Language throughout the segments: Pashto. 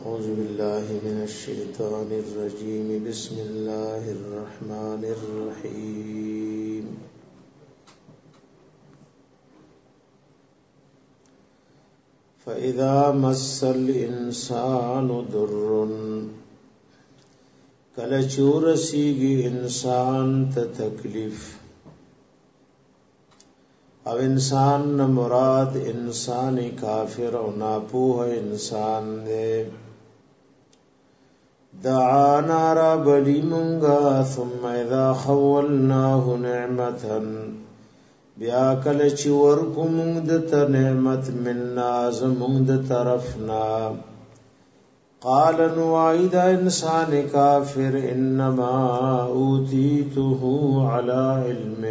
أعوذ بالله من الشيطان الرجيم بسم الله الرحمن الرحيم فإذا مس الإنسان ضر کله چورسیږي انسان ته تکلیف او انسان نه مراد انسان کافر او ناپوه انسان دی دعانا ربلی منگا ثم اذا خولناه نعمتا بیا کله چې ورکو مونږ د نعمت مننا زمونږ د طرفنا قال نوعید انسان کافر انما اوتیته على علم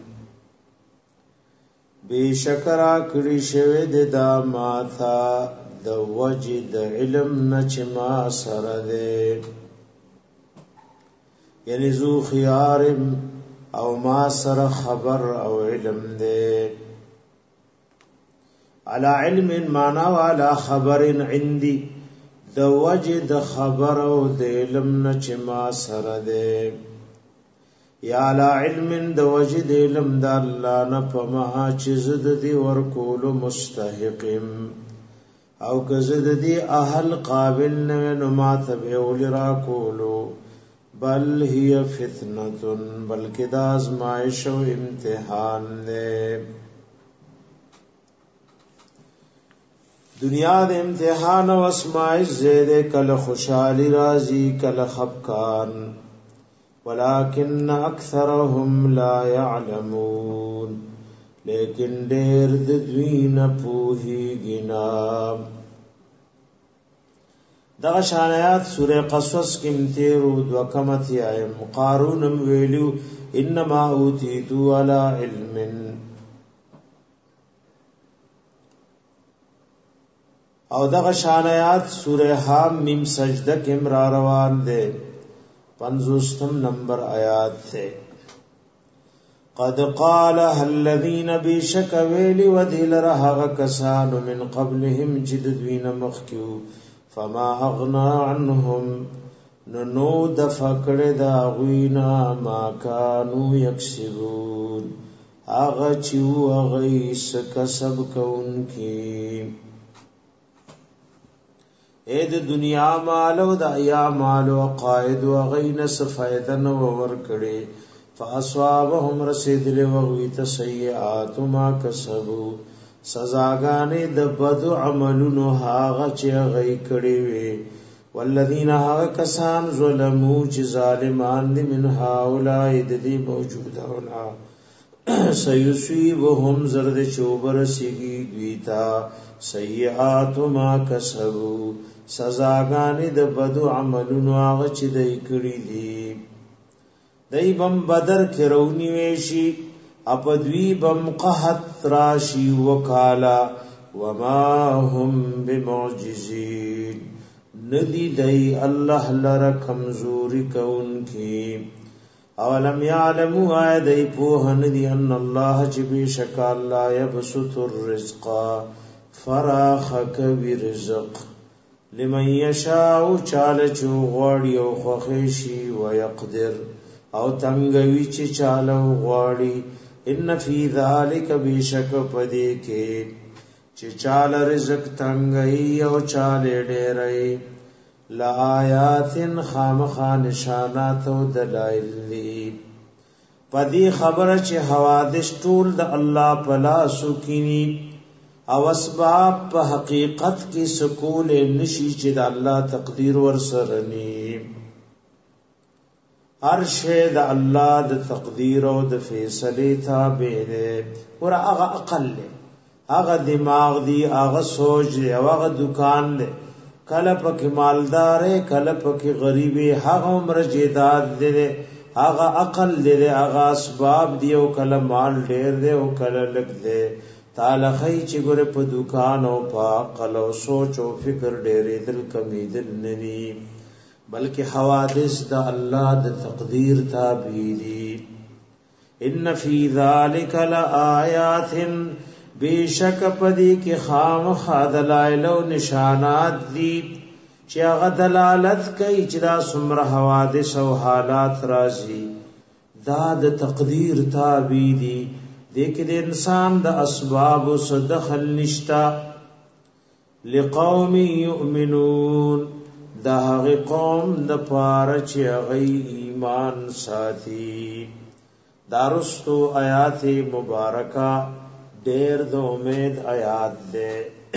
بیشکرا کړي شوی د دا ماتا د وجد علم نچما سره ده یعنی ذو خيار او ما سره خبر او علم ده على علم معنا وعلى خبر عندي د وجد خبر او د علم نچما سره ده یا علی علم د وجد علم د الله نه پما چې زد دی ورکول مستحقم او که زد دی اهل قابل نه نو ما تبع ولرا کولو بل هي فتنه بلکې د ازمایش او امتحان نه دنیا د امتحان او ازمایش زیاده کله خوشحالي راځي کله خفقان ولكن اکثرهم لا يعلمون لیکن ډېر د دوی نه پوهیږي نه دغه شانات سوره قصص کې متیرو دوکمت ایم قارون ویلو انما اوتیتو علی علم او دغه شانات سوره حم میم سجده کې را روان ده 50 نمبر آیات سے قد قال الذين بشك ویل ودل رها کسان من قبلهم جددوین مخکیو فما اغنا عنهم نو د فکړه دا غوینا ما كانوا یکسبون اغه چو اغه کسب کوونکی اې د دنیا مال او د ایا مال او قائد او غین صفایت نو ور کړي فاصابهم رسید له وغوی تسیئات ما کسبوا سزاګانې د بد عملونو هاغه چې غي کړي وي والذین هاغه کسان ظلمو چې ظالمان دي من هؤلاء د دې موجودونه سيصيبهم زرد چوبر سیږي دویتا سیئات ما کسبوا سزاګانې د بدو عملونو هغه چې دای کړی دي دای بم بدر کې رونی وشي اپدوی بم قحط راشي وکالا وما هم بمعجزين ندی دای الله لره کمزوري کونکي اولم يعلموا ايدي پوهن دي ان الله جبي شک الله يبسط الرزق فراخك برزق لمن يشاء چاله چو غواړي او خوخيشي ويقدر او تنگوي چې چاله غواړي ان في ذلك بشک پدې کې چې چاله رزق تنگي او چاله ډېرې لآیات خامخا نشانات او دلائل دي پدې خبره چې حوادث ټول د الله پلا سکینی او اسباب په حقیقت کې سکول نشي چې د الله تقدیر ور سره ني هر شی د الله د تقدیر او د فیصله تابع دی ور هغه عقل دی هغه دماغ دی هغه سوچ دی هغه دکان دی کله پکې مالدار کله پکې غریب هغه عمر جیداد دی هغه عقل دی هغه اسباب دی او کله مال ډیر دی او کله لږ دی تعالی خی چې ګره په دکان او په عقل او سوچ او فکر ډېرې دل کمی دل نوي بلکې حوادث د الله د تقدیر تابع دي ان فی ذلک لآیات بیشک پدی کی خام خادلائل و نشانات دی چې هغه دلالت کوي چې دا څومره حوادث او حالات راځي دا د تقدیر تابع دي دې کې د انسان د اسباب سره دخل نشتا لقوم یؤمنون دا هغه قوم د پاره چې هغه ایمان ساتي دارستو آیات مبارکه ډېر د امید آیات ده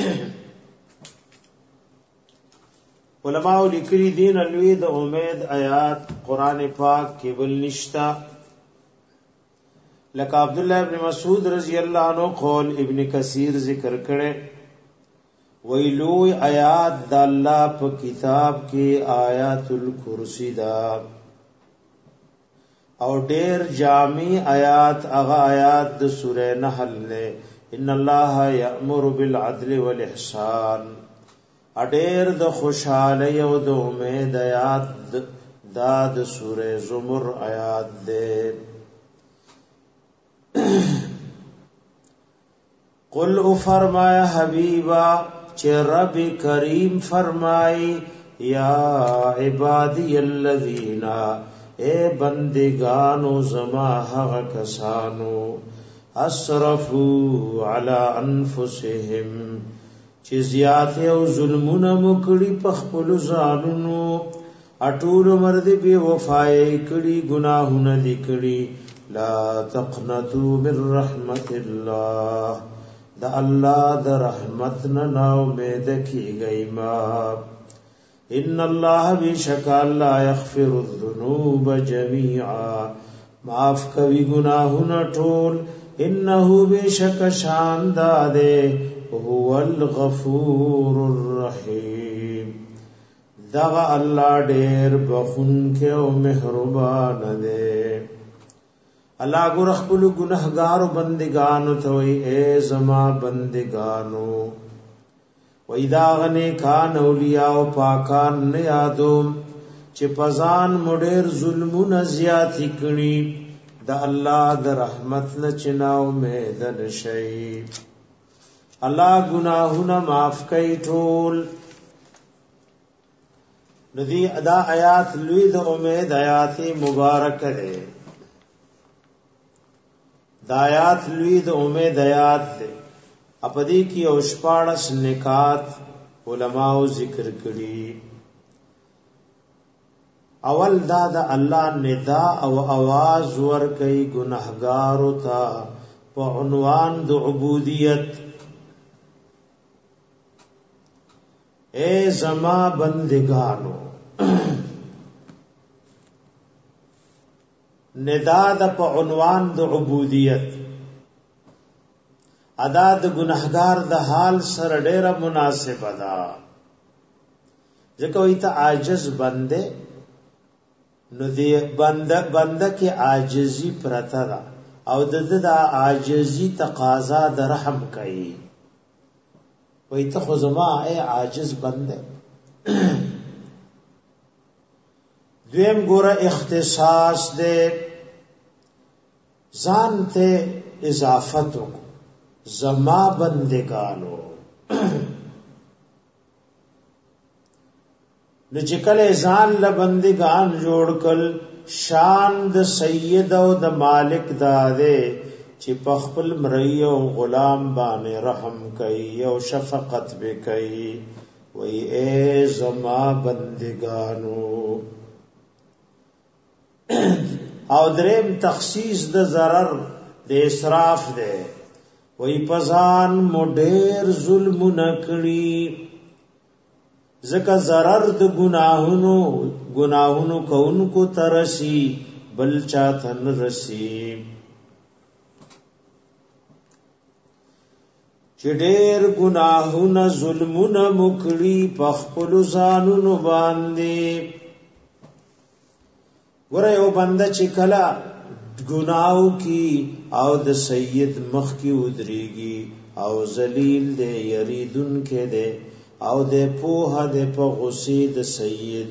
علماء لیکلي دین الوی د امید آیات قران پاک کې ول نشتا لکه عبد الله ابن مسعود رضی الله عنه قول ابن کثیر ذکر کړي ویلو آیات د الله په کتاب کې آیات الکرسی دا او ډېر جامع آیات هغه آیات د سوره نحل نه ان الله یأمر بالعدل والاحسان اډېر د خوشاله او د امید آیات دا د سوره زمر آیات ده قل او فرمایا حبیبا چې رب کریم فرمای یا عبادی الذین اے بندگانو زما هغه کسانو اسرفوا علی انفسهم چې زیات او ظلمونه مکړي په خپل ځانونو اټول مرد به وفای کړي ګناهونه دي کړي لا تقنطوا من رحمت الله دا الله د رحمت نه نا امید کیږئ ما ان الله بشک الله یغفر الذنوب جميعا معاف کوي ګناهونه ټول انه بشک شان داده هو الغفور الرحیم دغه الله ډېر بخښونکی او مهربان دی الله ګور خپل ګناهګار بندگانو ته وي اے زما بندگانو وېدا غنه کان اولیاء او پاکان نه یادو چې پزان مډیر ظلمونه زیات کړي د الله د رحمت نه چناو امید نشي الله گناهونه معاف کوي ټول ندی ادا آیات لوی د امید آیات مبارک ده دا آیات لوی د امید آیات ده اپدی کی او شپاړس نکات علماء ذکر کړي اول دا د الله ندا او आवाज ور کوي گناهګار او تا په عنوان د عبودیت اے زما بندگانو ندا د په عنوان د عبودیت ادا د گناهګار د حال سره ډیره مناسبه ده ځکه وي ته عاجز بنده نو دی بنده کې عاجزی پرته ده او د عاجزی تقاضا د رحم کوي وای ته خو زما ای عاجز بنده دویم ګوره اختصاص دے ځان ته اضافت زما بندگانو نو چې کله ځان له بندگان جوړ کل شان د سید او د مالک داده چې په خپل مری او غلام باندې رحم کوي او شفقت وکړي وای اے زما بندگانو او دریم تخصیص د ضرر د اسراف ده وای پزان مډیر ظلم نکړي زکه ضرر د گناهونو کونکو ترسي بل چاته نه رسي چې ډېر گناهونه ظلمونه مکړي په خپل ځانونو باندې ګوره یو بنده چې کله گناهو کی او د سید مخ کی ودریږي او ذلیل دی یریدون کې دی او د پوها د په غصې د سید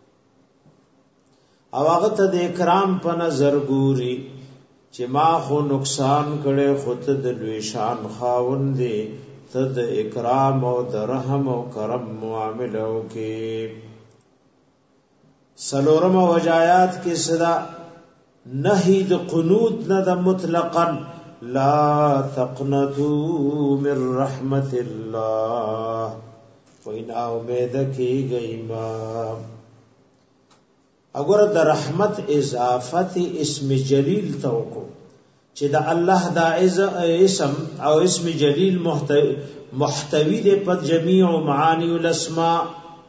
او هغه ته د اکرام په نظر ګوري چې ما خو نقصان کړي خود د لوی شان خاوند دی تد اکرام او د رحم او کرم معاملو کې. سلورم وجایات کې صدا نهی د قنوت نه د مطلقا لا تقنطوا من رحمت الله وإن امید کیږي ما. اگر د رحمت اضافت اسم جلیل توکو چې د الله دا اسم او اسم جلیل محتوی دی په جمیع معانی الاسماء،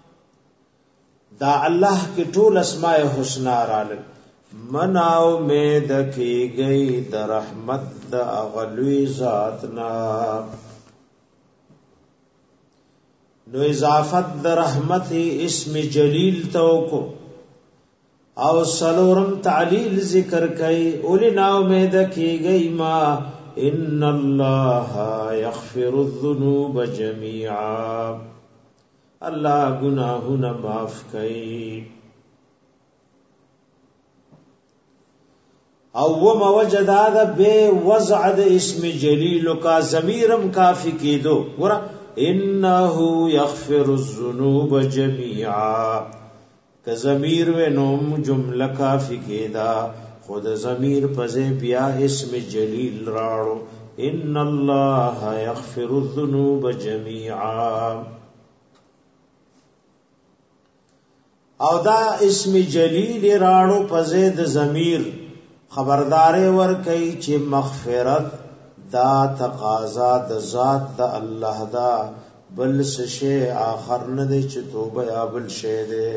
دا الله کې ټول اسماء الحسنا رالل منا امید کیږي د رحمت د اغلوی ذاتنا. نو اضافت د رحمت اسم جلیل توکو او سلورم تعلیل ذکر کئی اولی نا امید کی گئی ما ان اللہ یغفر الذنوب جمیعا، اللہ گناہنا معاف کئی. اوم وجداد بے وضع د اسم جلیل کا ضمیرم کافی کی دو ورا انہو یغفر الذنوب جمیعا که ضمیر و نوم جمله کافی کیدا خود ضمیر پزے بیا اسم جلیل راړو ان اللہ یغفر الذنوب جمیعا. او دا اسم جلیل راړو پزے د ضمیر خبردار ور کوي چې مغفرت دا تقاضا د ذات د الله دا بل شی آخر نه دی چې توبه یا بل شی دی.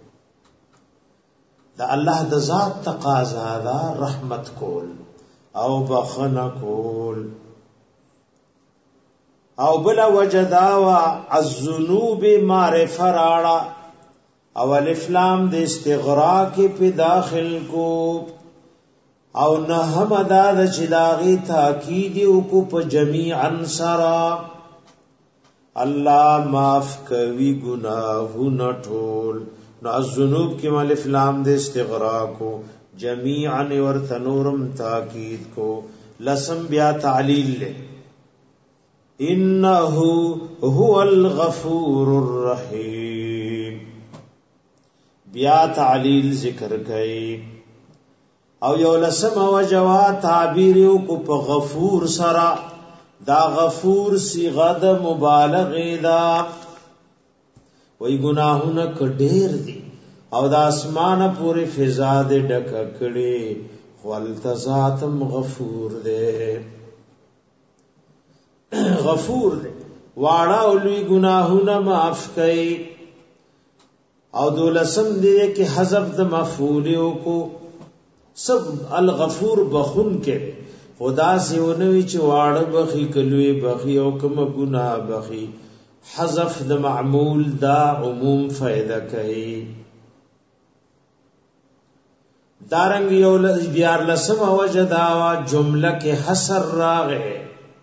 دا الله د ذات تقاضا دا رحمت کول او بخنه کول. او بلا وجدا وا الذنوب معرفه راړه او الف لام د استغراق په داخل کو او نه هم دا د چلاغي تاکید او کو په جميعا سرا الله معاف کوي گناهونه ټول. نو الذنوب کې الف لام د استغراق کو جميعا ور تنورم تاکید کو لسم بیا تعلیل لے انه هو الغفور الرحیم بیا تعلیل ذکر کئی او یو لسم وجوا تعبیر کو په غفور سرا دا غفور صیغه د مبالغه دا وی گناہونه کډیر دي او د اسمانه پوری فضا دې ډک کړي خپل ذاتم غفور دې غفور دې واړه او لوی گناہونه معاف کړي. او دولسم دې کې حذف د مفعول کو سب الغفور بخون کې خدا سے ونوي چې واړه بخي کلوي بخي او کوم ګناه بخي حذف د معمول دا عموم فائدہ کوي. دارنګ یو بیار لسم وجدا وا جمله کې حصر راغې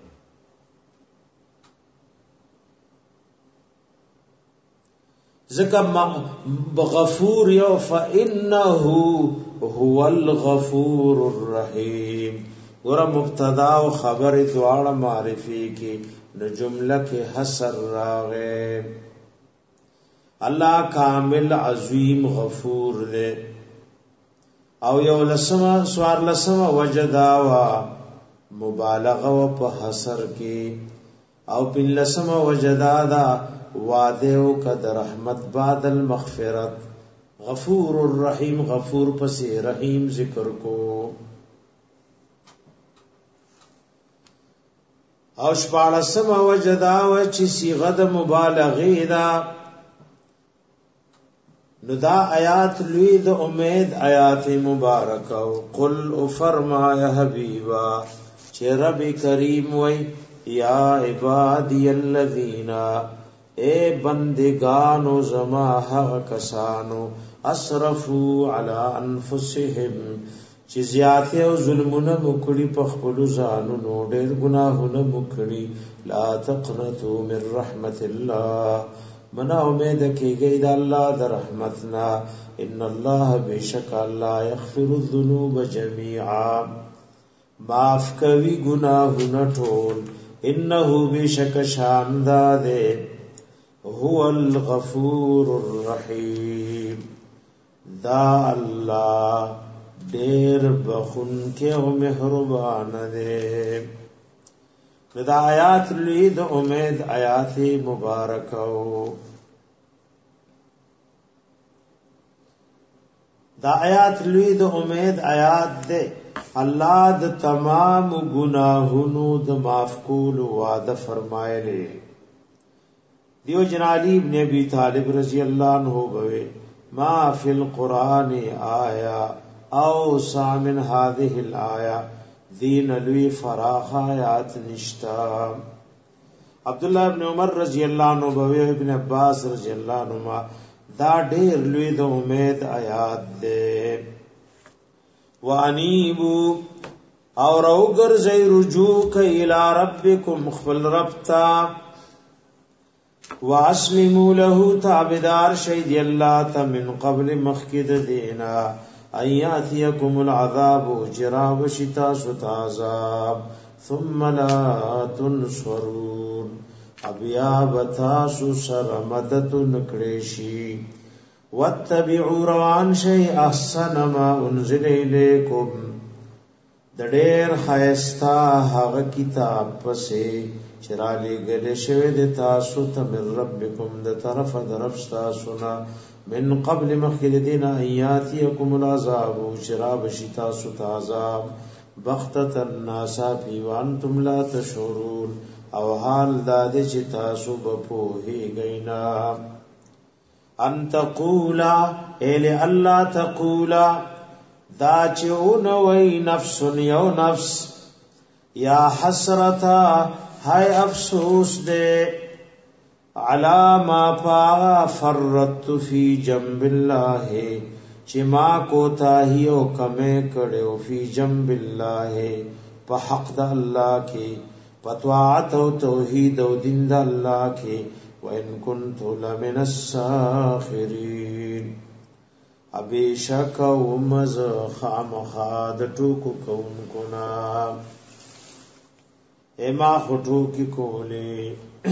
ذکر غفور یو فانه هو الغفور الرحیم ور مبتدا او خبر دواړه معرفي کې نو جمله کې حصر راغې. الله کامل عظیم غفور دے. او یو لسما سوار لسما وجدا وا مبالغه و په حصر کې او پن لسما وجدا دا وعده او قد رحمت بعد المغفرت غفور الرحیم غفور پسې رحیم ذکر کو. او شپاړسم وجدا و چې صيغه د مبالغه دا نو دا آیات لوی د امید آیات مبارک او قل فرما یا حبیبا چې رب کریم وای یا عبادی الذین اے بندگانو زما هغه کسانو اسرفوا علی انفسهم چې زیاته او ظلمونه مکړي په خپل ځانونو ډېر ګناهونه مکړي لا تقنطوا من رحمت الله منا امید کیږي د الله د رحمتنا ان الله بشک الله یغفر الذنوب جميعا معاف کوي ګناهونه ټول انه بشک شانداده هو الغفور الرحیم دا الله ډیر بخون کې او مهربان دی. دا آیات لوی د امید آیات مبارکه او دا آیات لوی د امید آیات دے. الله د تمام گناہونو د معاف کول وعده فرمایلی. دیو جنالی ابن ابی طالب رضی اللہ عنہ بوے ما فی القرآن آیا او سامن هذه الآیا دین لوی فراخ آیات نشتا. عبداللہ ابن عمر رضی اللہ عنہ بوے ابن عباس رضی اللہ عنہ دا ډیر لوی د امید آیات دے. وانیبو اور اوگر زی رجوع کئی الى ربکم خفل ربتا واسلمو لہو تابدار شید اللہ تا من قبل مخکد دینا ایاتیکم العذاب جراب شتا ستازاب ثم لا تنصرون ابیا بتاسو سر مدد نکڑیشی واتبعوا روان شی احسن ما انزل الیکم دډیر خیستا هغه کتاب پسې چرالی گله شوی د تاسو ته من ربکم د طرف درفستا سنا من قبل مخکد دین ایاتیکم العذاب شراب شتا ستا عذاب بغتة الناسا فی وانتم لا تشعرون او حال داده چې تاسو بپوهی گئینا. ان تقولا ایلی اللہ تقولا دا چونوی نفس یو نفس یا حسرتا ہائے افسوس دے علا ما پا فررت فی جنب اللہ چی ما کو تاہیو کمے کڑیو فی جنب اللہ پا حق دا اللہ کی پتواعت و توحید و دین دا اللہ کی وَإِن كُنْتُ لَمِنَ السَّاخِرِينَ ابی شک ومز خامخاد ٹوکو کون کنا اما خطو کی کولی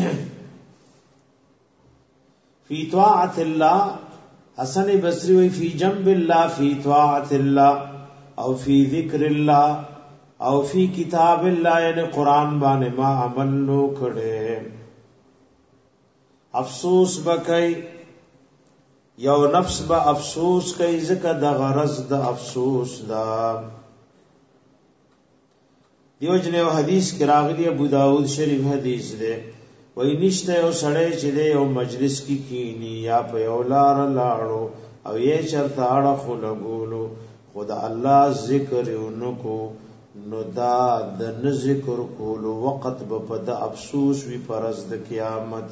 فی طاعت اللہ. حسن بصری وی فی جنب اللہ فی طاعت اللہ او فی ذکر اللہ او فی کتاب اللہ یعنی قرآن بانے ما عمل نو کڑے. افسوس بکئی یو نفس با افسوس کئی ذکر دا غرض دا افسوس دا. دیو جنے و حدیث کی راغلی ابو داود شریف حدیث دے وی نشتے او سڑے چلے او مجلس کی کینی یا پہ اولار لاڑو او یہ چرتا آڑا خلقولو خدا اللہ ذکر انکو نو دا دن ذکر کولو وقت بپا دا افسوس وی پرز دا قیامت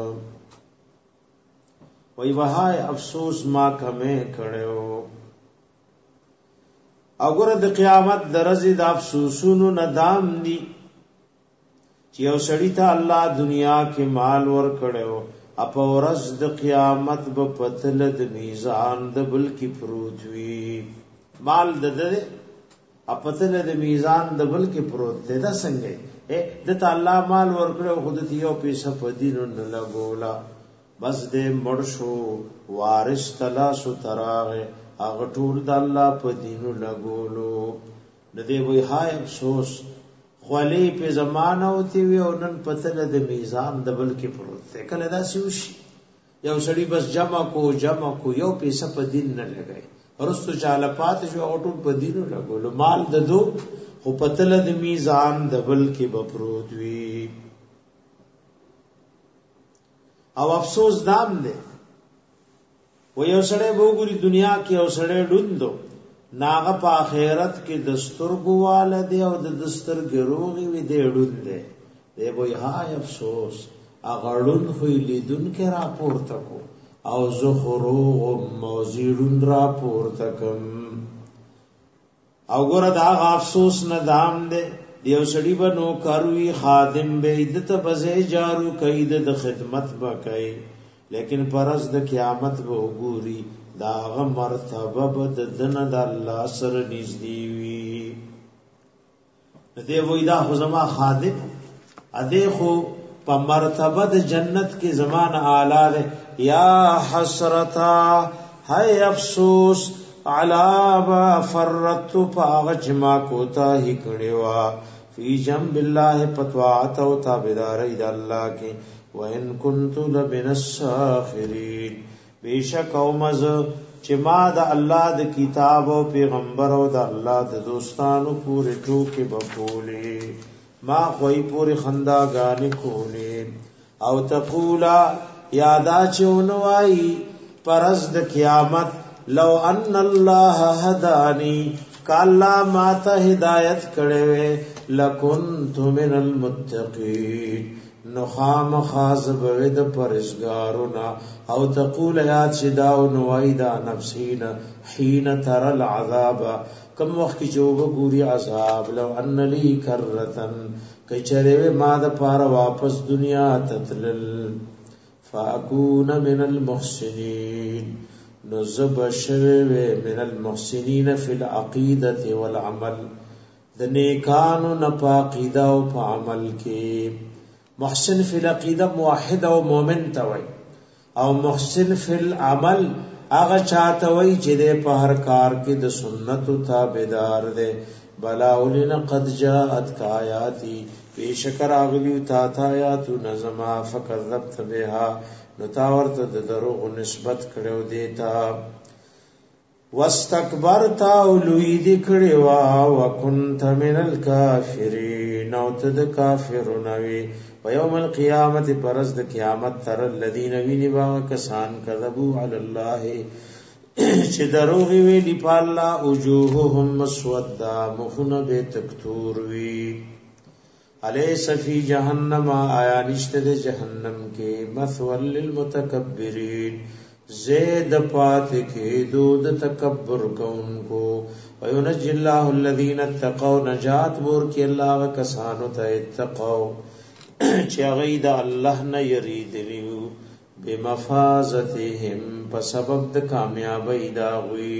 وی وہای افسوس ما کمے کڑے ہو. اگر دا قیامت درزی دا افسوسونو ندام دی چی او سڑی تا اللہ دنیا کے مال ور کڑے ہو اپا ورز دا قیامت بپتل دا میزان دا بلکی پروتوی مال دا دے اپتل دا میزان دا بلکی پروت دے دا سنگے دا تا اللہ مال ور کڑے ہو خودتی یو پیسا پا دینو نلگولا بس دے مرشو وارث تلا سو تراغے اغٹول دا اللہ پا دینو لگولو ندے وی ہائے افسوس خوالی پہ زمانہ ہوتی وی اونن پتل دا میزان دبل کی پروتے کل دا سیوشی یو سڑی بس جمع کو یو پیسا پا دین نہ لگئے رستو چالا پاتے جو اغٹول پا دینو لگولو مال دا دو خو پتل دا میزان دبل کی بپروت وی. او افسوس دام دے و یو سڑے بوگوری دنیا کی او سڑے ڈندو ناغا پا آخیرت کی دستر گوالا دے او دستر گروغی وی دے ڈندے دے بوی ہای افسوس اغڑن خوی لیدن کے راپورتکو او زخروغ موزیڈن راپورتکم او گورد آغا افسوس ندام دے دیو سڑی بنو کروی خادم بے عدت بزے جارو کئی د خدمت با کئی لیکن پرز د قیامت با گوری دا آغا مرتبہ با دن دا اللہ سر نزدیوی دے وی دا خزما خادم ادیخو په مرتبه د جنت کې زمان اعلی ده. یا حسرتا هاي افسوس علا ما فرطت پاغچ ما کوتا ہی کړیوا فی جنب الله پتواعت او تابعداري د الله کې وان كنت لمن الساخرين بیشک او مز چې ما د الله د کتاب او پیغمبر او د الله د دوستانو پورې ټوکې بقولې ما خوې پورې خنداګانې کولې او تقولا یادا چونوای پرز د قیامت لو ان الله هدانی کالا ما ته هدایت کړې لکنت من المتقین نخام خازب ود پرزگارونا او تقول یاد شداو نوائدا نفسین حین تر العذاب کم وقت چوب گوری عذاب لو ان لی کرتن کچرے ما دا پار واپس دنیا تتلل فاکون من المحسنین نزب شوی من المحسنین فی العقیدت والعمل د نیکانو نپاقیده او په عمل کې محسن فی العقیده موحد او مؤمن توي او محسن فی العمل هغه چاته وي چې په هر کار کې د سنت تابعدار دی. بلا اولن قد جاءت آیاتی بیشکر اغلی تا آیات نظما فکذبت بها نتاورت د دروغ نسبت کړو دیتا واستكبرتا اولوی دی کړي وا وکنت من الکافرین او تد کافرون وی و یوم القیامت پرز د قیامت تر الذین ویني با کسان کذبوا علی الله چې دروغ وی دی په الله وجوههم مسودا مخن به تکتور وی الیس فی جهنم آیا نشته د جهنم کې مثوى للمتکبرین زید پات کے دود تکبر کون کو وینجی اللہ الذین اتقوا نجات بور کی اللہ و کسانو تا اتقوا چی غید اللہ نا یریدنیو بمفازتهم پسبب دا کامیابی داغوی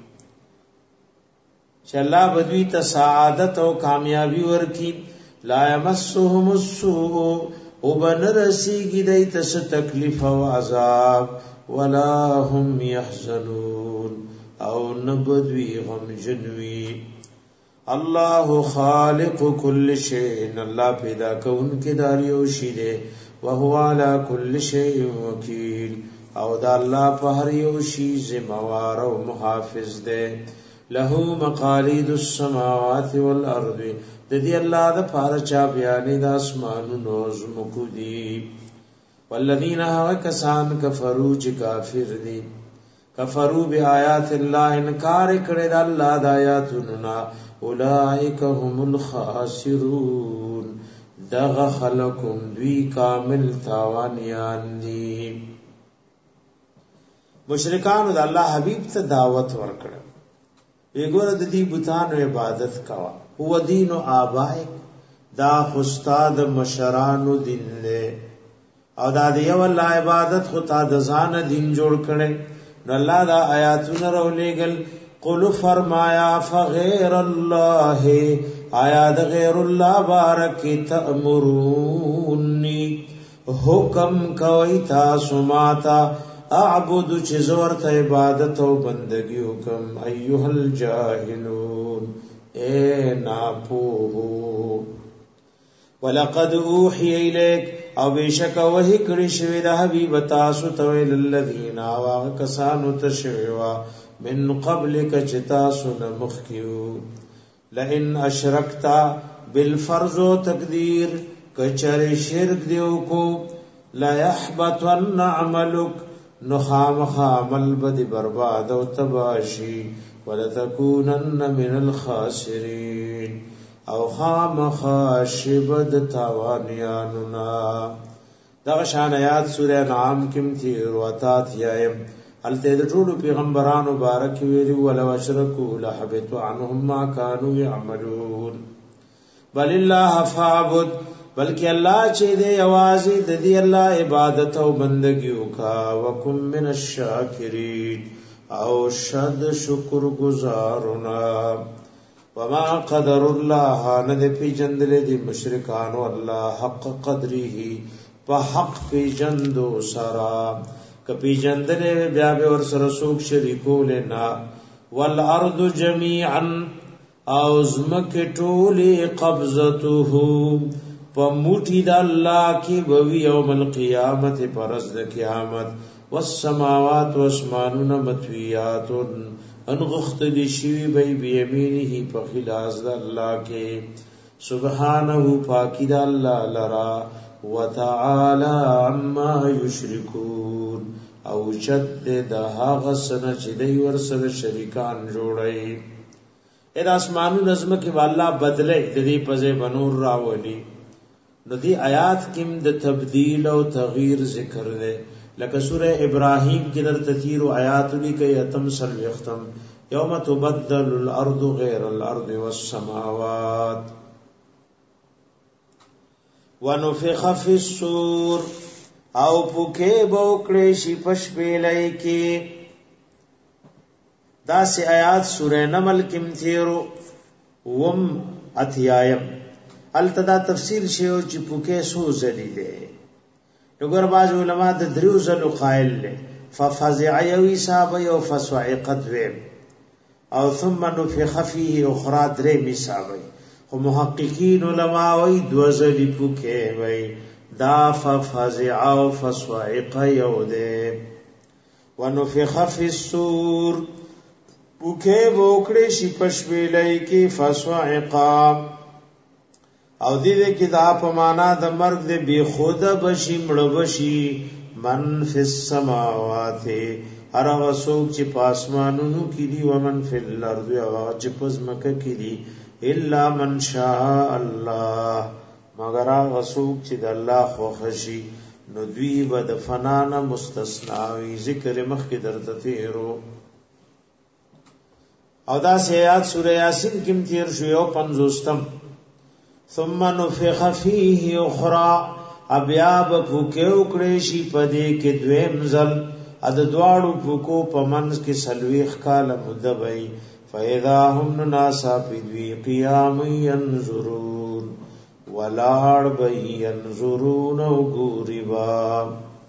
چی اللہ بدوی تا سعادت و کامیابی ورکی لا یمسهم السوء وبنرسی گی دیتا س تکلیف و عذاب ولا هم يحزنون او نبدوی غم جنوی اللہ خالق کل شیء اللہ پیدا کون کے داریو شیدے وهو على كل شيء وکیل او دا اللہ پہر یو شی ذمہوار و محافظ دے له مقالید السماوات والارض دی اللہ دا پارچا بیانی دا اسمان نوز مکو دی والذین هوا کسان کفرو چی کافر دی کفرو بی آیات اللہ انکار کردے دا اللہ دا آیاتننا اولائک هم الخاسرون دغ خلقم دوی کامل تاوانیان دی. مشرکانو دا اللہ حبیب تا دعوت ورکڑا ویگور دا دی بتانو عبادت کوا هو دین و آبائک دا خستاد مشرانو دین لے او دا دیو اللہ عبادت خطا دزان دین جوڑ کرے نو اللہ دا آیاتون رو لےگل قل فرمایا فغیر اللہ آیا دا غیر اللہ بارکی تأمرونی حکم کوئی تاسو ماتا اعبد چیزورت عبادت و بندگی حکم ایوہ الجاہلون اے ناپوہو وَلَقَدْ أُوحِيَ إِلَيْكَ او بیشک وحی کړي شوی د حبیب تاسو ته الذین واغ کسانو ته شوی من قبلک چتا سن مخکیو لئن اشرکتا بالفرض تقدیر کچر شرک دیو کو لا يحبطن عملک نخام عمل بد برباد او تباشی ولتكونن من الخاسرین او خام خاشبد تاوانیانونا. دغه شان آیات سورہ انعام کم تھی رواتات یایم الته د ټولو پیغمبرانو بارک ویلی ولو اشرکو لحبط عنهم ما كانوا يعملون بل الله فعبد بلکې الله چې دې اوازې د دې الله عبادت او بندګي وکا وکم من الشاکرین او شد شکر گزارنا وما قدر الله ند پی جندل دی مشرکان والله حق قدره په حق پی جندو سرا کپی جندل بیا به ور سره سوک شریکول نه والارض جميعا او زمک ټوله قبضته پموټی د الله کی بوی یوم القیامت پرز د قیامت والسماوات واسمانون متویات انغخت دی شوی بی بیمینه په خلاص د الله کې سبحانه پاکی د الله لرا وتعالى عما یشرکون او شد د هغه سره چې دی ور سره شریکان جوړي اې د اسمانو نظم کې والله بدله د دې پځه بنور راولي نو دی آیات کې د تبديل او تغییر ذکر ده لکه سوره ابراهیم کې در تثیر آیات لیکي اتم سر ختم یوم تبدل الارض غیر الارض والسماوات ونفخ فی الصور او پوکه بوکړې شي پشپېلای کې دا سی آیات سوره نمل کې تیرو وم اتیایم التدا تفسیر شیو چې پوکه سو زلی ده وګور باز علماء د دریو زلو قائل له ففزع یوی صاحب یو فصعقت و او ثم نفخ فيه اخرى درې مصابي خو محققین علماء وی دو زلی پوکه وی دا ففزع او فصعق یو ده ونفخ فی الصور پوکه وکړې شي پښویلای کې فصعقا او دې کې دا په معنا د مرګ دې بی خود بشي مړ بشي من فی السماوات هر وسوک چې پاسمانونو کې دي ومن فی الارض او چې پزمکه کې دي الا من شاء الله مگر هغه څوک چې د الله خوښي نو دوی به د فنا نه مستثنا وي ذکر مخکې درته تیرو او دا سیات سوره یاسین کې تیر شو یو 50 ثم نفخ فيه اخرى ابياب فوکه وکړې شي پدې کې دویم ځل اد دواړو فوکو پمنس کې سلويخ کال مدبي فاذا هم ناسا فدوی قیام ينظرون ولاړ بي ينظرون وګوريبا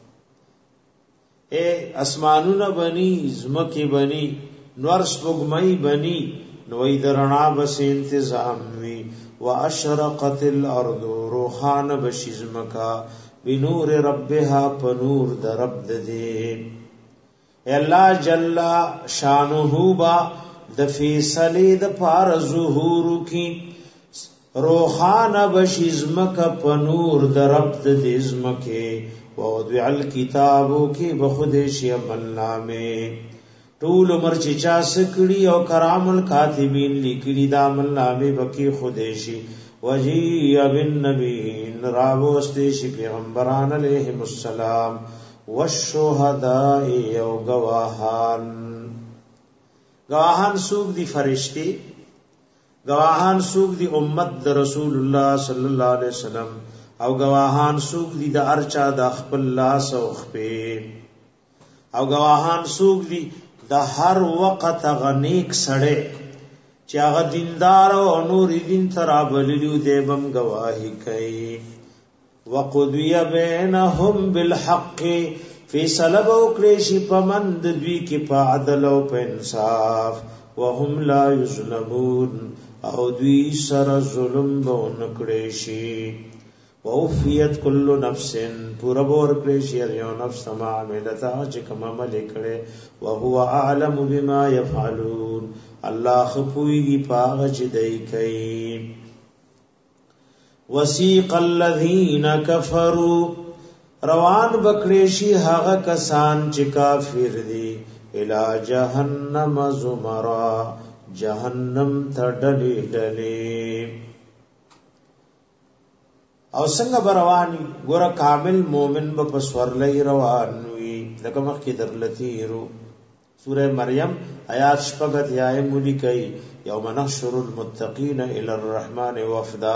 اے اسمانونه بني زمکه بني نور سپوږمۍ بني نوې درنا بس انتظام وی واشرقت الارض روحان بشزمکا بنور ربها پنور د رب دې الله جل شانه با د فیصله د پار ظهور کی روحان بشزمکا پنور د رب دې زمکه ووضع الكتاب کی بخود شی عمل نامه طول عمر چې چا سکړي او کرام الکاتبین لیکلي دا عمل نامه بکی خودشي وجی بالنبیین راو استشی پیغمبران علیهم السلام والشهداء او گواهان سوق دی فرشتي گواهان سوق دی امت د رسول الله صلی الله علیه وسلم او گواهان سوق دی د ارچا د خپل لاس او خپې او گواهان سوق دی د هر وخت غنیک سړی چې هغه دیندار او نور دین ترابلیو دیبم گواہی کوي وقضی بینهم بالحق فیصله وکړي شي پمند دوی کې په عدل او په انصاف وهم لا یظلمون او دوی سره ظلم به نکړي شي ووفیت کل نفس پورا بور کړي شي یو نفس ما عملتا چې کوم عمل کړي او هو اعلم بما يفعلون الله خپويږي پاغه چې دای کوي وسیق الذين كفروا روان بکړي شي هغه کسان چې کافر دي الى جهنم زمرا جهنم ته ډلې ډلې او څنګه برواني ګور کامل مومن به پسورلې روان وي لکه مخکې درلتیرو سوره مریم آیات شپږ یای مولي کوي یوم نحشر المتقین الى الرحمن وفدا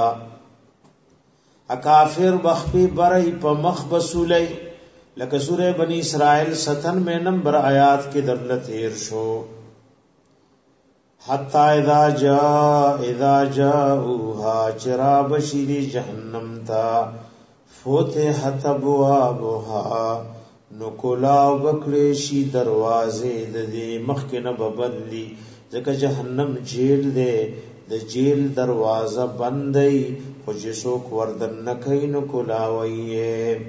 اکافر بخفی برای په مخ بسولې لکه سوره بنی اسرائیل 97 نمبر آیات کې درلتیر شو حتی اذا جاؤوها چرا بشیری جہنم تا فتحت ابوابها نکلاو بکلیشی دروازے ددی مخکن ببندلی ځکه جہنم جیل دے د جیل دروازه بندئی خو جسوک وردن نکی نکلاوئیے.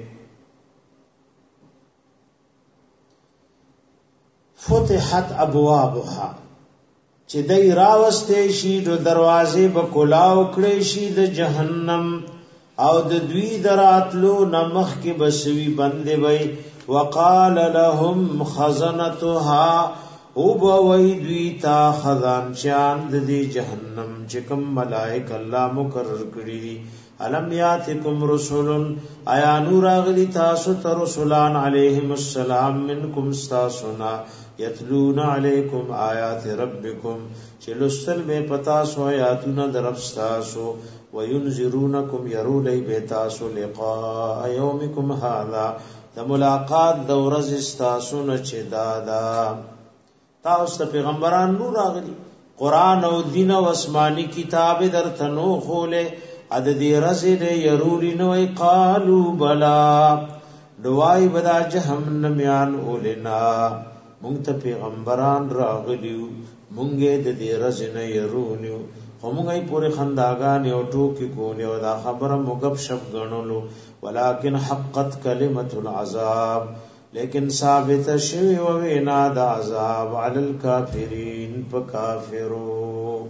فتحت ابوابها چې دای راوسته شي د دروازې به کلاو کړي شي د جهنم او د دوی دراتلو نمخ کې بسوي بندې وي. وقال لهم خزنتها او بوي دوی تا خزان چاند دی جهنم چې کوم ملائک الله مقرر کړی. الم یاتکم رسول آیا نور اغلی تاسو ته رسولان علیهم السلام منکم استاسنا یتلون علیکم آیات ربکم چې لستل به پتا سو آیاتونه درفستاسو وینذرونکم یرولی بیتاسو لقاء یومکم هذا د ملاقات د ورځ استاسو نه چې دادا تاسو پیغمبران نور اغلی قران او دین او آسمانی کتاب درته نو خوله اد دې رزه دې يروري نوې قالو بلا دوای بدا جهنم یان اولنا مونږ ته پیغمبران راغلیو مونږه دې رزه نه يرونیو همغه پورې خنداګان یو ټوکی کول او دا خبره مغب شپ غنولو ولکن حقت کلمت العذاب لیکن ثابت شوی و وینا د عذاب علی الکافرین فکافروا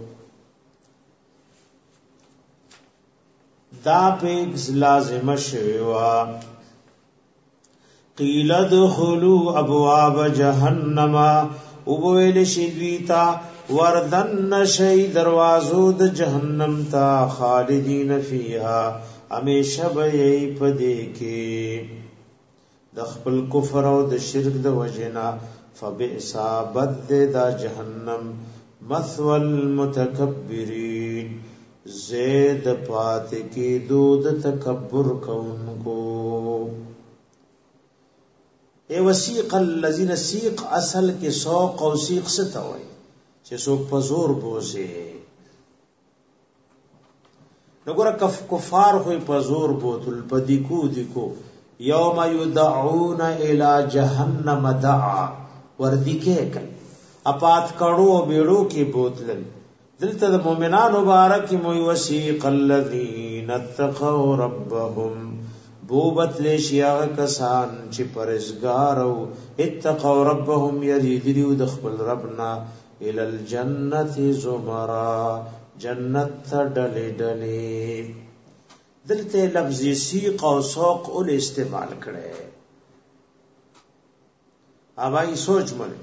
دا پیغز لازم شویوا. قیل دخلوا ابواب جهنم وبویل شدویتا وردن شی دروازو د جهنم تا خالدین فیها همیشه به پدې کې د خپل کفر او د شرک د وجنا فبئس بد دا جهنم مثوى المتکبرین زید پات کی دود تکبر کونکو. اے وسیق الذین سیق اصل کے سوق او سیق ستوي چې سوق په زور بوزي نګور کفار خو په زور بوتل پدی کو یوم یدعون الی جهنم دعا وردی کې کړه اپات کړو بیړو کې بوتلل دلته د مؤمنان مبارک مو وسیق الذین اتقوا ربهم بوبت لشیا کسان چې پرزګارو اتقوا ربهم یریدو د خپل ربنا ال الجنه زمرا جنت ډلې ډلې دلته لفظ سیق او سوق ول استعمال کړي. اوبای سوچ مله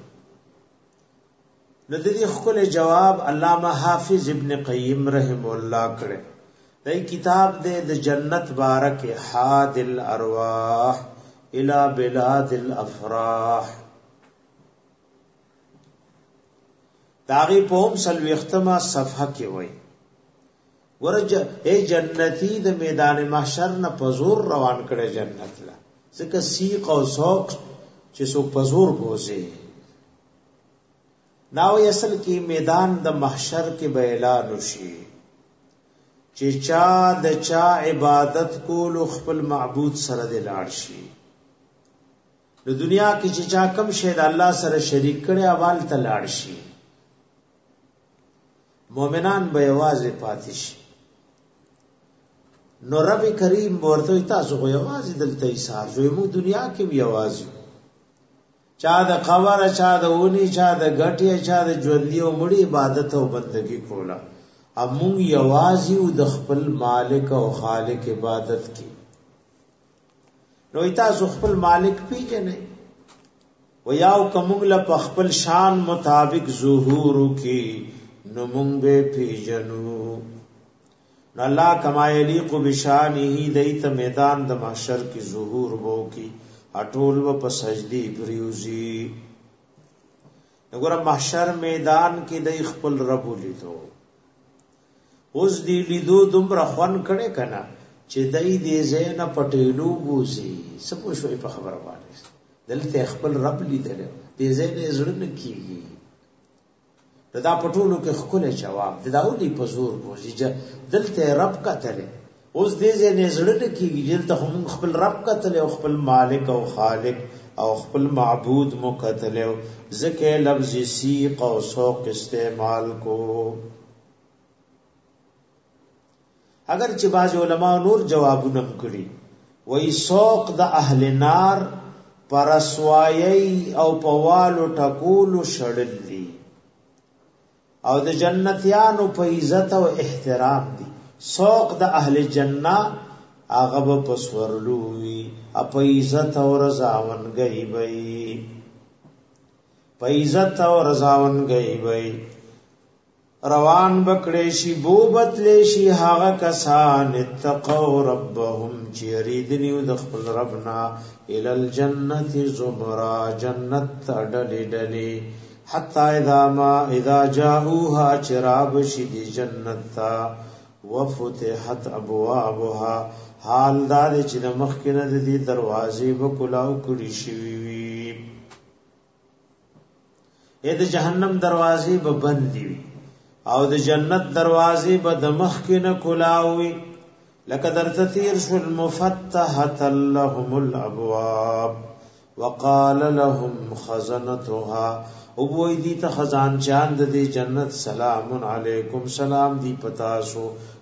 نو د دې خپل جواب علامه حافظ ابن قیم رحم الله کړه. دای کتاب د جنت بارک حاد الارواح الى بلاد الافراح داغي پوم سلوختمه صفحه کې وای ورجه اے جنتی د میدان محشر نه پزور روان کړي جنت لا ځکه سیق او سوق چې سو پزور بوزي ناوی اصل کی میدان د محشر کې به اعلان وشي چې چا د چا عبادت کول خپل معبود سره د لاړ شي. د دنیا کې چې چا کم شی د الله سره شریک کړي اول ته لاړ شي مؤمنان به یوازې پاتې شي. نو رب کریم ورته تاسو خو یوازې دلته ایثار شوی مو دنیا کې بیا یوازې چا د قبر چا د اونی چا د غټي چا د ژوندۍ او مړي عبادت او بندگی کولا امون یوازې د خپل مالک او خالق عبادت کی. نو تاسو خپل مالک پیژنئ و یاو کومل په خپل شان مطابق ظهور کی نو مونږ به پیژنو. نو الله کما یلیق بشانه دیت میدان د محشر کی ظهور وو کی اټول و په سجدي پریوزی. وګوره محشر میدان کې د خپل رب لیدو اوس دی لیدو دومره خوان کړي کنا چې دای دې زین پټېلو بوزي سپو شوي په خبره باندې دلته خپل رب لیدل دې زین زړه نه کیږي. دا پټولو کې خپل جواب دا ودی په زور کوزي دلته رب کتلې اوس دې نه زړه کېږي دلته هم خپل رب کتلې او خپل مالک او خالق او خپل معبود مو کتلې ذکر لفظ سیق او سوق استعمال کو. اگر چې باز علماء نور جوابونه کړی وای سوق د اهل نار پرسوایی او پوالو ټکولو شړل دي او د جنتیانو په عزت او احترام دي. سوق د اهل جنہ هغه په سورلوي په عزت او رضاونګي وي په عزت او رضاونګي وي روان بکړې شي بوبت لشي هغه کسان اتقوا ربهم چې یریدنیو د خپل ربنا ال الجنه زمرا جنت ډلې حتا اذا جاءوها چراب شد جنت وفتحت ابوابها حال دار چې مخکنه د دې دروازې وکلاو کړي شي وي اې د جهنم دروازې به بند دي او د جنت دروازې به د مخکنه کلاوي لکه درته تیر شو المفتحت لهم الابواب وقال لهم خزنتها او وی دی ته خزان چاند دی جنت سلام علیکم سلام دی پتاسو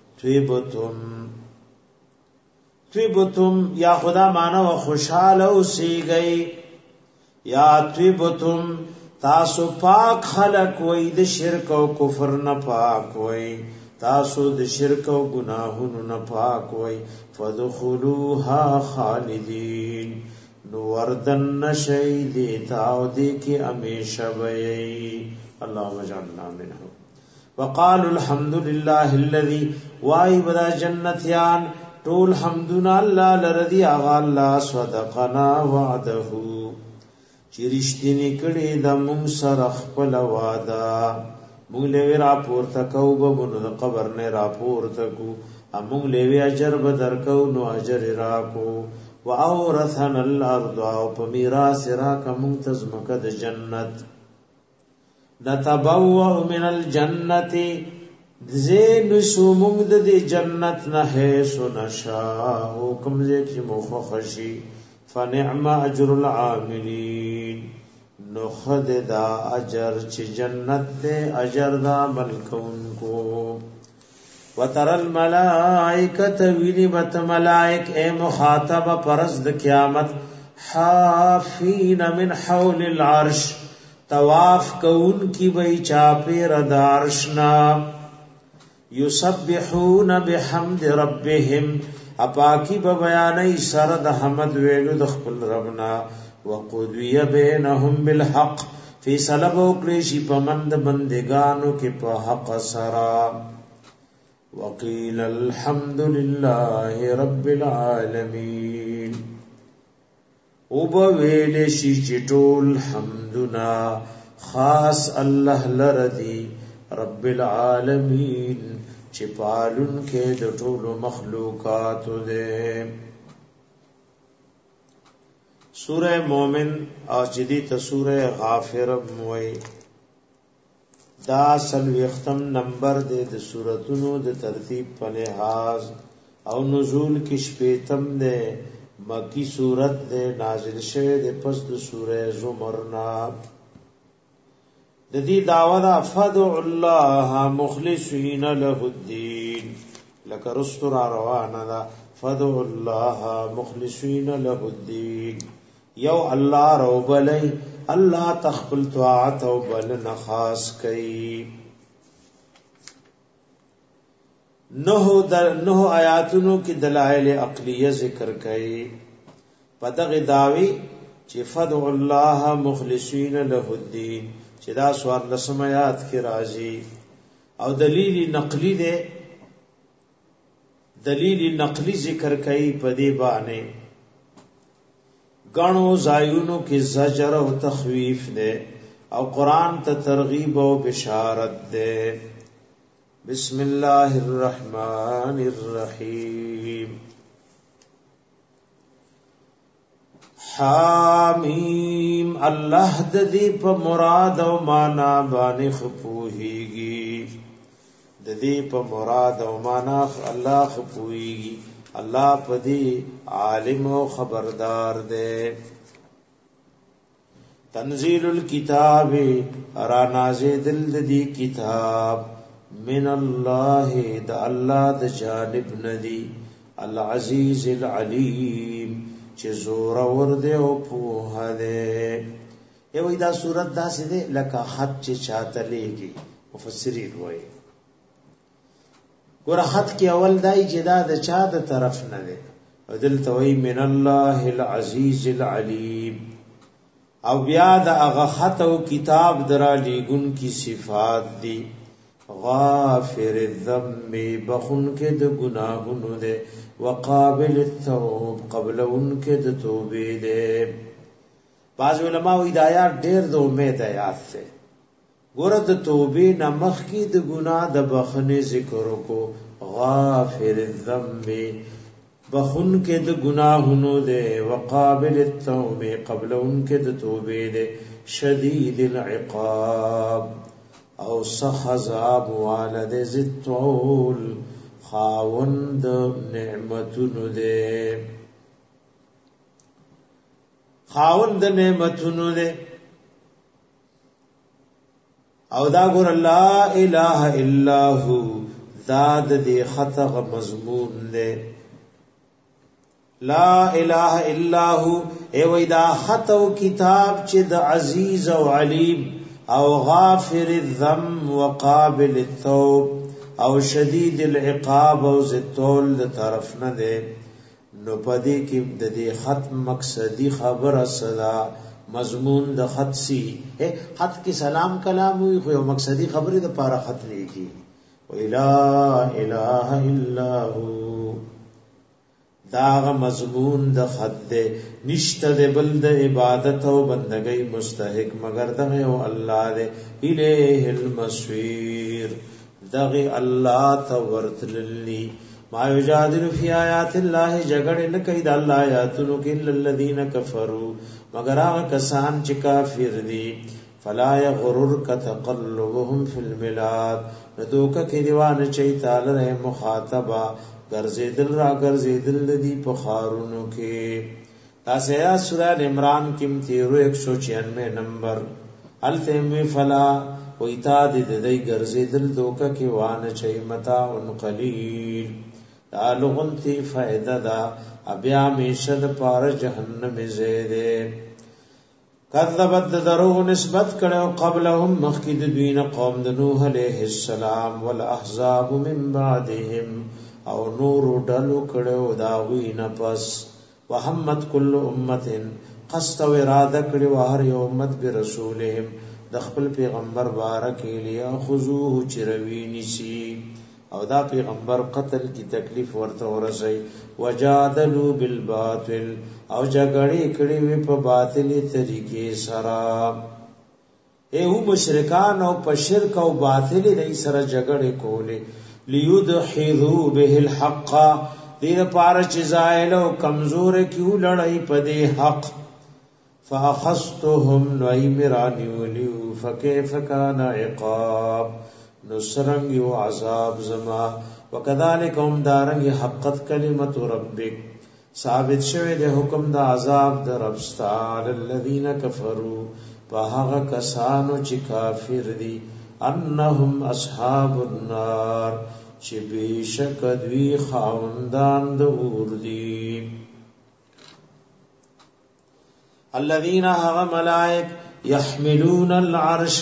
طیبتم یا خدا مانا و خوشحال او سی گئی یا طیبتم تاسو پاک خلق وی د شرک او کفر نه پاک وی تاسو د شرک او گناهونو نه پاک وی فدخلوها خالدین نو وردن نشی دیتا او دیکی امیشہ بئی اللہم اجعلنا منہم وقالوا الحمد لله الذي وائی بدا جنتیان طول حمدنا اللہ لردی آغا اللہ صدقنا وعده چی رشتینی کڑی دا مونگ سر اخپل وادا مونگ لیوی راپورتکو بمونو دا قبر نے راپورتکو مونگ لیوی اجر بدرکو نو اجر راکو وَأَوْرَثَنَا الْأَرْضَ او پمیراث راک منتظمک د جنت نتبوأ من الجنت زین سومنگ د جنت نحیث نشاء حکم زی کی مخخشی فنعم اجر العاملین نخد دا اجر چی جنت دے اجر دا ملکون کو وتر الملائکۃ ویلبت ملائک اے مخاطب پرزد قیامت حافین من حول العرش طواف کون کی بئی چاپی ردارشنا یسبحون بحمد ربهم اپاکی ببیانی سرد حمد ویلو دخپل ربنا وقضی بینهم بالحق فی سلب اکریشی پمند بندگانو کی پا حق سرا وقیل الحمد لله رب العالمین او بویل شی چټول حمدنا خاص الله لردی رب العالمین چې پالون کې د ټولو مخلوقات دې. سورہ مومن او جدی ته سورہ غافر موي دا سلوختم نمبر دے د سورتونو د ترتیب په لحاظ او نزول کې شپیتم دے مکی سورت دے نازل شوه د پس د سورہ زمر نا د دې داوا دا فدع الله مخلصین له الدین لکه رستور روانه دا فدع الله مخلصین له الدین یو الله روبلی اللہ تخبل طاعت و بلن خاص کئی. نو آیاتونو کی دلائل عقلیہ ذکر کئی پدغ داوی چی فدع اللہ مخلصین له الدین چی دا سوار لسم آیات کی رازی او دلیل نقلی ذکر کئی پدی بانے گانو زایونو کی زجر و تخویف دے او قرآن تا ترغیب و بشارت دے. بسم اللہ الرحمن الرحیم حامیم الله د دې په مراد او معنا باندې خپوهيږي د دې په مراد او معنا الله خپوهيږي الله په دې عالم او خبردار دی تنزيل الكتاب را نازل دې کتاب من الله د الله د جانب ندي العزيز العليم چې زور ور دے او په هله یو دا صورت داسې ده لکه خط چې چاته لګي مفسرین وایي ګور خط کې اول دای چې دا د چا د طرف نه ده دلته وایي من الله العزيز العليم او بیا د هغه خط او کتاب درا لګون کی صفات دي غافر الذنب بخون کې د گناهونو ده وقابل التوب قبل انکه د توبې ده بعض علماء ہدایات ډېر د امید آیات ده ګوره د توبې نمخ کې د ګناه د بخنه ذکر کو غافر الذنب بخون کې د گناهونو ده وقابل التوب قبل انکه د توبې ده شدید العقاب او سخ عذاب والد ذل خاوند نعمتونو دے خاوند نعمتونو دے او دا ګور لا اله الا هو ذات دے خطغ مضمون دے لا اله الا هو ای وای دا خط او کتاب چې د عزیز او علیم او غافر الذنب وقابل التوب او شدید العقاب او ذل د طرف نه ده نو پدې کې د دې ختم مقصدی خبر صدا مضمون د خط سی خط کې سلام کلام وي خو مقصدی خبره د پاره خط لیکي ولا اله الا هو دا مضمون د خط ده نشته د بل د عبادت او بندګۍ مستحق مگر دغه او الله دې الیه المصير دغه الله ته ورتللی ما یجادل فی آیات الله جګړه نه کوي د الله آیاتونو کې الذین کفروا مگر هغه کسان چې کافر دي فلا یغررک تقلبهم فی البلاد ندوک کې دیوانه چي تعالی مخاطبه ګرځیدل را ګرځیدل دي په خارونو کې تاسو یا سورہ عمران کې 196 نمبر التم فلا و ایتا دې ګرځیدل دوکه کې وانه چي متاع قلیل تعلقنتی فائدہ دا ابیا میشد پار جہنم زیده کذبت درو نسبت کړو قبلهم مخکد دوین قوم د نوح علیہ السلام والاحزاب من بعدهم او نور ډلو کړو دا وینا پس وهمت کل امه قصد و اراده کړو هر یو امت برسولهم د خپل پیغمبر بارک لیا خذوه چروی نشي او دا پیغمبر قتل کی تکلیف ورته ورسي وجادلوا بالباطل او جګړې کړې وي په باطلي طریقې سره ایو مشرکان او په شرک او باطلي دای سره جګړې کولې ليدحضوا به الحق دیر پار چې زائل او کمزور کیو لړۍ په دې حق فاخذتهم نایمرانی ولیو فكيف كان عقاب نصرنگ و عذاب زما وکذالک هم دارنگ حقت کلمت ربک ثابت شوه د حکم د عذاب د ربستا الذین کفروا فهغه کسانو چې کافر دي انهم اصحاب النار چې بشک دوی خاوندان د اور دي الذين هغه ملائک يحملون العرش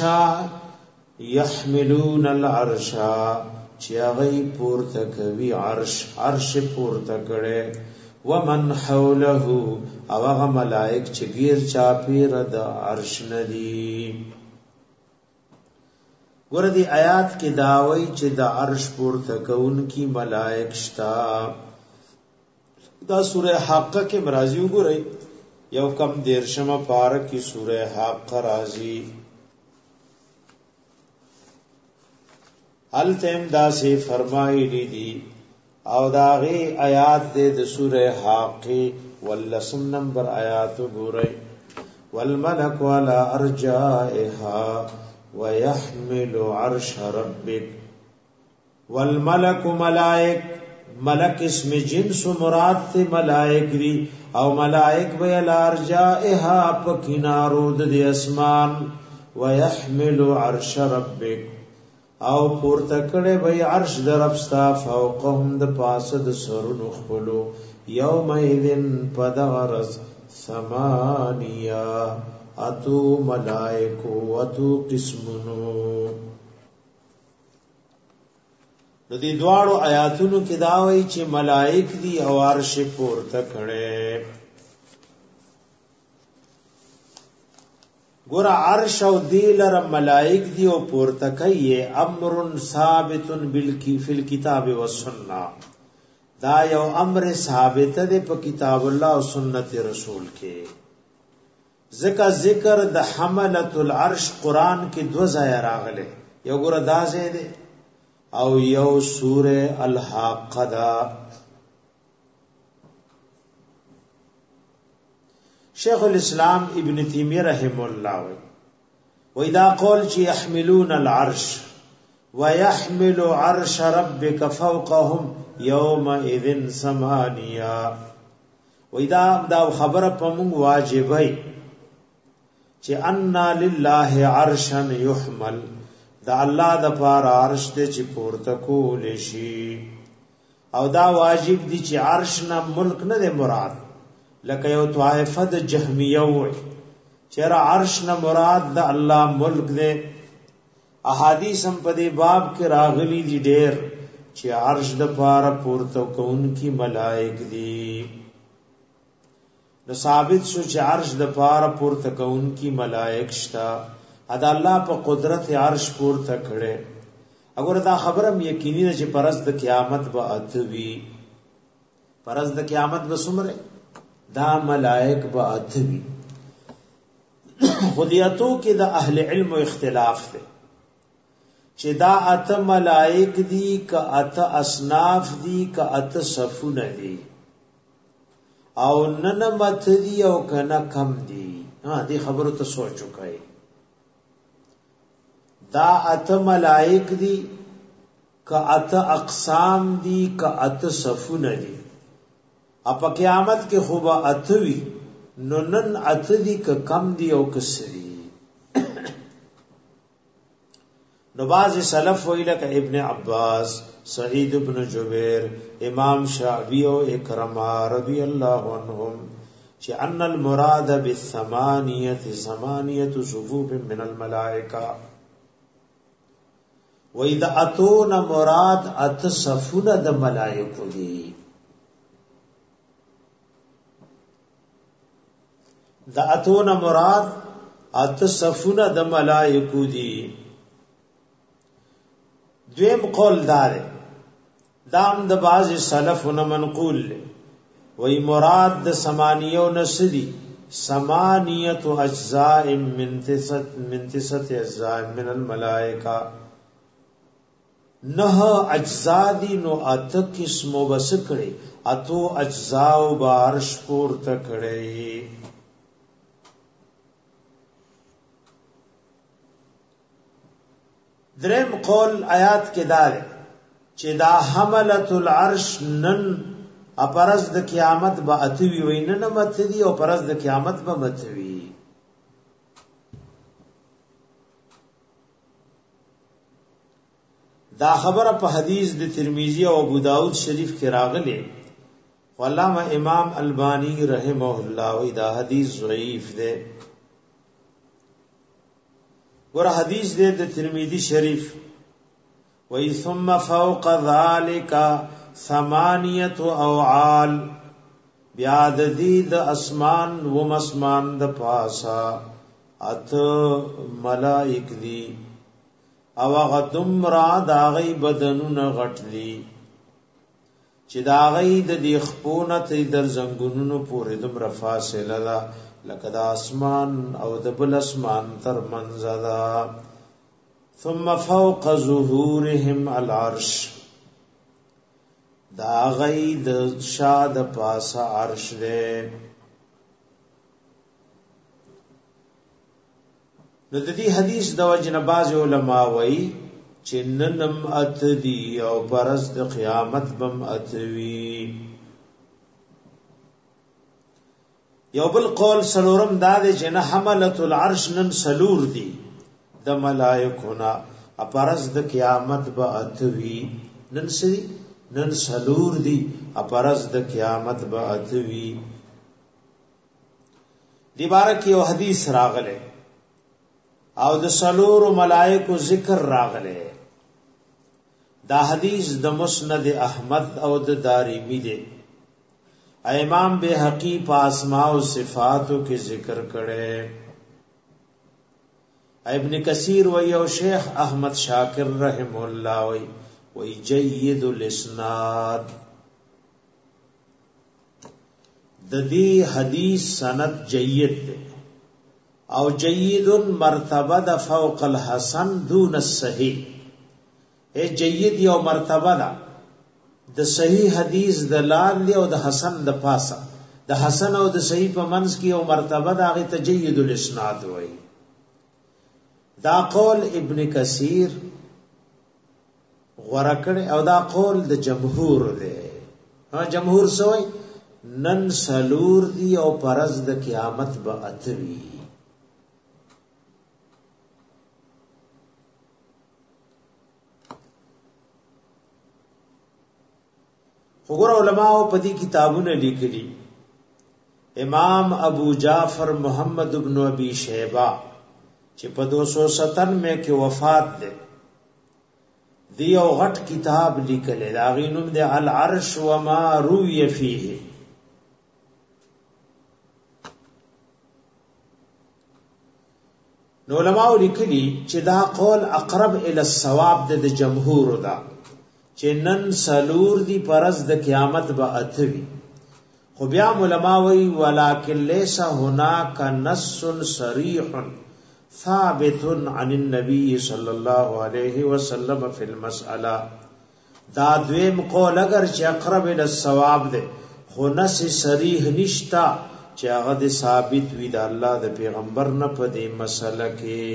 يحملون العرش چې هغه پورته کوي عرش پورته کړي ومن حوله او هغه ملائک چې غیر چاپیر د عرش ندي ګور دي آیات کې داوي چې د عرش پورته کوونکی ملائک شتا دا سوره حق کې مرাজি وګورئ یو کم دیرشمه پاره کې سوره حق راځي حل تیم دا سے فرمائی لی دی او داغی آیات دے د سورہ حاقی واللسم نمبر آیات گورئی والملک على ارجائها ويحمل عرش ربك والملک ملائک ملک اسم جنس مراد تے ملائک دی او ملائک بی الارجائها پا کنارو دی اسمان ويحمل عرش ربک او پورتکڑے بی عرش در ابستا فوقهم د پاسد سرون اخبلو یوم ایذن پدغرز ثمانیہ اتو ملائکو اتو قسمنو نو دی دوارو آیاتونو کی داوئی چی ملائک دی او عرش پورته کړي ګور عرش او دی لر ملائک دی او پورته کوي امر ثابت فی الكتاب والسنه دا یو امر ثابت دی په کتاب الله او سنت رسول کې ذکر د حملۃ العرش قران کې دو ځای راغله یو ګور دا ځای دی او یو سوره الحاقہ دا شیخ الاسلام ابن تیمیہ رحم اللہ و اذا قول چی يحملون العرش ويحمل عرش ربك فوقهم يومئذ ثمانية و اذا دا خبر پمون واجبای چی ان لله عرشا يحمل دا الله د پار عرش ته چې پورته کول شي او دا واجب دي چې عرش نه ملک نه دی مراد لکه یو طائفه د جهمیه وي چې عرش نه مراد د الله ملک دی احادیث هم په دې باب کې راغلي دي ډېر چې عرش د پار پورته کون کی ملائک دي نو ثابت شو چې عرش د پار پورته کون کی ملائک شتا ادا الله په قدرت عرش پورته کړي اگر دا خبرم یقیني ده چې پرز د قیامت به اتوي پرز د قیامت به سمره دا ملائک به اتوي خودیاتو کې د اهل علم اختلاف ده چې دا ات ملائک دي ک ات اصناف دي ک ات صفونه دي او نن مت دي او کنه کم دي دې خبرو ته سوچ وکړئ دا ات ملائک دی کا ات اقسام دی کا ات صفونه دی اپ قیامت کې خوبا اتوی نو نن ات دی کا کم دی او کسری نو باز سلف ویلا کا ابن عباس سعید ابن جبیر امام شعبی او اکرمہ رضی اللہ عنہم چې ان المراد بالثمانیه ثمانیه صفوف من الملائکه وَإِذَا أَتُونَ مراد ات صفونه د ملائکو دي د اتون مراد ات صفونه د ملائکو دي دویم قول دار دام د باز سلفونه منقول وی مراد د ثمانیو نسدي ثمانیه اجزاء من تسعه اجزاء من الملائکه نه اجزا دی نو ات قسمو بس کړي اتو اجزا او بارش پورته کړي دریم قول آیات کې دار چې دا حملۃ العرش نن اپرز د قیامت به اتوي وینه نه مت دی او پرز د قیامت به متوي دا خبره په حدیث د ترمذی او ابو داود شریف کې راغلي علامہ امام البانی رحمه الله وی دا حدیث ضعیف ده ور حدیث ده د ترمذی شریف وی ثم فوق ذلك ثمانیه اوعال بیا د دې د اسمان و مسمان د پاسا ات ملائک دی او هغه دمرا داغی بدنونه غټلی چې داغی د دې خپونه ته در زنګونونو پورې دمر فاصله ده لکه د اسمان او د بل اسمان تر منځدا ثم فوق ظهورهم العرش دا غي د شاد پاسه عرش دے. نو د دې حدیث د وجنه باز علماء وایي چې ننم اتدی او پرز د قیامت بم اتوی. یو بل قول سلورم دا دی چې نه حملت العرش نن سلور دی د ملائکونا اپرز د قیامت به اتوی. نن سری نن سلور دی اپرز د قیامت به اتوی. دی بارک یو حدیث راغله او د سلور ملائکو ذکر راغله. دا حدیث د مسند احمد او د دارمی دی. امام بهقی په اسماء او صفاتو کې ذکر کړي. ابن کثیر و یو شیخ احمد شاکر رحم الله وی جید الاسناد. د دې حدیث سند جید دی او جید مرتبه د فوق الحسن دون الصحیح. اے جید یو مرتبه ده د صحیح حدیث د لاندې او د حسن د پاسه. د حسن او د صحیح په منځ کې یو مرتبه ده، هغه ته جید الاسناد وایي. دا قول ابن کثیر غوړه کړي او دا قول د جمهور دی. جمهور سوی نن سلور دی او پرز د قیامت به اتوی. وګوره علماء په دې کتابونه لیکلي. امام ابو جعفر محمد ابن ابي شيبه چې په 297 کې وفات ده، دی یو غټ کتاب لیکل دا غینوم د العرش وما روي فيه. نو علماء لیکلي چې دا قول اقرب الى الصواب د جمهور ده چې نن سلور دی پرز د قیامت به اتوی. خو بیا علماء وی ولکن ليس هناك نص صریح ثابت عن النبي صلی الله علیه وسلم فی المسأله. دا دویم قول اگر چې اقرب الى الصواب ده خو نص صریح نشتا چې هغه د ثابت وی د الله د پیغمبر نه په دې مسله کې.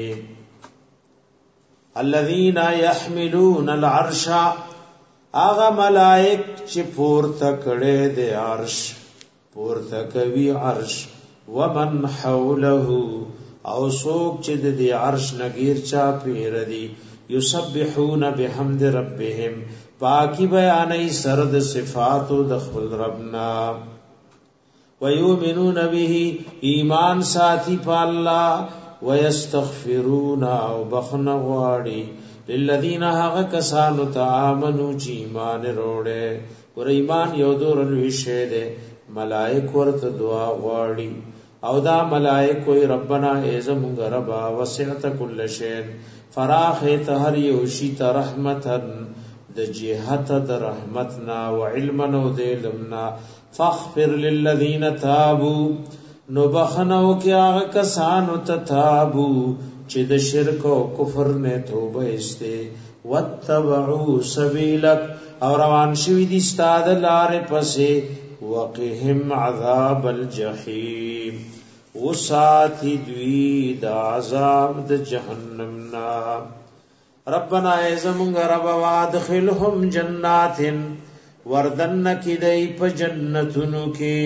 الذين يحملون العرش، آغا ملائک چې پورته کړي د عرش، پورته کوي عرش. ومن حوله، او څوک چې د عرش نګیر چا پیر دي. یسبحون بحمد ربهم، پاکی بیانې سر د صفاتو د خپل ربنا. ويؤمنون به، ایمان ساتي په الله. ويستغفرون، او بخنه غواړي للذین هغه کسانو ته آمنو چې ایمان وروړي. ور ایمان یو دورلوي شی دی، ملائک ورته دعا غواړي او دا ملائک وی ربنا ایزمونږ ربا وسعت کل شی، فراخ ته هر یو شی ته رحمتن د جهت د رحمتنا وعلما او د علمنا. فاغفر للذین تابوا، نو بخنو کې هغه کسانو ته تابو چې د شرک او کفر نه توبه استه. واتبعوا سبیلک، او روان شوی دي ستاد لارې پسې. وقهم عذاب الجحیم، وساتی دوی د عذاب د جهنم نا. ربنا ایزمونږ رب وادخلهم جنات، وردن کی دی په جنتونو کې.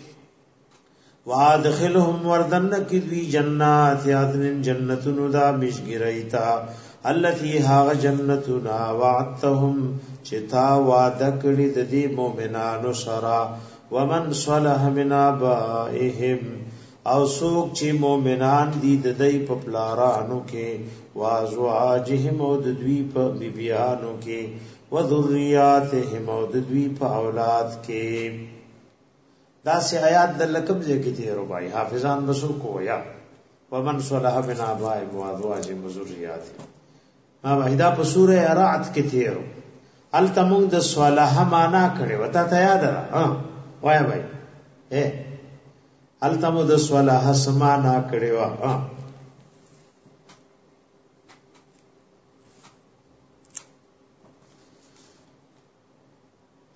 وادخلهم وردن کی دوی جنات یادن جنتونو دا مشګریتا. التي هاغ جنتنا وعدتهم چتا وعده کړی د دې مؤمنانو سره. ومن صلح من آبائهم، او څوک چې مؤمنان دي د دې په پلارانو کې. وازواجهم، او د دوی په بیبيانو کې. وذریاتهم، او د دوی په اولاد کې. دا سه آیات د لکم ځکه ته ربای حافظان بسو کو یا ومن صلح من آبائهم وازواجهم وذریاتهم. ما واحده په سوره رعد کې تیرو التمون د صالح معنا کړي وتا ته یاد را وای بھائی اے التمو د صالح سمانا کړي وا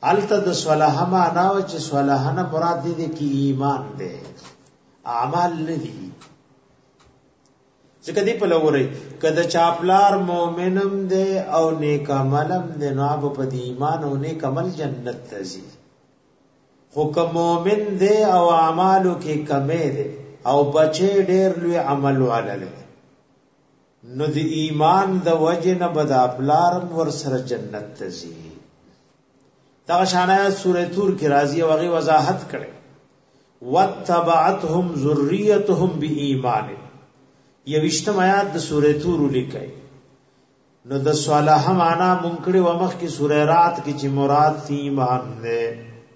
الته د صلاح معنا او چې صلاح نه مراد دي کی ایمان ده اعمال ندي ځکه دی په لوري کله چاپلار مؤمنم ده او نیک عملم ده نو په ایمان او نیک عمل جنت تزي خو که مؤمن ده او اعمالو کې کمې ده او بچي ډېر لوی عمل والے نو د ایمان د وجه نه بد خپلارم ور سره جنت تزي دا شانه سوره تور کې راځي او غي وضاحت کړي وتبعتهم ذريتهم بإيمان یوشتم آیات د سوره تور لیکي نو د صالح معنا مونکړي و مخ کې سوره رات کې چې مراد تی ایمان ده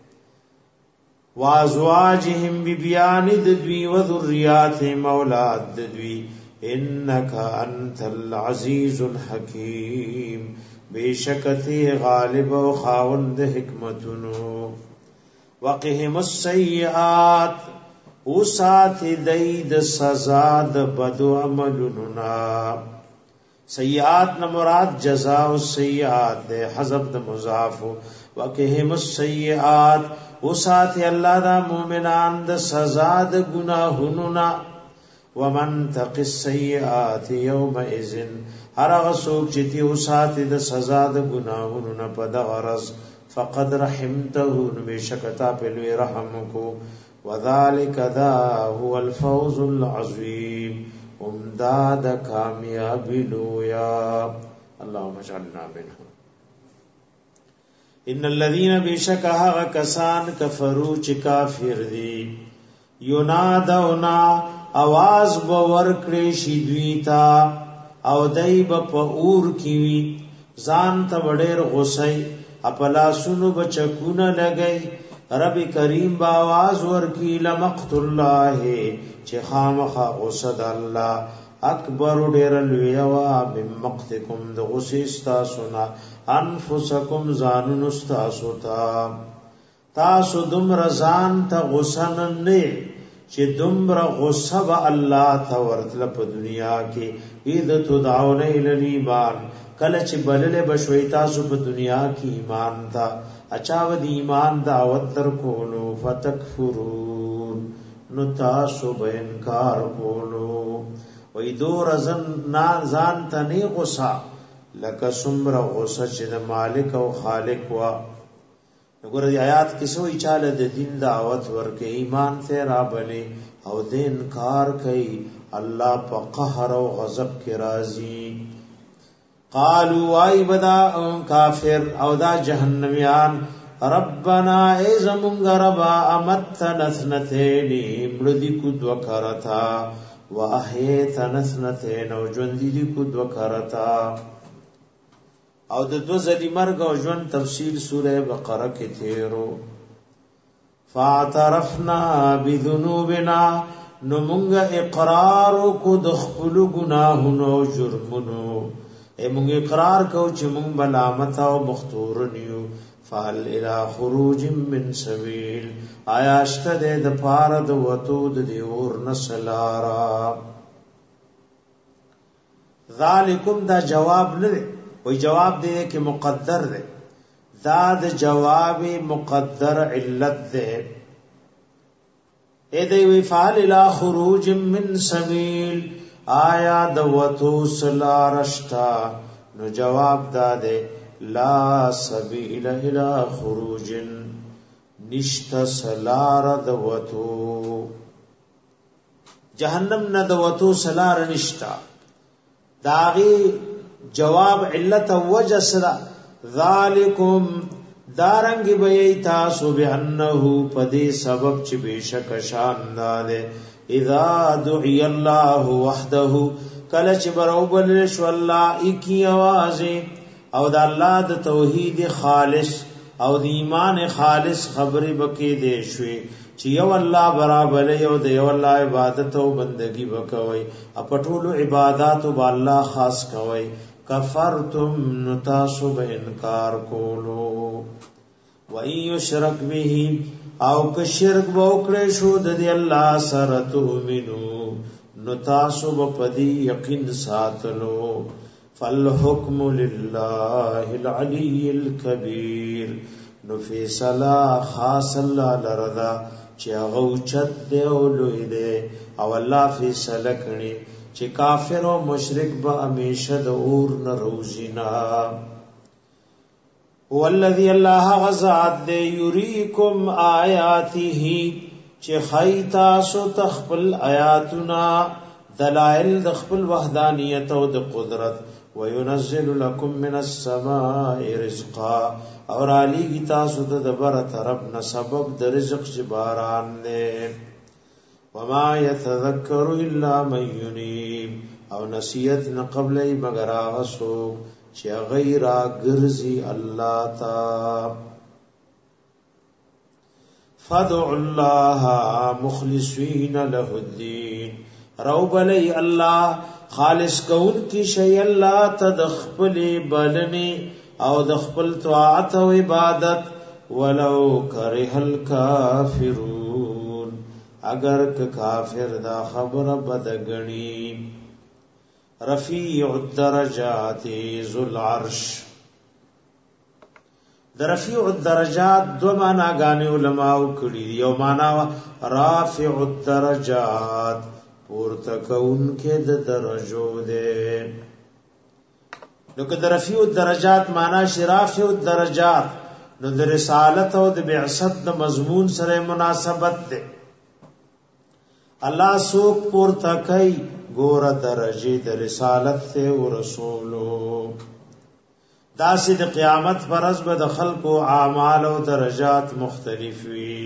وازواجهم ببيان ددوی و ذریاتهم اولاد ددوی انک انت العزیز الحکیم بیشکتی غالب و خاوند حکمتونو وقهم السیئات او سات دید سزا د بدو عملنا سیئات نہ مراد جزاء السیئات دے حذف د مضاف وقهم السیئات او سات اللہ دا مومنان د سزا د گناہونو نا ومن تق السیئات یومئذ هر هغه څوک چې دی او ساتي د سزا د ګناهونو نه په دغه ورځ فقد رحمته نو بشکتا په لوی رحم کو وذالک ذا هو الفوز العظیم امداد کامیابی لویا اللهم اجعلنا منهم ان الذين بشکها کسان کفروا چې کافر دي ینادونا आवाज به ورکړي شي دوی تا او دایب په اور کی وی ځان ته وړر غوسای خپلا سونو بچکونه لګی رب کریم با आवाज ورکی لمقت الله چې خامخ غصد الله اکبر ډیر لوی وا بمقتکم د غسستا سنا انفسکم زانن استاسو تاسو دم رضان ته غسن نه چې دمر غصب الله ته ورتل په دنیا کې اذ تدعون الى الايمان کله چې بلله بشوي تاسو په دنیا کې ایمان تا اچاو دی ایمان دعوت تر کولو فتکفرون نو تاسو به انکار کولو وې دور ځان ته نه غصه لکه سمر غصه چې د مالک او خالق وا وګوره دی آیات کې سوې چاله د دین دعوت ورکې ایمان ته را بلې او د انکار کوي الله په قهر او غضب کې راضي قالوا ای بدا کافر او دا جهنميان ربنا ایزمون ربا امتنا اثنتين مړدی کو دو کرتا واحیتنا اثنتين او ژوندۍ کو دو کرتا او د دو ځلی مرګ او ژوند تفصیل سوره بقره کې تیرو فاعترفنا بذنوبنا نو مونږ اقرار کو د خپل ګناهونو او جرمونو مونږ اقرار کو چې مونږ ملامت او مختور نیو فهل الى خروج من سبيل آیا شته د پاره د وتو د اور نسلارا ذالکم دا جواب نه وی جواب دے کہ مقدر دے داد جواب مقدر علت دے اے دے وی فعل الى خروج من سبیل آیا دوتو سلا رشتا نو جواب دا دے لا سبیل الى خروج نشت سلار دوتو جہنم نہ دوتو سلار نشتا داغی جواب علت وجه سرا ذالکم دارنګ به تاسو به انه پدې سبب چې بشک شان داله اذا دعي الله وحده کله چې بروبل شو الله اکی आवाज او د الله د توحید خالص او د ایمان خالص خبرې بکې دې شوي چې یو الله برابر یو د یو الله عبادت او بندگی وکوي اپټولو عبادت او الله خاص کوي کفرتم نتاسو به انکار کولو و ای شرک به او که شرک وکړې شو د الله سره تؤمنو نتاسو په دې یقین ساتلو فالحکم لله العلی الکبیر نو فیصله خاص الله لردا چې هغه اوچت دی او لوی دی او الله فیصله کړي چې کافر او مشرک به همیشه د اور نه روزینا. والذي الله غزاد دی یریکم آیاته چې خیتا سو تخپل آیاتنا دلائل د خپل وحدانیت او د قدرت وينزل لكم من السماء رزقا اور علی کی تاسو د بر طرف نه سبب د رزق جباران نه. وما يتذكر الا من ينيب او نصیحت نه قبل مگر اسو چې غیر غرزي الله تا. فدع الله مخلصين له الدين روب لي الله خالص کون کی شی الله تدخل بلنی او دخل طاعت او عبادت ولو کرہ الکافرون اگر ک کافر دا خبر بدگنی. رفیع الدرجات ذو العرش در رفیع الدرجات دو معنا غانی علماء کړي. یو معنا رافع الدرجات پورته کون کې د درجو ده. نو که د رفیع الدرجات معنا شرافع الدرجات نو د رسالت او د بعثت د مضمون سره مناسبت ده. الله سوک پورته کوي ګور درجه د رسالت ته او رسولو. داسې د قیامت فرض به د خلقو اعمال او درجات مختلف وي.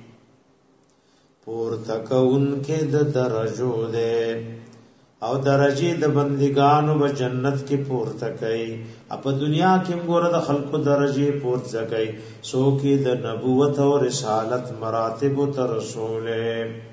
پورته کون کې د درجو ده او درجه د بندگانو به جنت کې پورته کوي. په دنیا کې موږ د خلقو درجه پورته کوي. سو کې د نبوت او رسالت مراتب ته رسوله.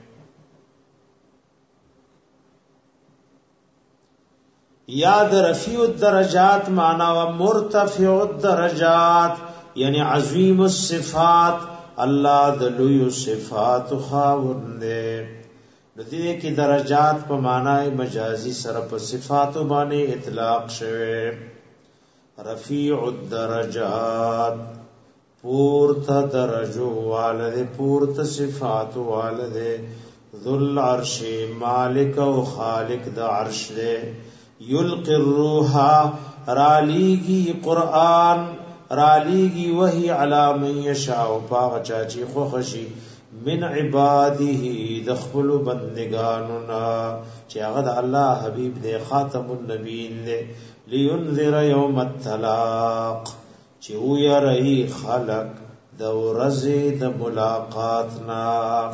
یاد رفیع الدرجات معنا و مرتفع الدرجات یعنی عظیم الصفات الله د لوی صفات خاوند. نو دې کې درجات په معنی مجازي سره په صفات باندې اطلاق شوه. رفیع الدرجات پورته درجو والده پورته صفات والده. ذل عرش مالک او خالق د عرش ده. یلقی الروح رالیگی قرآن رالیگی وحی علی من یشاء پاغ چاچی خوخشی من عباده دخل بندگاننا چی اغد اللہ حبیب دے خاتم النبین دے. لینذر یوم الطلاق چی او یرئی خلق دو رزی د ملاقاتنا.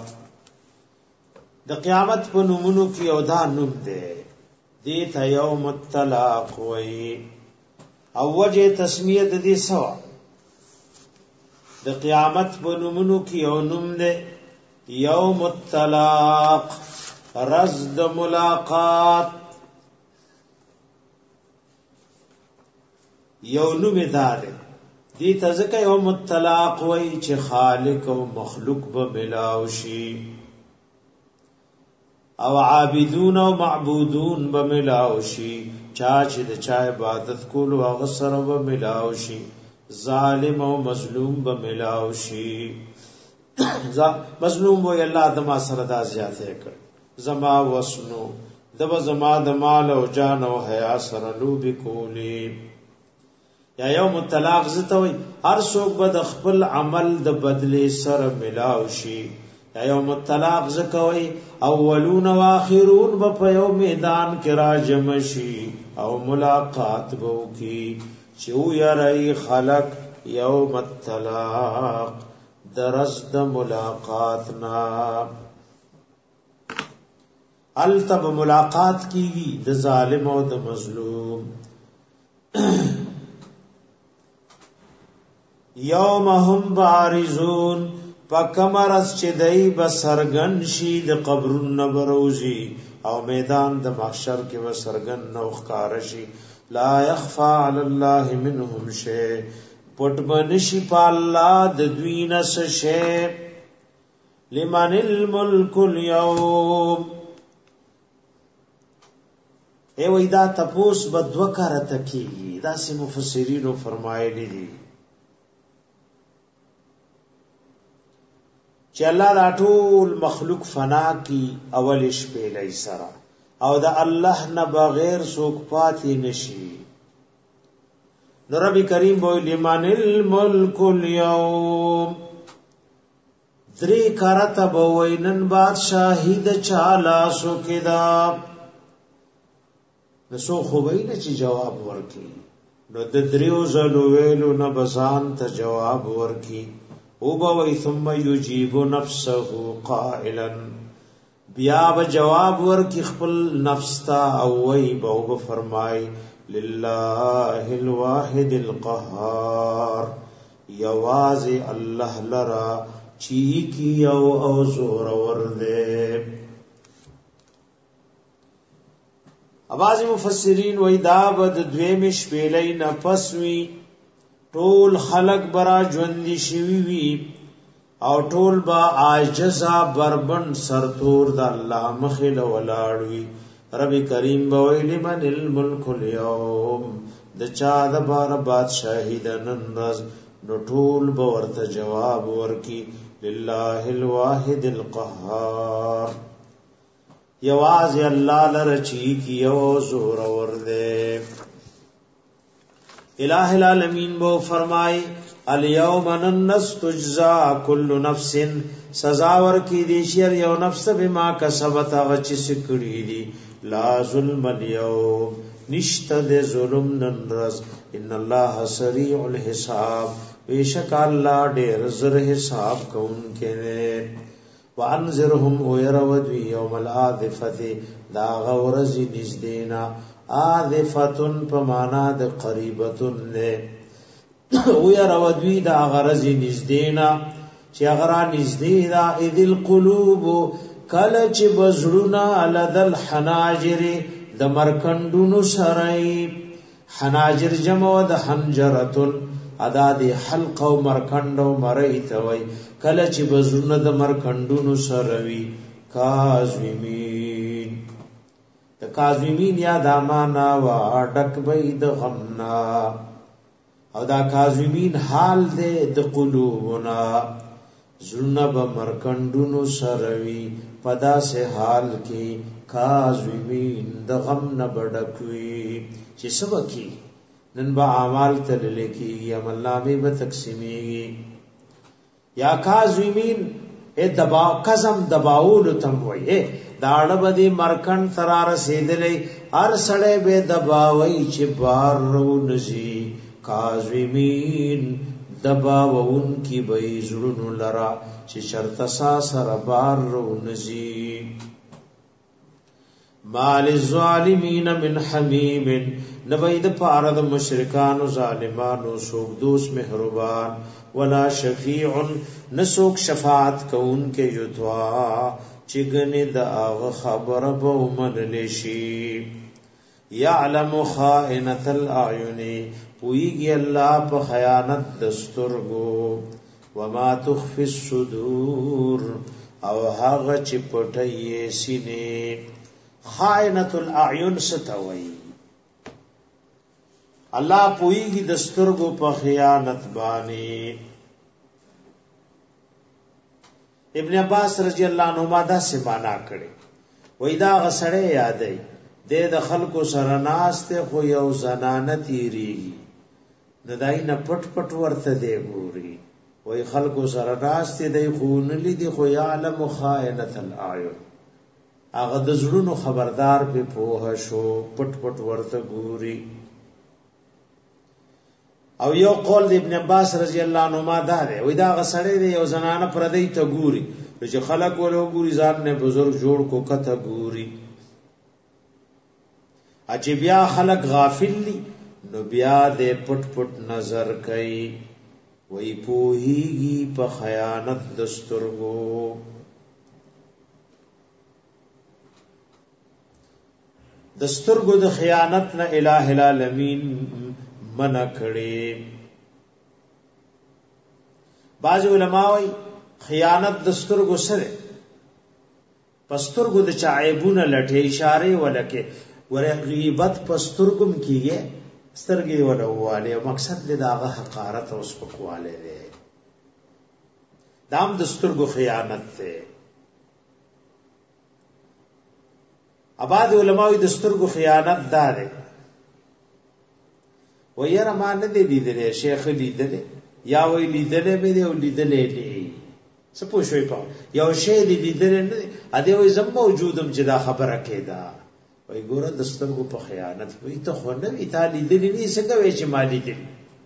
د قیامت په نومونو کی او دا نوم دے دیتا یوم الطلاق وی. او وجه تسمیه د دې سوا د قیامت په نومونو کې یو نوم دی یوم الطلاق رز د ملاقات. یو نوم دار دی ځکه یوم الطلاق وی چې خالق او مخلوق به ملاو شي او عابدون او معبودون به ملاو شي. چا چې د چا عبادت کولو هغه سره به ملاو شي. ظالم او مظلوم به ملاو شي. مظلوم وی الله دما سره دا زیاته کړ زما وسنو دبا زما د مال او جان او حیا سره لوب کولی. یا یوم الطلاق زتوي هر څوک به د خپل عمل د بدله سره ملاو شي. یا یوم الطلاق زکوي اولون و اخرون په یو میدان کې راجم شي او ملاقات بو کی چې یری خلق یوم الطلاق درز د ملاقاتنا. التب ملاقات کیږي د ظالم او د مظلوم. یوم هم بارزون پکمرس چې دای بسرګن شي د قبرون نبروزی او میدان د محشر کې وسرګن نو ښکار شي. لا يخفى على الله منهم شيء پټ بنشي په الله د دوی نس شي. لمن الملك اليوم ای وېدا تپوس بدو کارته کیږي. دا سه مفسرینو فرمایلی دي چې الله دا ټول مخلوق فنا کی اول شپې لای سره او دا الله نه بغیر څوک پاتې نشي. نو رب کریم وی لمن الملک اليوم دری کرتا بوینن بادشاہی د چالا سو کدا نسو خوبین چی جواب ورکی نو د دریو زلو ویلو نبزان تا جواب ورکی او بوی ثم یجیب نفسه قائلا بیا با جواب ورکی خپل نفس تا او وی بو فرمائی للہ الواحد القهار یواز اللہ لرا چی کی او زور ورده. اباظ مفسرین وی دابد دویم شپیلی نفسوی ټول خلق برا جوندی شوی وی او ټول با عاجزا بربن سرتور دا اللہ مخیل ولاړوی. رب کریم بوی لمن الملک اليوم د چا د بار بادشاہی د نن ورځ نو ټول به ورته جواب ورکی لله الواحد القهار یواز الله لرچی کیو زور ورده. الہ العالمین بو فرمائی الیوم نستجزا کل نفس سزا ورکی دی شیر یو نفس بما کسبت غچ سکړی دی لا ظلم اليوم نشت دے ظلم ننرز ان اللہ سریع الحساب بیشک اللہ دیر زر حساب کون کے نے وانذرهم ويرودوی یوم العاذفت دا غورزی نزدینا عاذفتن پمانا دا قریبتن نے ويرودوی دا غرزی نزدینا چی اغرا نزدینا اذ القلوب کلچ بزړونا لدل حناجر د مرکندونو سرای حناجر جمع د حنجرتن ادا د حلق او مرکند او مرئی توي کلچ بزړونا د مرکندونو سروي کاظمین د کاظمین یا دامانا وا ډک بيد غمنا او دا کاظمین حال دے د قلوبنا زړه به مرکندونو سروي پدا سے حال کی کاظمین د غم نه بډکوي چې سبکی نن با اعمال تل لیکي عمل نامه به تقسیمي یا کاظمین اے دبا قسم دباول تم وای داړه بدی مرکن ترار رسیدلې هر سړې به دباوي چې بار رو نزي کاظمین دباون کی بئی زړونو لرا چې شرط سر بار رو نزی مال الظالمین من حمیم نبید پارد مشرکان و ظالمان و سوک دوست مہربان ولا شفیع نسوک شفاعت کون کے یدوا چگن داغ خبر بومن لشی یعلم خائنت الاعین پویگی اللہ پا خیانت دسترگو وما تخفی الصدور او هاغ چی پٹھئی سینے خائنت الاعین ستوئی اللہ پویگی دسترگو پا خیانت بانی. ابن عباس رضی اللہ عنہما دا سے مانا کرے وی دا غسڑے یادئی دے د خلکو سره ناسته خو یو زنانه تیری ندای نه پټ پټ ورته دی ګوري وای خلکو سره ناسته دی خو نلی دی خو یعلم خائنۃ الاعین هغه د زړونو خبردار په پوه شو پټ پټ ورته ګوري. او یو قول د ابن عباس رضی الله عنهما دا دی وای دا غسړې دی یو زنانه پردی ته ګوري چې خلک ولو ګوري ځان نه بزرگ جوړ کو کته ګوري اچ بیا خلق غافل لی نو بیا دے پٹ پٹ نظر کئی وی پوہیگی پا خیانت دسترگو. دسترگو د خیانت نا الہ العالمین منع کڑے. بعض علماء خیانت دسترگو سرے پسترگو د چعیبون لٹھے اشارے ولکے ورے غیبت پسترګم کیږي سترګې ولواله مقصد دې داغه حقارت او سپکواله دی دام دسترګو خیانت ته. اباد علماء دسترګو خیانت دار و یره ما نه دی لیدلې شیخ لیدلې یا وی لیدلې مې دی او لیدلې دی څه پوښوي په یو شی لیدلې نه ا دې وې زم موجودم چې دا خبره کېدا وای ګوره دسترګو په خیانت وې ته خو نه وی تا لیدلې نه څنګه وې چې ما لیدلې.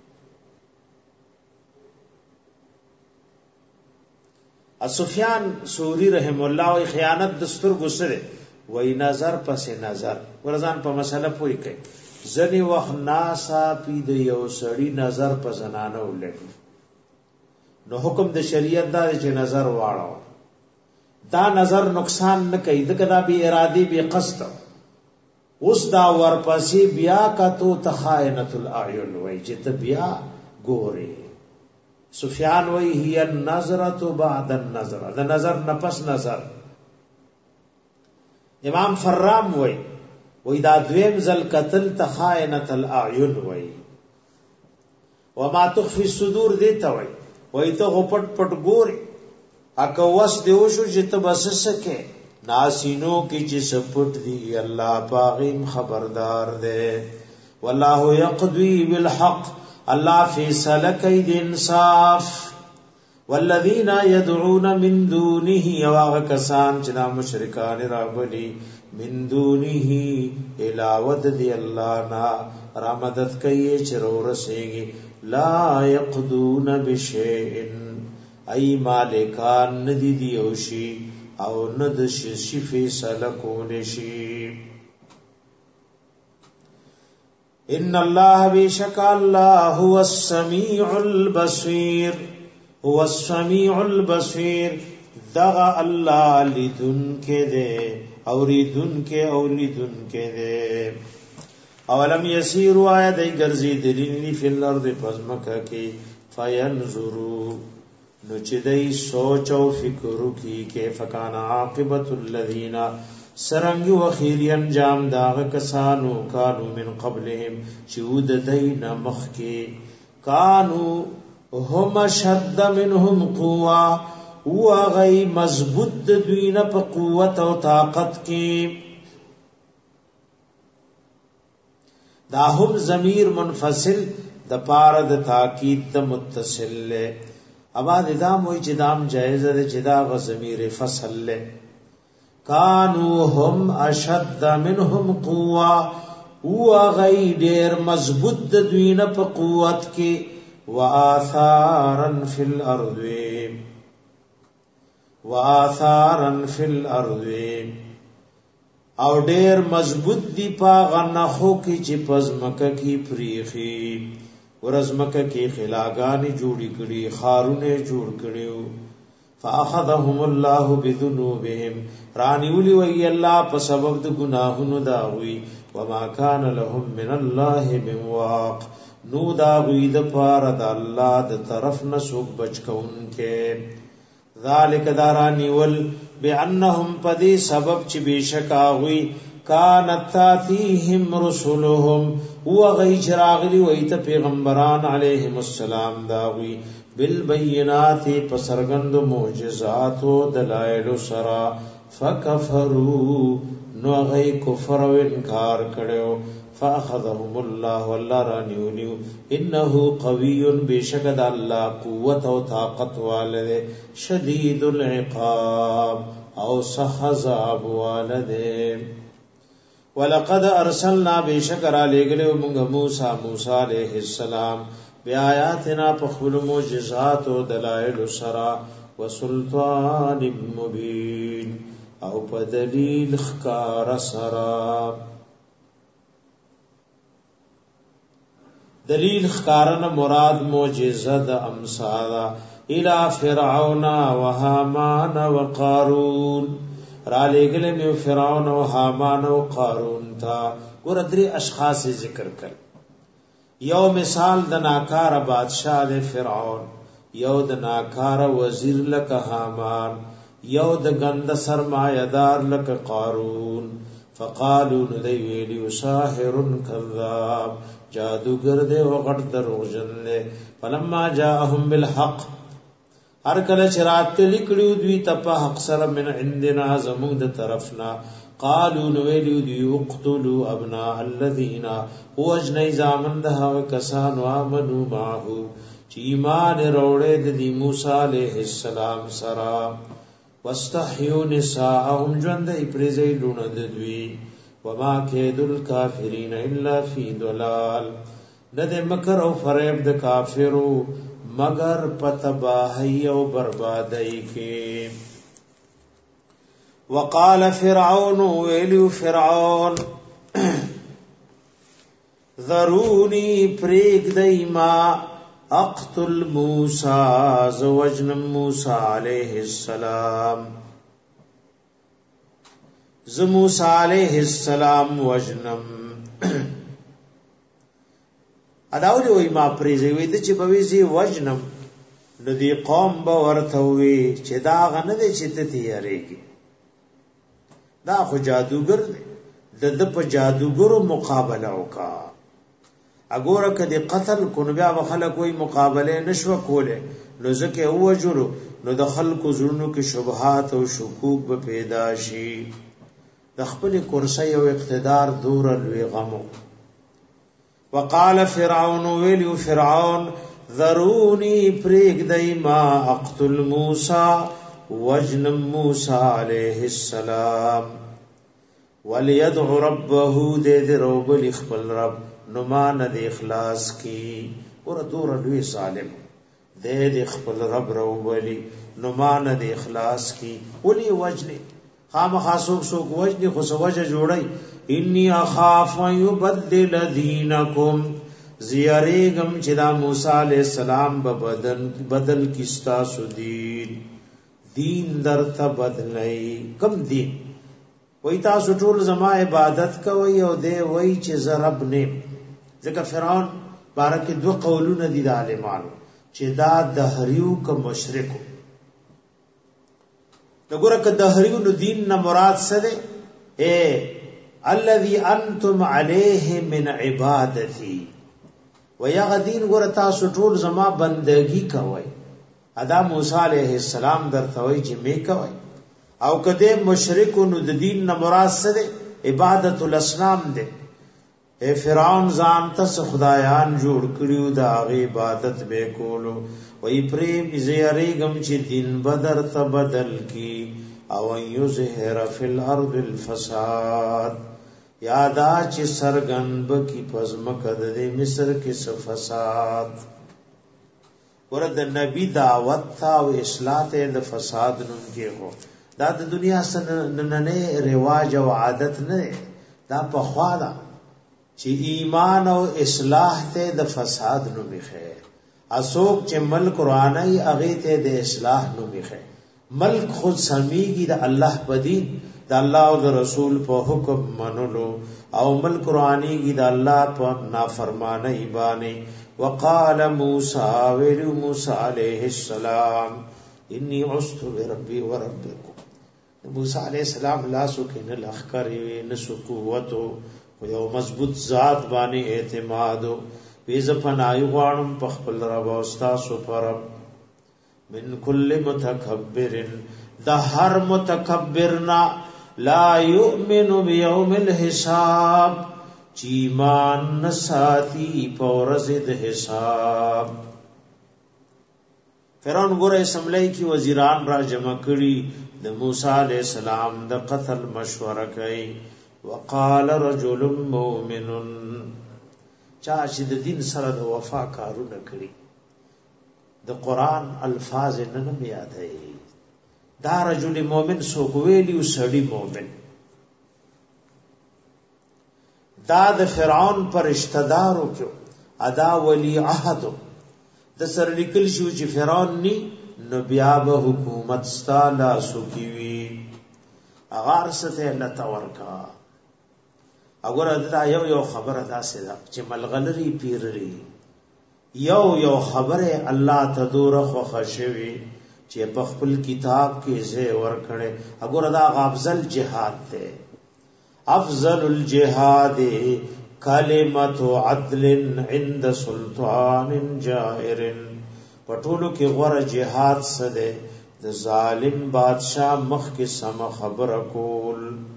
سفیان ثوری رحم الله وی خیانت دسترګو سره وای نظر پس نظر ورزان په مسله پوي کوي ځنی وخت ناسا پی د یو سړی نظر په زنانه ولګي نو حکم د شریعت دا چې نظر واړو دا نظر نقصان نه کوي دغه دا به ارادي به قصد اوس دا ورپسې بیا کتو تخائنۃ الاعین وای چې ته بیا ګوري. سفیان وای هي النظرۃ بعد النظر دا نظر نفس نظر. امام فرام وای دا دویم ذل قتل تخائنۃ الاعین وای وما تخفي الصدور دیتا وای ته غپټ پټ ګوري اکه وس دیو شو چې ته بس سکے ناسینو کی چې سپټ دی الله پاغیم خبردار دے. والله یقضی بالحق الله فیصله کوي د انصاف. والذین يدعون من دونه یواغ کسان چې دا مشرکان راغلي من دونه علاوه دی الله نا را مدد کوي چې ورسېږي لا يقضون بشيء ای مالکان ندی دیوشي او ند شي فیصله کول شي. ان الله بشک الله هو السميع البصير هو السميع البصير دغه الله لیدن کې دے اوریدن کې اولیدن کې دے. اولم یسیروا آیا دی گرزی دلینی فی الارض پزمکا کی فینظروا نو چې دی سوچ او فکرو کی کیف کان عاقبت الذین سرنگ و خیر انجام داغ کسانو کانو من قبلهم چود دین مخ کی کانو هم شد منهم قوا و غی مضبوط دوین پا قوت و طاقت کی. دا هم ضمیر منفصل د پار د تاکید د متصل له اباد ادام وای چې دام جایز ده چې دا غ ضمیر فصل له کانو هم اشد منهم قوا و غی ډیر مضبوط د دوینه په قوت کې واثارا فی الارض او ډیر مضبوط دی پاغه نخو کی چې پزمکه کی پریخي ورزمکه کی خلاګانی جوړی کړي خارونه جوړ کړيو فاخذهم الله بذنوبهم رانیولی وی الله په سبب د گناهونو دا وی وما كان لهم من الله من واق نو دا وی د پاره د الله د طرف نسوک بچکون کې ذالک دارانیول بانهم پدی سبب چې بشکا وی کانت تاتیهم رسولهم و غی چراغلی ویت پیغمبران علیہم السلام داوی بالبینات پسرگند معجزات و دلائل سرا فکفروا نو غی کفر و انکار کڑیو فاخذهم الله والله رانیونیو انه قوی بشکد الله قوت و طاقت والده شدید العقاب او سخذاب والده. ولقد ارسلنا بشکر علیگلو منگ موسی علیہ السلام بیااتنا پخبل معجزات و دلائل سرا و سلطان مبین او پدلیل خکار سرا. دلیل خکارن مراد معجزت امثالا الى فرعون و حامان و قارون را لګل مې فرعون او حامان او قارون تا ګور درې اشخاص ذکر کړ. یو مثال د ناکار بادشاہ د فرعون، یو د ناکار وزیر لکه حامان، یو د غند سرمایدار لکه قارون. فقالوا ندی ویلی ساحر کذاب جادوگر دے او غټ دروغجن دے. فلما جاءهم بالحق هر کله چې راتل کړو دوی ته اکثر من عندنا زمون د طرفنا قالوا نو ویلو دی وقتلوا ابناء الذين وجني زامن ده کسان امنو معه چې ایمان وروړي د موسی عليه السلام سره واستحيوا نساءهم ژوند یې پرېځي لونه د دوی وما كيد الكافرين الا في ضلال نه د مکر او فریب د کافرو مگر پتباہی او بربادی کې وقال فرعون ویلو فرعون ذرونی پریگ دیما اقتل موسی زوجن موسی علیہ السلام موسی علیہ السلام وجنم اداولی وی ما پریزی وی د چې بویزی وجنم نو دی قوم به ورته وی چې دا غنه دې چې ته تیاریږي دا خو جادوګر د په جادوګرو مقابله وکا اګوره کدی قتل کو نو بیا خلک وی مقابله نشو کوله نو ځکه وجرو نو د خلکو زړونو کې شبهات او شکوک به پیدا شي د خپل کرسی او اقتدار دور لوی غمو وقال فرعون ویلو فرعون ذرونی پریگ دیما اقتل موسی وجنم موسی علیہ السلام وليدع ربه دې روب خپل رب نمان د اخلاص کی ور دور لوی ظالم دې خپل رب روبلی نمان د اخلاص کی ولي وجنی خامخا سوک وجنی خو سوجه جوړی انی اخاف یبدل دینکم زیریګم چې دا موسی علیہ السلام به بدل کیستا سو دین درته بدلای کم دین وای تاسو ټول زما عبادت کوي او دی وای چې زرب نه ځکه فرعون بارکه دو قولونه دي د عالمانو چې دا دهریو ک مشرکو دغه ک دهریو نو دین نه مراد څه ده الذي انتم عليه من عبادتي ويغدين ګور تاسو ټول زما بندگی کوي ادا موسی علیہ السلام درته وای چې می کوي او کده مشرکو نو د دین نه مراد څه ده عبادت الاصنام ده فرعون ځان ته خدایان جوړ کړیو دا غي عبادت به کولو وای پریم زیریګم چې دین بدر ته بدل کی او یظهر فی الارض الفساد یادا چې سرګنب کی پزمک د مصر کې فساد ورته نبی دعوت تا او اصلاح ته د فساد نوم کې هو دا د دنیا سننه رواج او عادت نه دا په خواله چې ایمان او اصلاح ته د فساد نوم ښه اسوک چې ملک قرآنی اغه ته د اصلاح نوم ښه ملک خود سمیږي د الله بدین د الله او د رسول په حکم منلو او ملک قرآنی کی د الله په نافرمانی باندې وقال موسی علیہ السلام انی عصت بربی وربکم موسی علیہ السلام لا سکن الاخکر نسو قوت او یو مضبوط ذات باندې اعتماد ویز پنای غوانم په خپل رب او استاسو پر من کل متکبر د هر متکبرنا لا یؤمن بیوم الحساب چیمان نساتی پورز د حساب فرعون ګوره اسمبلی کی وزیران را جمع کړي د موسی علیہ السلام د قتل مشوره کوي وقال رجل مؤمن چا چې د دین سره د وفا کارونه کړي د قران الفاظ نه یادای دا رجل مؤمن سو ویلی سړی مؤمن دا د فرعون پر اشتدارو کې ادا ولی عهد د سر لیکل شو چې فرعون ني نو بیا به حکومت ستاله سوکیوي اغار ست لته ورکا اگر دا یو خبره داسې ده چې ملغلری پیرری یو خبره الله تدور خو خشوي چې په خپل کتاب کې زه ور کړي اگر دا افضل جهاد ده افضل الجهاد کلمت عدل عند سلطان جائر پټولو کې غوړه جهاد څه ده د ظالم بادشاہ مخ کې سم خبره کول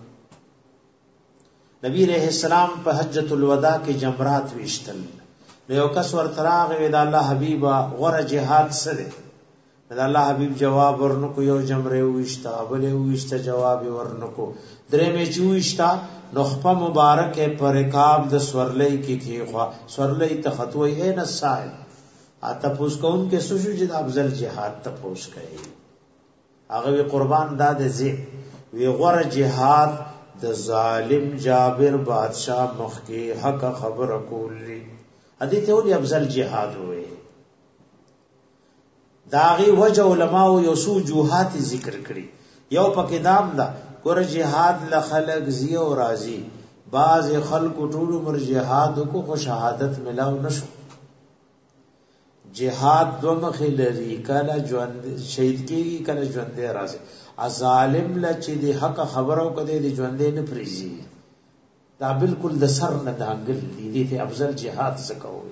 نبی رحم السلام په حجۃ الوداع کې جمرات ویشتل یو کس ورته راغی د الله حبیبا غوړه جهاد څه ده د الله حبیب جواب ورنکو یو جمره ویشتا بلې ویشتا جواب ورنکو درې مې چويشتا نخبه مبارک پر رکاب د سورلې کې کیخوا سورلې تخطوي اے نصائب اته پوس کوم کې سوشو چې افضل جهاد ته پوس کوي هغه قربان داد زی وی غره جهاد د ظالم جابر بادشاہ مخ کې حق خبر کولی ادي ته ولي افضل جهاد وې داغي وجه علماء یو سو جوحات ذکر کړي یو پکې دام دا ګور جهاد ل خلق زی او راضی بعض خلق ټول عمر جهاد کو خو شهادت ملاو نشو جهاد دو مخې لري کله ژوند شهید کیږي کله ژوند راځي ظالم ل چې دی حق خبرو کده دی ژوند نه پریزي دا بالکل د سر نه دانګل دي ته افضل جهاد زکوي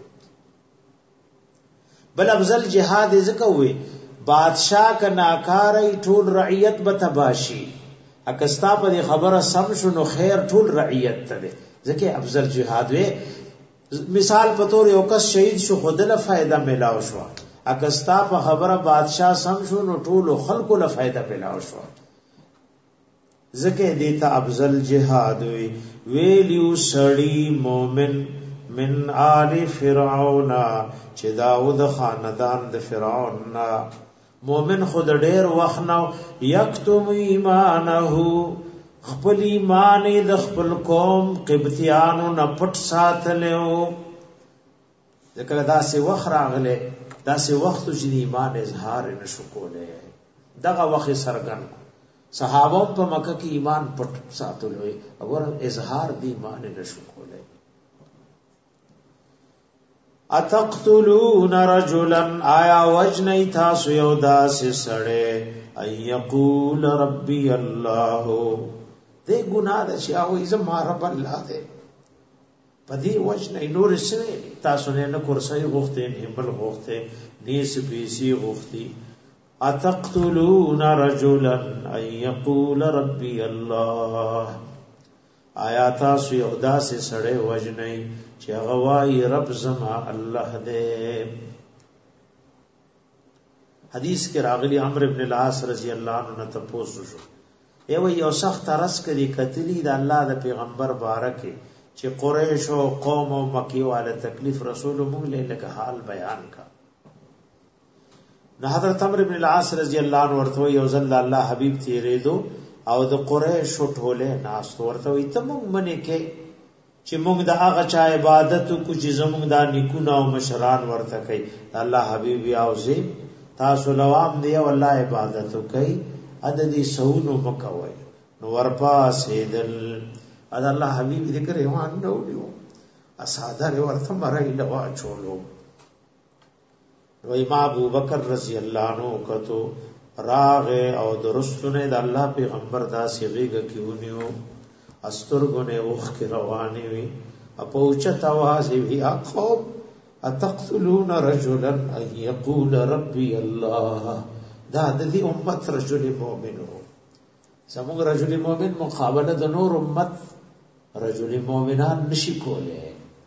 بل افضل جهاد زکوي بادشاہ کا ناکارای ټول رعیت به تباشی اکستا په خبره سم شنو خیر ټول رعیت ته ځکه افضل جهاد وي مثال په تور یو کس شهید شو خودله فائدہ ملاو شو اکستا په خبره بادشاہ سم شو نو ټول خلکو له فائدہ ملاو شو ځکه دیتا افضل جهاد وی ویلیو سړی مومن من آل فرعون چې داود خاندان د فرعون نا مومن خود ډیر وخت نو یکتم ایمانه خپل ایمان د خپل قوم قبطیانو نه پټ ساتلو ځکه داسې وخت راغله داسې وخت چې ایمان اظهار نشو کوله دغه وخت سرګن صحابه په مکه کې ایمان پټ ساتلو اور اظهار دی ایمان نشو کوله اتقتلون رجلا آیا وجنی تاسو یو داسې سړی ای یقول ربی الله دې ګناه ده چې او زما رب الله دې پدې وجنی نور سره تاسو نه کورسای غوښته نه بل غوښته دې سپیسی غوښتي اتقتلون رجلا ای یقول ربی الله آیا تاسو یو داسې سړی وجنی چې هغه وايي رب زما الله دې حدیث کې راغلی عمرو ابن العاص رضی الله عنه ته پوښتنه شو ایو یو سخت ترس کړي کتلی د الله د پیغمبر بارکه چې قریش او قوم او مکی والے تکلیف رسول موږ له لکه حال بیان کا نه حضرت عمرو ابن العاص رضی الله عنه ورته یو ځل الله حبیب تیرې دو او د قریش ټوله ناس ورته وي ته موږ منې کې چې موږ د هغه چا عبادت کو چې زموږ د نیکونو او مشران ورته کوي الله حبیب او زی تاسو لوام دی او الله عبادت کوي عددی سونو مکوي نو ورپا سیدل اذ الله حبیب ذکر روان نو دیو اساده ورته مرای لوا چولو وای ما ابو بکر رضی الله عنه کتو راغ او درستونه د الله پیغمبر دا سیغه کیونیو استرګونه وخ کی رواني وي اپوچت आवाज وی اقوم اتقتلون رجلا ان يقول ربي الله دا د دې امت رجل مؤمن هو سمو رجل مؤمن مقابله د نور امت رجل مؤمنان نشي کوله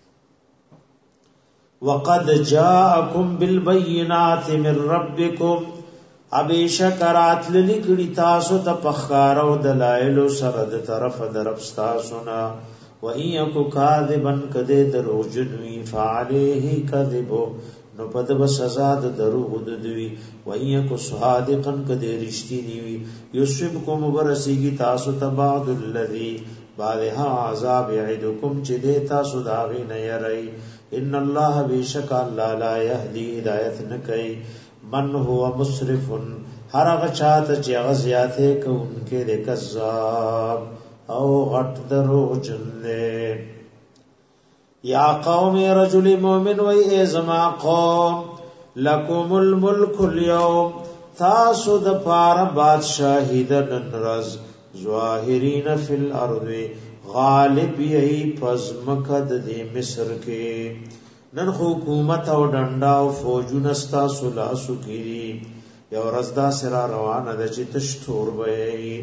وقد جاءكم بالبينات من ربكم ابي شکرات للیکړی تاسو ته پخارو دلایل سره د طرف درپستا سنا و ايکو کاذبن کده دروجنوی فعليه کذب نو پد سزا د دروغ ددوی و ايکو صادقن کده رښتینی وی یوسبکم برسیږي تاسو ته بعد الذی بعدها عذاب یعدکم چې د تاسو داغي نه یری ان الله بیشک الله لا يهدي هدایت نکي من هو مسرف هر هغه چاته چې هغه زیاته کوونکې د کذاب او غټ درو جنې یا قوم رجل مؤمن و ای زما قوم لکم الملک اليوم تاسو د پار بادشاہی د ننرز ظاهرین فی الارض غالب یی پزمکد د مصر کې نن حکومت او ډنډا او فوجونه ستا سلاسو کیږي یو ورځ دا سره روانه ده چې تشتور وي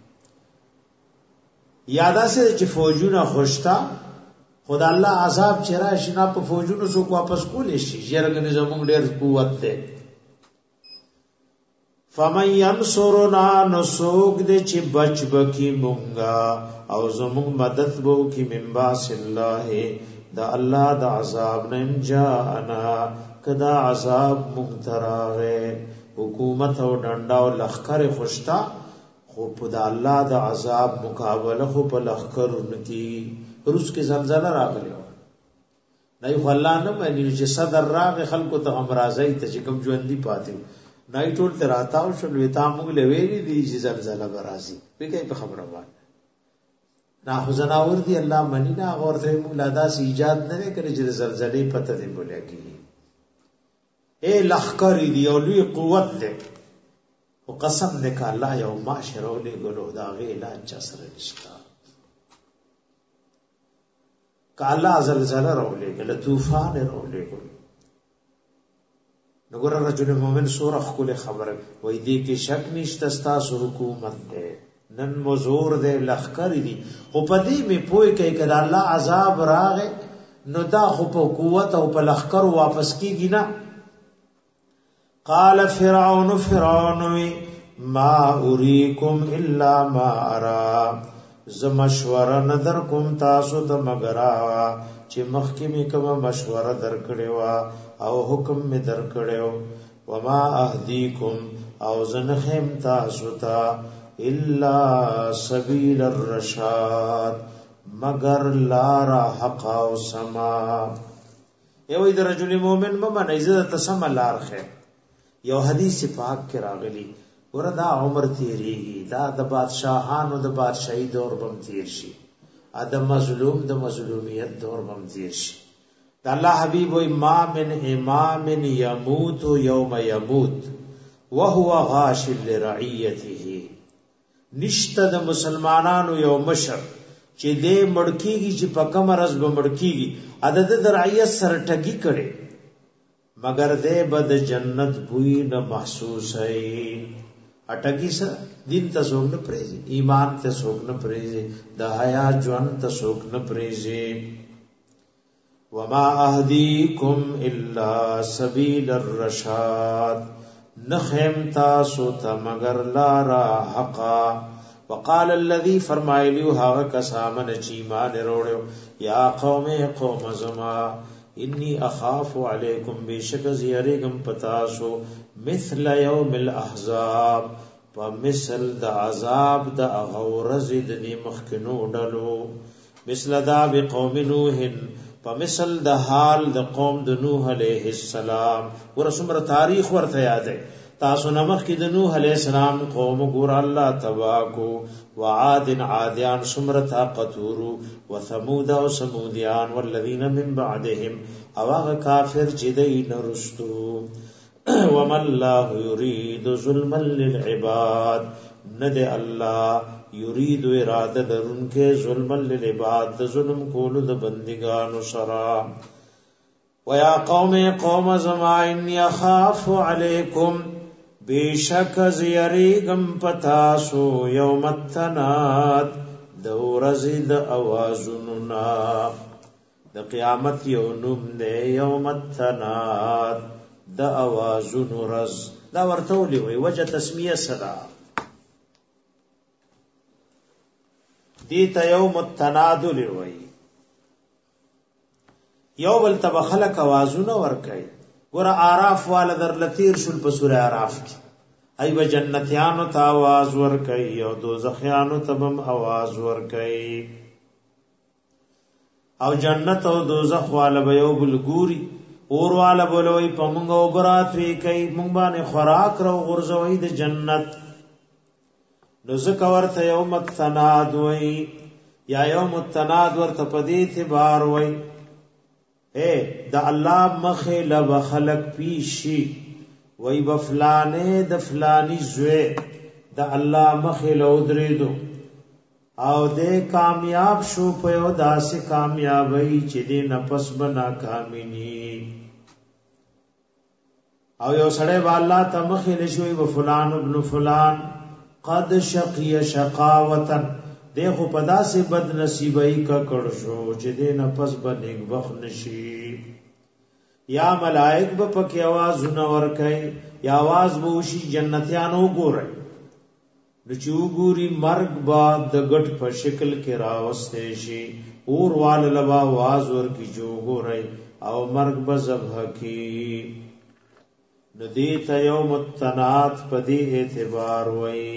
یادا سره چې فوجونه خوشتا خدای الله عذاب چرای شنه په فوجونو سو واپس کولې شي ژرګنې زموږ ډېر قوت ده فمن ينصرنا نسوق دې چې بچ بکی مونږه او زموږ مدد وو کی من باس الله دا الله د عذاب نن جاءنا کدا عذاب مغتراغه حکومت او ډنډا او لخر خوشتا خو په د الله د عذاب مقابله خو په لخر نتی روس کې زلزلہ راغلی و نه یو الله نه مې چې صدر راغ خلکو ته امراضی ته چې کوم ژوند دی پاتې نه ټول ته راتاو شول وتا موږ لوي دي چې زلزلہ برازي په کې په خبره وایي نا حزناور دی الله منی نا اور ته موږ لادا سي ایجاد نه کړي چې زلزلې پته دی بوله کی اے لخر دی او لوی قوت دی او قسم دې ک الله یو معاشره ولې ګلو دا غي علاج چا سره نشتا ک الله زلزلہ راولې ګل طوفان راولې ګل نګور رجل مومن سوره خپل خبره وای دې کې شک نشته ستاسو حکومت ده نن مزور دے لخکر دی خو پدی می پوئی کئی کدا اللہ عذاب راغے نو دا خو پا قوت او پا لخکر واپس کی گی نا قال فرعون ما اریکم الا ما ارا زمشور ندر کم تاسو تا مگرا چی مخی می کم مشور در کڑیوا او حکم می در کڑیو وما اهدیکم او زنخیم تاسو تا الا سبیل الرشاد مگر لارا حق او سما یو د رجل مومن ممن عزت تسم لار خیر یو حدیث پاک کې راغلی وردا عمر تیریږي دا د بادشاہانو د بادشاہي دور بم تیر شي ادم مظلوم د مظلومیت دور بم تیر شي د الله حبیب و ما من امام يموت يوم يموت وهو غاش لرعيته نشته د مسلمانانو یو مشر چې دې مړکیږي چې په کوم ورځ به مړکیږي عدد د رعیت سره ټګي کړي مگر دې بد جنت بوئی نه محسوس هي اټګي سره دین ته څوک نه پریږي ایمان ته څوک نه پریږي د حیا ژوند ته څوک نه پریږي وما اهديكم الا سبيل الرشاد نخیم تاسو تا مگر لارا حقا وقال الذي فرمایلیو هاغه کسامن چې ایمان وروړو یا قوم زما انی اخاف علیکم بشک زیریګم پتاسو مثل یوم الاحزاب ومثل د عذاب د اغورز د مخکنو ډلو مثل دا بقوم نوح فمثل د حال د قوم د نوح علیہ السلام ورسمر تاریخ ورته یاد ہے تاسو نمخ کی د نوح علیہ السلام قوم ګور الله تباکو وعاد عادیان سمرتا قطورو وثمود او سمودیان والذین من بعدهم اواغ کافر جدین رستو وما الله يريد ظلما للعباد ند الله یرید اراده درونکه ظلم للعباد ظلم کولو د بندگانو سرا ویا قوم زما انی اخاف علیکم بیشک زیریگم پتاسو یوم التناد دورزی د اوازننا د قیامت یو نوم دی یوم التناد د اوازن رز دا ورتولی وی وجه تسمیه صدا دیتا یوم التنادل وی یو بل تب خلق آوازون ورکی ور آراف والا در لطیر شل پسور آراف کی ای با جنتیانو تا آواز ورکی یو دوزخیانو تبم آواز ورکی او جنت او دوزخ والا بیو بلگوری اور والا بلوی پا منگا اگرات وی کئی منگبان خوراک رو غرزوی د جنت نو زکا ورته یوم التناد وی یا یوم التناد ورته پدی اعتبار وی اے دا الله مخه لب خلق پیشی وی بفلانه د فلانی زوی دا الله مخه لو درېدو او دې کامیاب شو په یو داسې کامیابی چې دې نفس بنا کامینی او یو سړی والله ته مخې لشوي و فلان ابن فلان قد شقی شقاوتن دیکھو پدا سے بد نصیبی کا کڑ شو چې دې نفس بنیک بخ نشي یا ملائک به پکې आवाज نور کوي یا आवाज به وشي جنتیانو ګوري نو چې وګوري مرګ بعد د غټ په شکل کې راوستي شي اور وال لوا आवाज ور کی جو ګوري او مرګ به ذبح کی ندی ته یوم التنات پدی اعتبار وای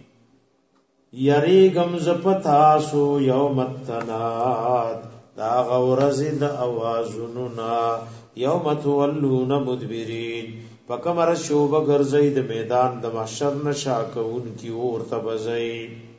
یری غم زپتاسو یوم التنات دا غورز د اوازونو نا یوم تولون مدبرین پکمر شوب گرزی د میدان د محشر نشاکون کی اور تبزی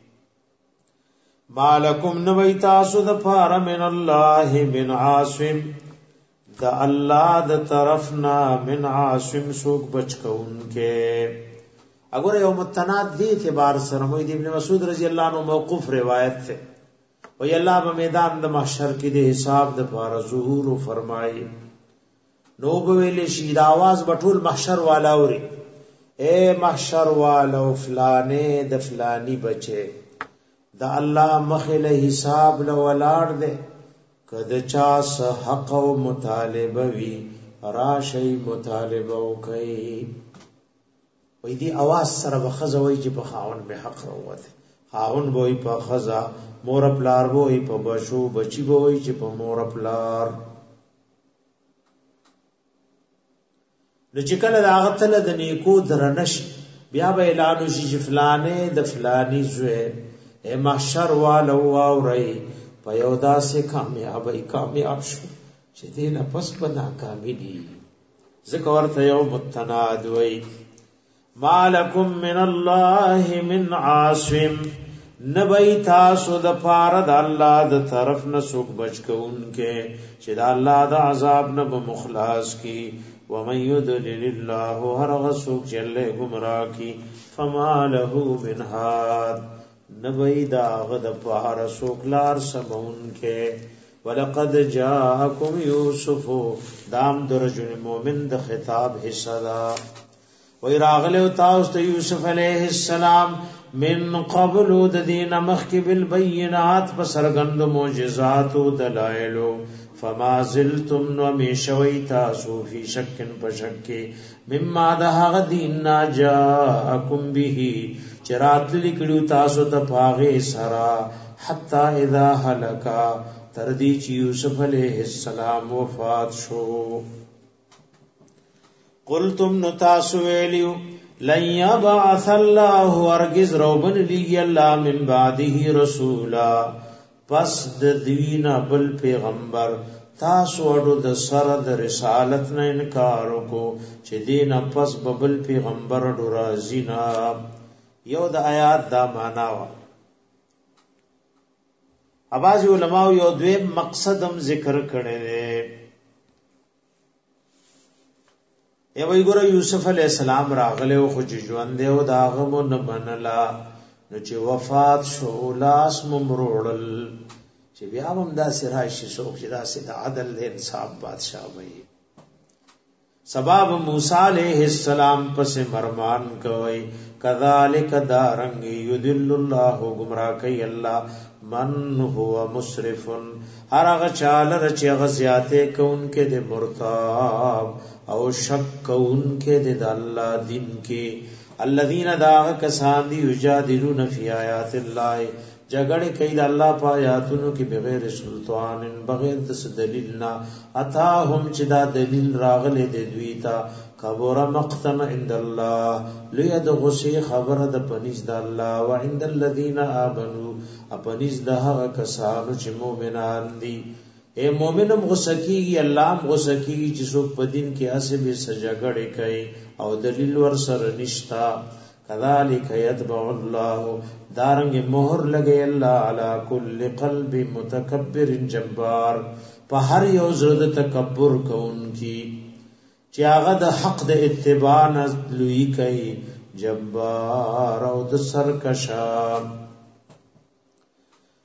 مالکم نوی تاسو د پار من الله من عاصم د الله د طرفنا من عاصم سوک بچکون کے اگر یوم التناد دی اعتبار سره مو ابن مسعود رضی الله عنه موقوف روایت ته وی الله په میدان د محشر کې د حساب د پار ظهور فرمای نو بویل شي د आवाज بټول محشر والا اوري اے محشر والو فلانه د فلانی بچي د الله مخله حساب له ولاړ دے کده چا حق او مطالبه وی راشي مطالبه وکي وې دی आवाज سره بخزه وای چې په خاون به حق وروته خاون وای په خزا مور پلار وای په بشو بچي وای چې په مور پلار نو چې کله دا غتل د نیکو درنش بیا به اعلان وشي چې فلانه د فلانی زوی اے محشر والو اوري په یو داسې کامیاب شو چې دې نه پس په ناکامي دي ذکر ورته یوم التناد وای مالکم من الله من عاصم نبی تاسو د پاره د الله د طرف نه سوک بچکون کې چې د الله د عذاب نه به مخلاص کی ومن يضلل الله هر سوک چې الله گمراه کی فما له من هاد نبی دا غد پاره سوک لار سمون کې ولقد جاءكم يوسف دام درجن مومن د خطاب حصہ دا وی راغلو تاسو ته یوسف علیہ السلام من قبل د دین مخک بالبينات فسرغند معجزات و دلائل فما زلتم نمیشوی تاسو فی شکن پشک مما ده دین جاءکم به چرات لیکلو تاسو ته پاغه سرا حتا اذا هلکا تردی چې یوسف علیہ السلام وفات شو قلتم نتاسو ویلیو لن یبعث الله ارگز روبن لیگی اللہ من بعده رسولا پس د دوینا بل پیغمبر تاسو اڈو د سر د رسالت نه انکارو کو چې دینا پس ببل پیغمبر اڈو رازینا یو د آیات دا مانا وا اباظ علماء یو دویم مقصدم ذکر کړي ای وای ګور یوسف علی السلام راغله او خو ژوند دی او داغه مون منلا نو چې وفات شو لاس ممروړل چې بیا هم دا سره شي څوک چې دا سید عدل انصاف بادشاہ وای سبب موسی علیہ السلام پس مرمان کوي کذالک دارنګ یذل الله گمراه کوي الله من هو مسرف هر هغه چاله چې غزياته کون کې د مرتاب او شک کون کې د الله دین کې الذين داغ کسان دی یجادلون فی آیات الله جګړه کوي د الله په آیاتونو کې بغیر سلطان بغیر د دلیل نه اتاهم چې دا دلیل راغله د دوی ته کبر مقتن عند الله ليدغسي خبر د پنځ د الله او عند الذين امنوا اپنځ د هغه کسانو چې مؤمنان دي اے مومنم غسکیږي الله هم غسکیږي چې څوک په دین کې اسبه سجګړې کوي او دلیل ور سره نشتا کذالک یتبع الله دارنګ مہر لګي الله علی کل قلب متکبر جبار په هر یو زړه تکبر کوونکی چې هغه د حق د اتباع نه لوی کوي جبار او د سرکشا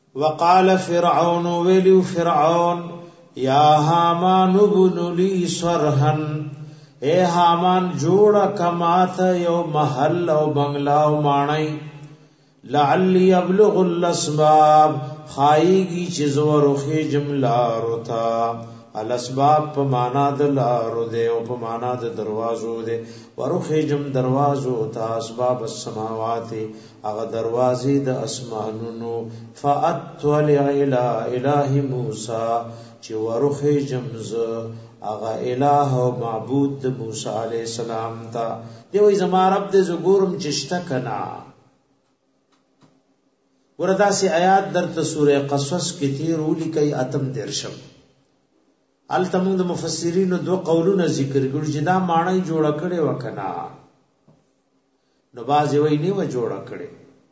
وقال فرعون ویلو فرعون یا حامان ابن لی صرحا اے حامان جوڑا کماتا یو محل او بنگلا او مانئی لعلی ابلغ الاسباب خائیگی چیزور خیجم لارو تا الاسباب پا مانا د لارو دے او پا مانا د دروازو دے ورخیجم دروازو تا اسباب السماوات اغا دروازی د اسمانونو فاتولع الہ موسیٰ چی ورخیجم ز اغا الہ و معبود د موسیٰ علیہ السلام تا دیوئی زمان رب دے زگورم چشتا کنا وردا سی آیات در سورہ قصص کی تیر اولی کئی اتم درشم التمون د مفسرین دو قولونه ذکر کړي چې دا معنی جوړ کړي وکنا نو باز وی نیو جوړ کړي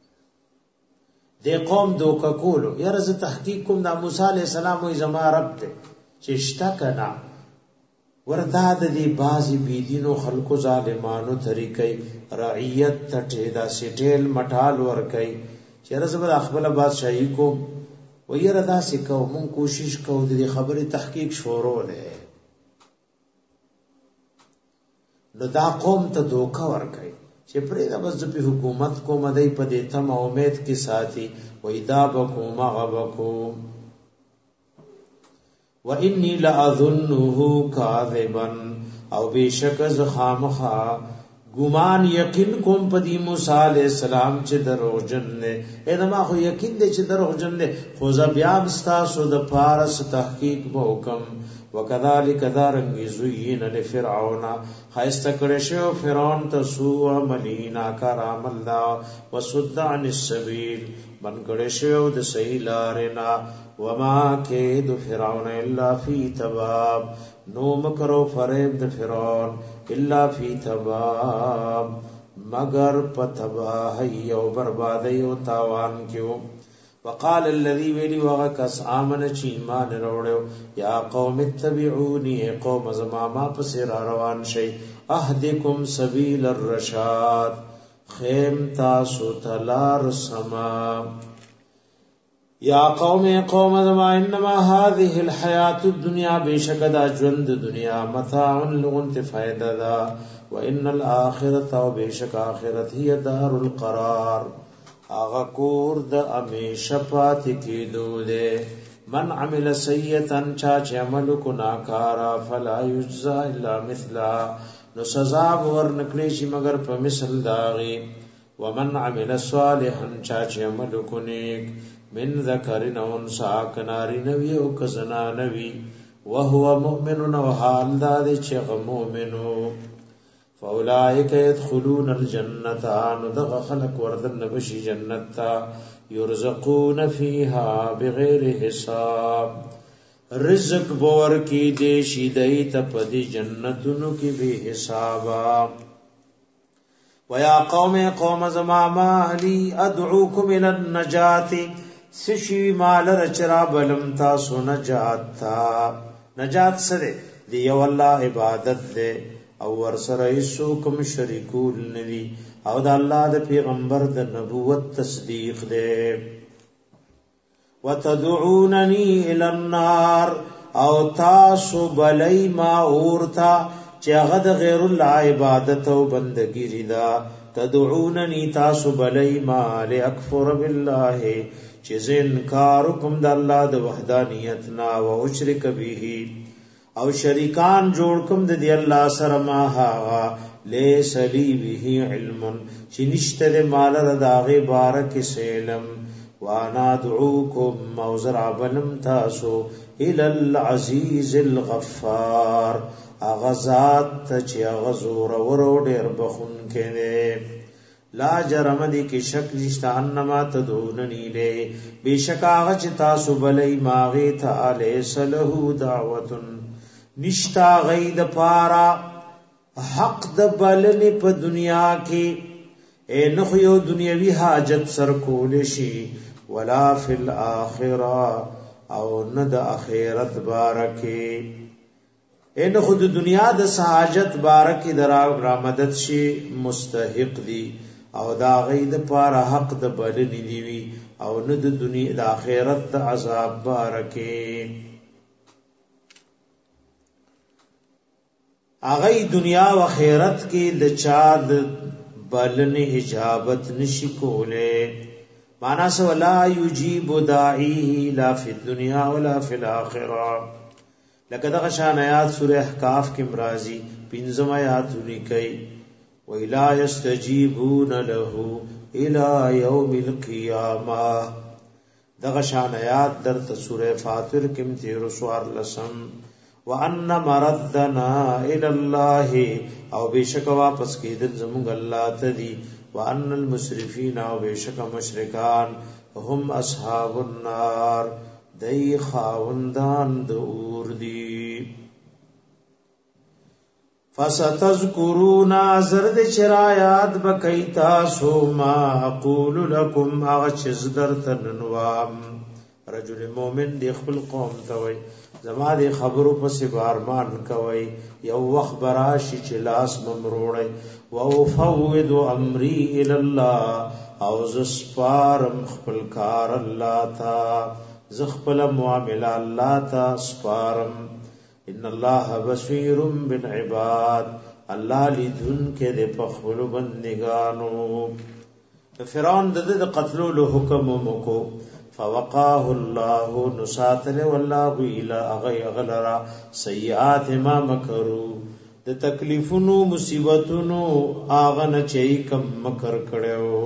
د قوم دوکا کولو یاره ز تحقیق کوم د موسی علی السلام وی زما رب ته چشتا کنا وردا د دې بازي بيدینو خلقو ظالمانو طریقې رعیت ته دا سټیل مټال ور کوي چیرې زبر خپل بادشاہي کو ویره دا سکو مون کوشش کو د خبرې تحقیق شروع لې نو دا قوم ته دوکا ور کوي چې پرې د بس په حکومت کو مدای په دې تم امید کې ساتي وېدا بکوم غبکوم وانی لاظنه کاذبا او بشک زخامخا گمان یقین کوم پدی موسی علیہ السلام چې دروغجن نه ادما خو یقین دې چې دروغجن نه خو بیا مستاسو د فارس تحقیق به حکم وکذالک دارنګ زوین لفرعون خاست کړه شو فرعون ته سوء ملینا کرامل دا وسد عن السبیل من کړه شو د صحیح لارنا وما کید فرعون الا فی تباب نو مکرو فریب د فرعون الا فی تباب مگر پتباہی او بربادی او تاوان کیو وقال الذي ویلی وغکس آمن چی ایمان روڑیو یا قوم اتبعونی قوم زماما پسر روان شی اہدکم سبیل الرشاد خیم تاسو تلار سما یا قوم زما انما هذه الحیات الدنیا بیشک دا ژوند دنیا متاع لغنت فائدہ دا وان الاخرۃ و بیشک آخرت هی دار القرار اغا کور د امیشه پات کیدو دے من عمل سیئتا چاچ عمل کو ناکارا فلا یجزا الا مثلا نو سزا ور نکلی شي مگر په مثل داغي ومن عمل صالحا چاچ عمل کو نیک من ذکرن انسا کناری نوی او کزنا نوی وهو مؤمن و حال داد چغ مؤمنو فاولائک يدخلون الجنت ندغ خلق وردن نبشی جنتا یرزقون فیها بغیر حساب رزق بور کی دیشی دیت پدی جنتونو کی بے حسابا ویا قوم زماما لی ادعوکم الى النجات سشی مال رچرا بلم تاسو نجات تا نجات سره دی یو الله عبادت دے او ورسره ایسو کم شریکول ندی او د الله د پیغمبر د نبوت تصدیق دے وتدعوننی الی النار او تاسو بلی ما اورتا چې هغه د غیر الله عبادت او بندګی ردا تدعوننی تاسو بلی ما لاکفر بالله چې انکار کوم د الله د وحدانیت نا او شرک به او شریکان جوړ کوم د دی الله سره ما ها لیس لی به علم چې نشته مال رضاغه بارک سلم وانا دعوکم موزر بلم تاسو الى العزیز الغفار اغزاد چې غزور ورو ډیر بخون کړي لا جرم دی کی شک نشتا انما تدوننی لے بیشک آغا چی تاسو بلی ماغی تا لیس لہو دعوتن نشتا غید پارا حق د بلنی پا دنیا کی اے نخیو دنیاوی حاجت سر کولشی ولا فی الاخرہ او ند اخیرت بارکی اے نخود دنیا د سحاجت بارکی در رامدد شی مستحق دی او دا غید پارا حق د بلنی دیوی او نه د دنیا د آخرت عذاب بارکه اغه دنیا او آخرت کې د چا د بلنه اجابت نشي کوله معنا سو لا یجیب داعی لا فی الدنیا ولا فی الاخره لکه دغه شان آیات سوره احقاف کې مرাজি پنځم آیات لیکي وَإِلَا يَسْتَجِيبُونَ لَهُ إِلَى يَوْمِ الْقِيَامَةِ دغه شان آیات در سوره فاطر کې تیر سوار لسم وَأَنَّ مَرَدَّنَا إِلَى اللَّهِ او بشک واپس کېدل زموږ الله ته دي وَأَنَّ الْمُسْرِفِينَ او بشک مشرکان هم اصحاب النار دای خاوندان د اور دي فَسَتَذْكُرُونَ زرد چرایات بکیتا سو ما اقول لكم اغچز درتنوام رجل مومن دی خپل قوم ته وای زما دی خبرو پس بارمان کوي یو وخت براشي چې لاس ممروړي او فوض امري الى الله او زسپارم خپل کار الله تا زخپل معاملہ الله تا سپارم ان الله بصير بالعباد الله لذن کې د پخول بندگانو فرعون د قتلولو حکم مکو فوقاه الله نساتل والله الى غيغلرا سيئات ما مکروا د تکلیفونو مصیبتونو اغه نه چي کم مکر کړو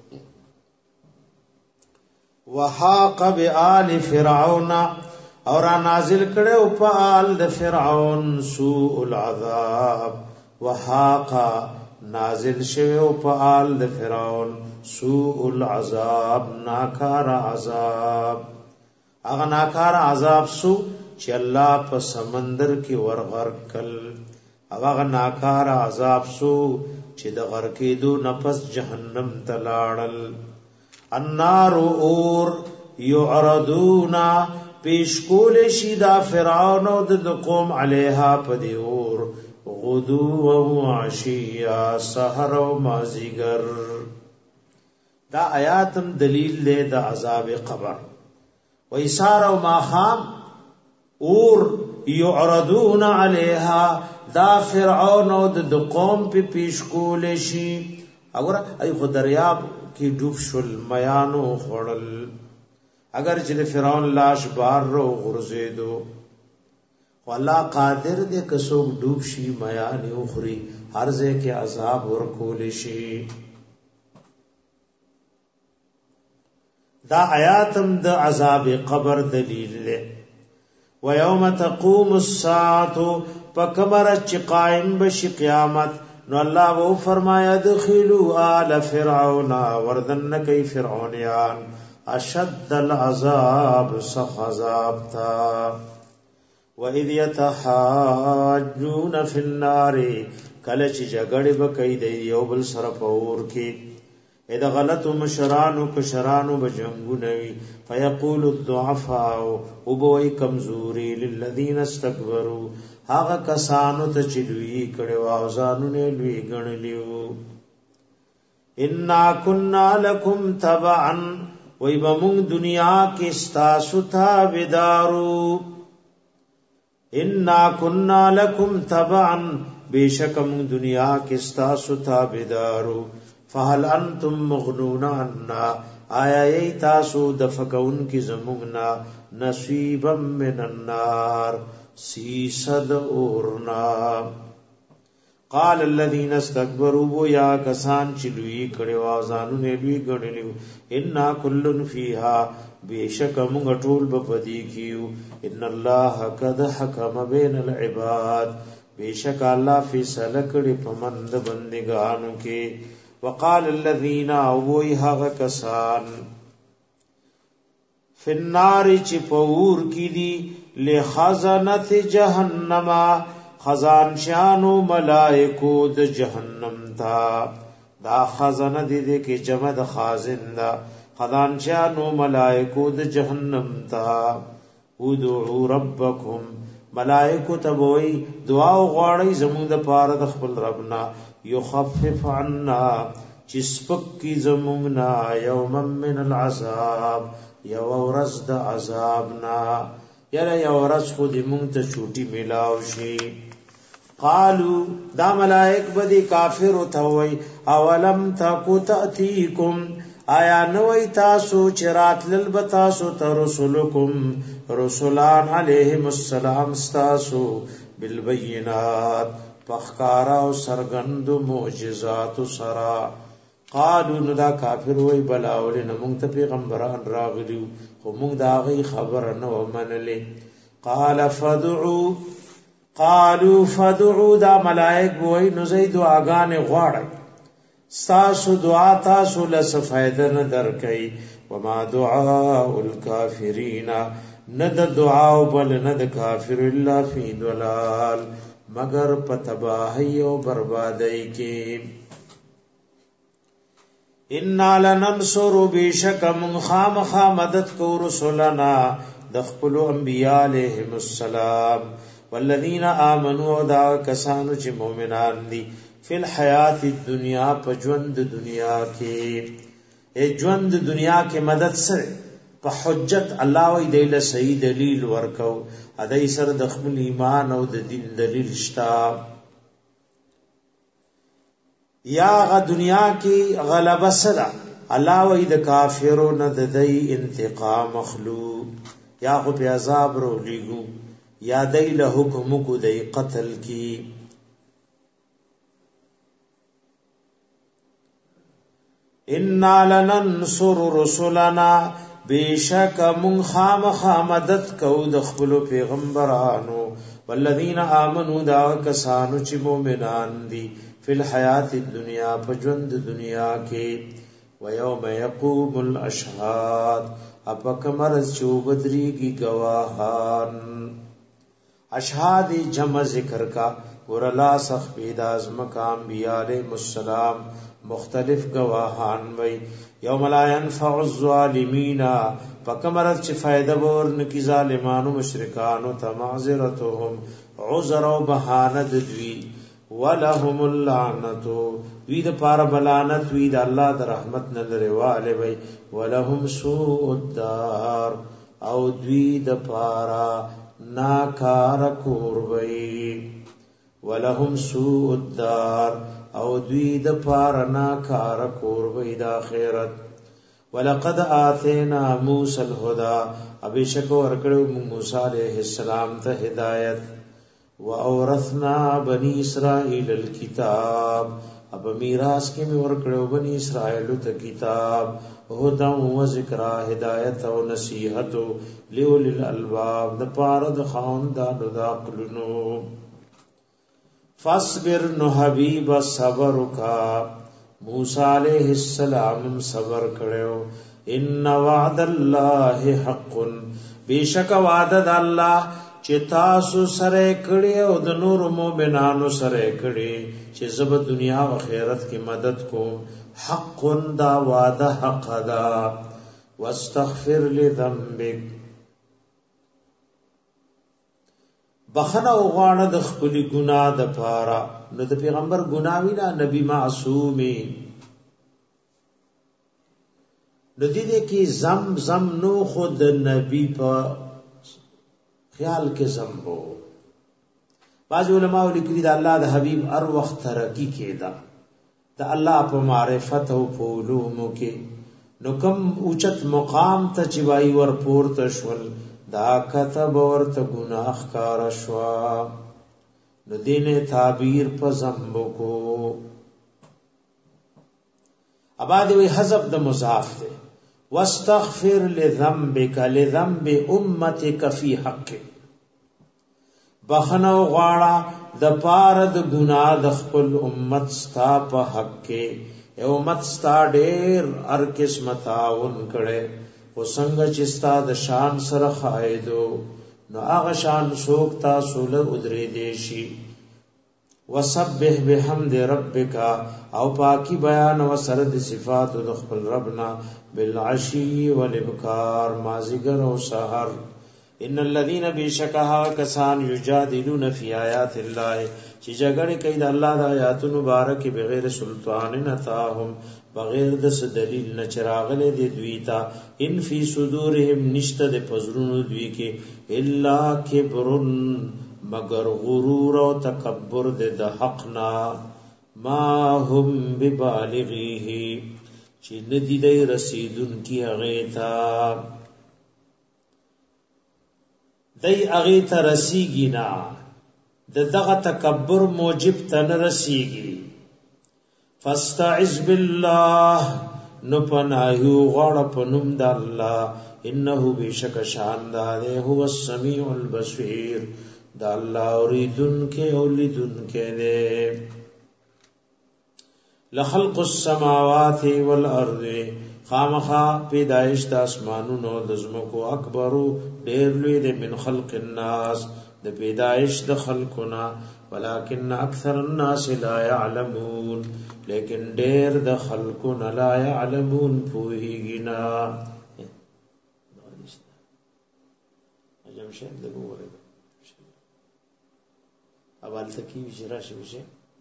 وحاق بآل فرعون اور نازل کړو په آل د فرعون سوء العذاب وحاق نازل شوه په آل د فرعون سوء العذاب ناکار عذاب اغه ناکار عذاب سو چې الله په سمندر کې ورغرق کل اغه ناکار عذاب سو چې د غرق کېدو نفس جهنم تلاړل النار اور يعرضون پیش کول شي دا فرعون او د قوم علیها پدی اور غدو و عشیا سحر و مازیگر دا آیاتم دلیل له د عذاب قبر و ایثار و ماخام اور یعرضون علیها دا فرعون او د قوم په پیش کول شي اور ای خو دریاب کی ډوب شل میانو خړل اگر چې فرعون لاش بار رو غرزیدو والله قادر دې کسو ډوب شي میان یو خوري هر ځای کې عذاب ورکول شي دا آیاتم د عذاب قبر دلیل له و یوم تقوم الساعه فکمر چې قائم بشي قیامت نو الله وو فرمایا دخلوا آل فرعون وردن کای فرعونیان اشد العذاب سخذاب تا وَإِذْ يَتَحَاجُّونَ فِي النَّارِ کله چې جګړه وکړي د یو بل سره په اور کې اې د غلطو مشرانو کشرانو بجنګونه وي فیقول الضعفاء او بوئی کمزوري للذین استكبروا هغه کسانو ته چې دوی کړي او ځانونه لوی ګڼلیو ان كنا لكم تبعا وای بمون دنیا کې استاسو تابعدارو ان كنا لكم تبعا بیشکم دنیا کې استاسو تابعدارو فهل انتم مغنون عنا آیا ای تاسو د فکون کی زموږنا نصیبا من النار سیسد اورنا قال الذين استكبروا يا کسان چې لوی کړي وازانو نه لوی ګڼلیو ان كل فيها بیشک موږ ټول په پدی کیو ان الله قد حكم بين العباد بیشک الله فیصله کړي په مند بندگانو کې وقال الذين اوي هغه کسان فی النار چې پور کی دي لخزنه جهنم خزان شانو ملائکو د جهنم تا دا خزانه دي کې جمع د خازن دا خزان شانو ملائکو د جهنم تا ودعوا ربکم ملائکو تبوی دعا غواړي زموږ د پاره د خپل ربنا یخفف عنا چې سپک کی زمونږنا یوما من العذاب یو ورځ د عذابنا یره یو ورځ خو دې مونږ ته چوټي ملاو شي قالو دا ملائک بدی کافر توي اولم تکو تاتیکم آیا نوئی تاسو چرات للبتاسو ترسلکم رسولان علیہم السلام ستاسو بالبینات پخکارا و سرگند معجزات سرا قالو ندا کافر وی بلاولی نمونگ تا پیغمبران راغلیو خو مونگ دا غی خبر نو منلی قالو فدعو دا ملائک وی نزی دعاگان غاڑی ستاسو دعا تاسو لس فائدہ نہ درکئی وما دعاء الکافرین ند دعا بل ند کافر الا فی ضلال مگر پتباہی و بربادی کی انا لننصر بیشک من خامخا مدد کو رسولنا دخپلو انبیاء علیہم السلام والذین آمنوا دا کسانو چی مومنان دی فی الحیات الدنیا پا جوند دنیا کے جوند دنیا کے مدد سر پا حجت اللہ وی دیل صحیح دلیل ورکو ادائی سر دخمل ایمان او دین دلیل شتا یا غا دنیا کی غلب سر اللہ وی د کافرو ند دی انتقام مخلوق یا خو پی عذاب رو لیگو یا دیل حکم کو دی قتل کی انا لننصر رسولنا بیشک من خامخا مدد کو دخبلو پیغمبرانو والذین آمنوا دا کسانو چی مومنان دی فی الحیات الدنیا پجوند دنیا کے ویوم یقوم الاشہاد اپا کمرز چوبدری کی گواہان اشہاد جمع ذکر کا ورلا سخبید آزمک انبیاء علیہ السلام مختلف گواہان وی یوم لا ينفع الظالمین فکمرت چی فائدہ بورن کی ظالمانو مشرکانو تمعذرتهم عذر و بہانت دوی ولهم اللعنتو وی دا پار بلانت وی دا اللہ دا رحمت نلر والے وی ولهم سوء الدار او دوی دا پارا ناکار کور وی ولهم سوء الدار او دوی د پارنا کار کور وی د اخرت ولقد آتینا موسی الهدى ابشک ورکړو موسی علیہ السلام ته هدایت واورثنا بنی اسرائیل الكتاب اب میراث کې می ورکړو بنی اسرائیل ته کتاب هدى و ذکر هدایت او نصیحت لول الالباب د پاره د خاوندانو د عقلونو فاصبر نو حبیب صبر کا موسی علیہ السلام صبر کړو ان وعد الله حق بیشک وعده د الله چې تاسو سره کړي او د نور مؤمنانو سره کړي چې زب دنیا او آخرت کې مدد کو حق دا وعده حق دا واستغفر لذنبک بخنه وغواړه د خپل ګناه د پاره نو د پیغمبر ګناه وینا نبی معصومي د دې کې زم نو خود نبی په خیال کې زمبو بعض علماء لیکلي د الله د حبیب هر وخت ترقی کېدا د الله په معرفت او په علوم کې نو کوم اوچت مقام ته چوي ور پورته شول دا کتب ورته گناہ کار شوا نو دین تعبیر په زمبو کو اباد وی حذف د مضاف ده واستغفر لذنبک لذنب امتک فی حق بخنو غواړه د پاره د ګناه د خپل امت ستا په حق کې امت ستا ډېر هر قسم تعاون کړي او څنګه چې ستا د شان سره خایدو نو هغه شان سوک تاسو له ادري دي شي وسبح بحمد ربک او پاکی بیان و سره د صفات د خپل ربنا بالعشی والابکار مازیګر او سحر ان الذين بشکها کسان یجادلون فی آیات الله چې جګړه کوي د الله د آیاتونو مبارک بغیر سلطان نتاهم بغیر د دلیل نه چراغله دی دوی تا ان فی صدورهم نشته د پزرونو دوی کې الا کبر مگر غرور او تکبر د حقنا ما هم ببالغیه چې ندی دی رسیدون کی هغه تا دی هغه ته رسیږي نه دغه تکبر موجب تن رسیږي فاستعذ بالله نو پناهو غړ پنوم د الله انه بشک شان ده هو السمیع البصیر د الله اوریدن کې اولیدن کې ده لخلق السماوات والارض خامخا پیدائش د اسمانونو د زمکو اکبرو ډیر لوی دی من خلق الناس د پیدائش د خلقنا ولکن اکثر الناس لا يعلمون لیکن ډیر د خلقنا لا يعلمون پوهیږي اجم شه د وګوره اول تکي وجرا شوشه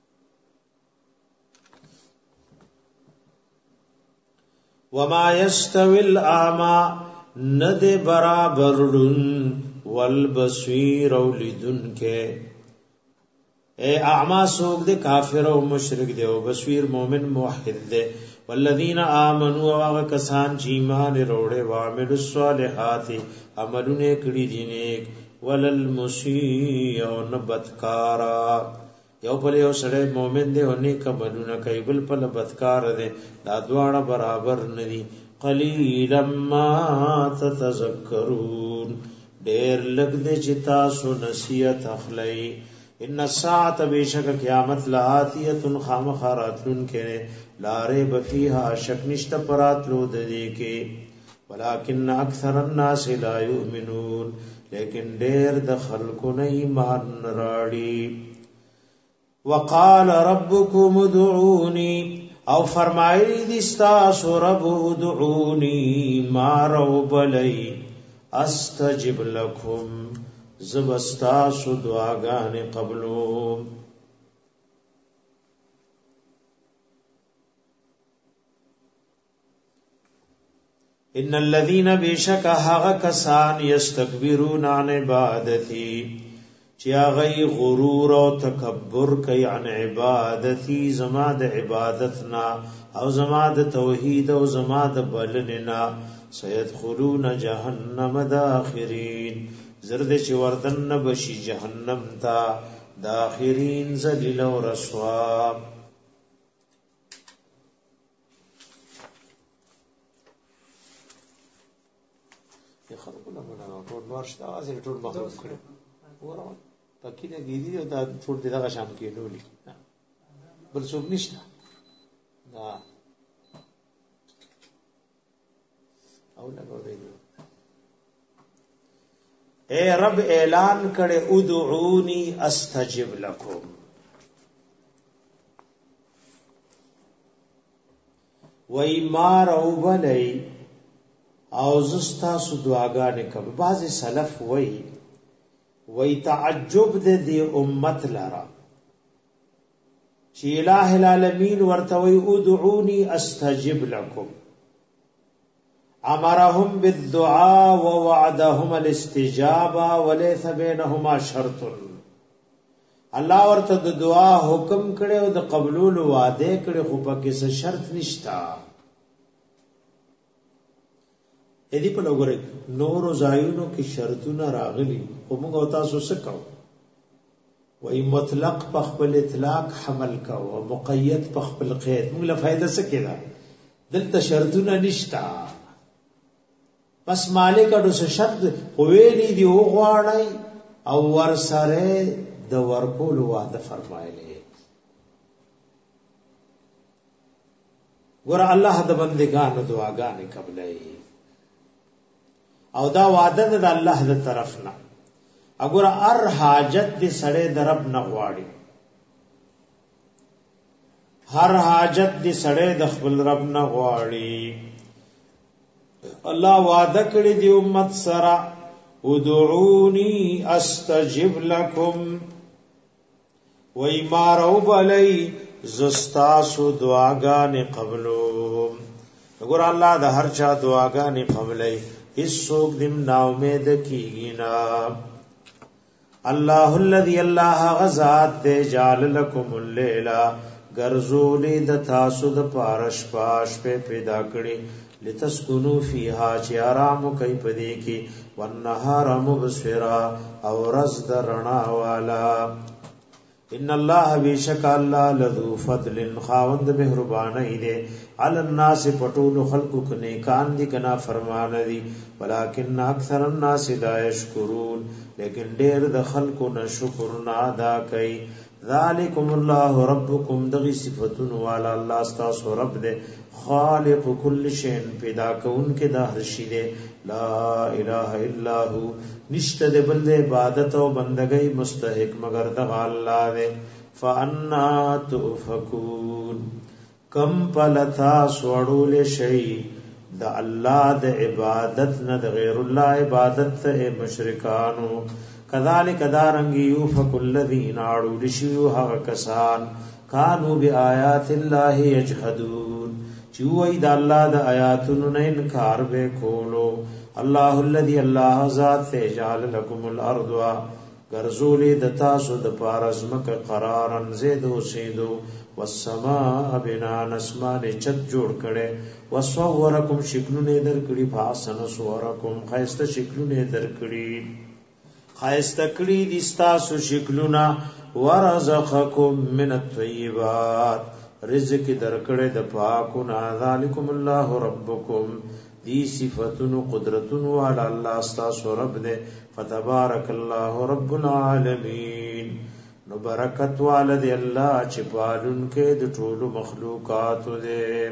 وما يستوي الاعمى ند برابرن والبصير ولذن کے اے اعمى سوق دے کافر او مشرک دے او بصیر مومن موحد دے والذین آمنوا وکسان چې ایمان وروړي وعمل الصالحات عملونه کړي دي نیک وللمسیء او نبتکارا یو په یو سره مومن دی او نیک عملونه کوي بل په بدکار دی دا دواړه برابر ندي قلیلا ما تتذکرون ډیر لګ دې چې تاسو نصیحت اخلئ ان الساعه بشک قیامت لاتیه خامخراتن کې لاره بفیها شک نشته پراتلو د دې کې ولکن اکثر الناس لا یؤمنون لیکن ډیر د خلکو نه ایمان راړي وقال ربكم ادعوني او فرمایلی دي تاسو رب ادعوني ما رب لي استجب لكم زبستاسو دعاګانې قبلو ان الذين بشك هغه کسان یستكبرون عن عبادتي چې هغه غرور او تکبر کوي عن عبادتي زما د عبادتنا او زما د توحید او زما د بلننا سيدخلون جهنم داخرين زرد چې وردن بشي جهنم تا داخرين ذلیل او رسوا یا خلقنا منا ټول ورشت اوازې ټول مخلوق کړي ورو پکې نه دي او دا ټول دغه شام کې نولې بل څوک نشته دا او لګو دی اے رب اعلان کړي ادعوني استجب لكم وای مار او بلای او زستا سو دعاګانې کوي بعض سلف وای تعجب دې امت لرا چې الٰه العالمین ورته وای ادعوني استجب لكم امرهم بالدعاء ووعدهم الاستجابه وليس بينهما شرط الله ورته د دعا حکم کړي او د قبول وعده کړي خو پکې څه شرط نشتا اې په لګورې نور زایونو کې شرطونه راغلي او موږ تاسو څه کوو وای مطلق په خپل اطلاق حمل کوو او مقید په خپل قید موږ له فائدہ څه کېده دلته شرطونه نشتا بس مالک اډو څه شرط ویلي دی او غواړي او ور سره د ورکول وعده فرمایلی ګور الله د بندگانو دعاګانې قبلای او دا وعده د الله د طرف نه اگر ار حاجت دې سړې درب نه غواړي هر حاجت دې سړې د خپل رب نه غواړي الله وعده کړی دی امت سره ادعونی استجب لکم وی مارو بلی زستاسو دعاگان قبلو. اگر اللہ دا ہر چا دعاگان قبلی اس سوک دم نا امید کیگینا. اللہ الذی اللہ غزات دے جعل لکم اللیلہ گرزولی د تاسو د پارش پاش پہ پیدا کړي لتسکنو فیها چې آرام کوي پدې کې والنهار مبصرا او رز د رڼا والا. ان الله بیشک الله لذو فضل خاوند مهرباني دے علی الناس پټول خلقو کنه کان دي کنا فرمان دي ولکن اکثر الناس لا یشکرون لیکن ډیر د خلقو نه شکر نه ادا کوي. ذالکم الله ربکم دغی صفاتون والا الله استاسو رب دے خالق کل شین پیدا کون کے دا ہر شی دے لا الہ الا هو نشته د بل عبادت او بندګۍ مستحق مگر د الله دې. فانا تؤفكون کم پلتا سوړول شي د الله د عبادت نه د غیر الله عبادت ته مشرکانو. کذالک دارنګ یوفک الذین اعوذ شیو هغه کسان کانوا بیاات الله یجحدون چې وای د الله د آیاتونو نه انکار به کولو. الله الذي الله ذات ته جعل لكم الارض غرزولی د تاسو د پارزمک قرارن زیدو سیدو والسماء بناء اسمان چت جوړ کړي وصورکم شکلونه در کړي فاسن صورکم خیسته شکلونه در کړي خیسته کړي د تاسو شکلونه ورزقکم من الطيبات رزق در کړي د پاکو ذالکم الله ربکم دی صفتونو قدرتونو والا اللہ استاسو رب دے. فتبارک اللہ رب العالمین نو برکت والد اللہ چپالن کے دٹول مخلوقات دے.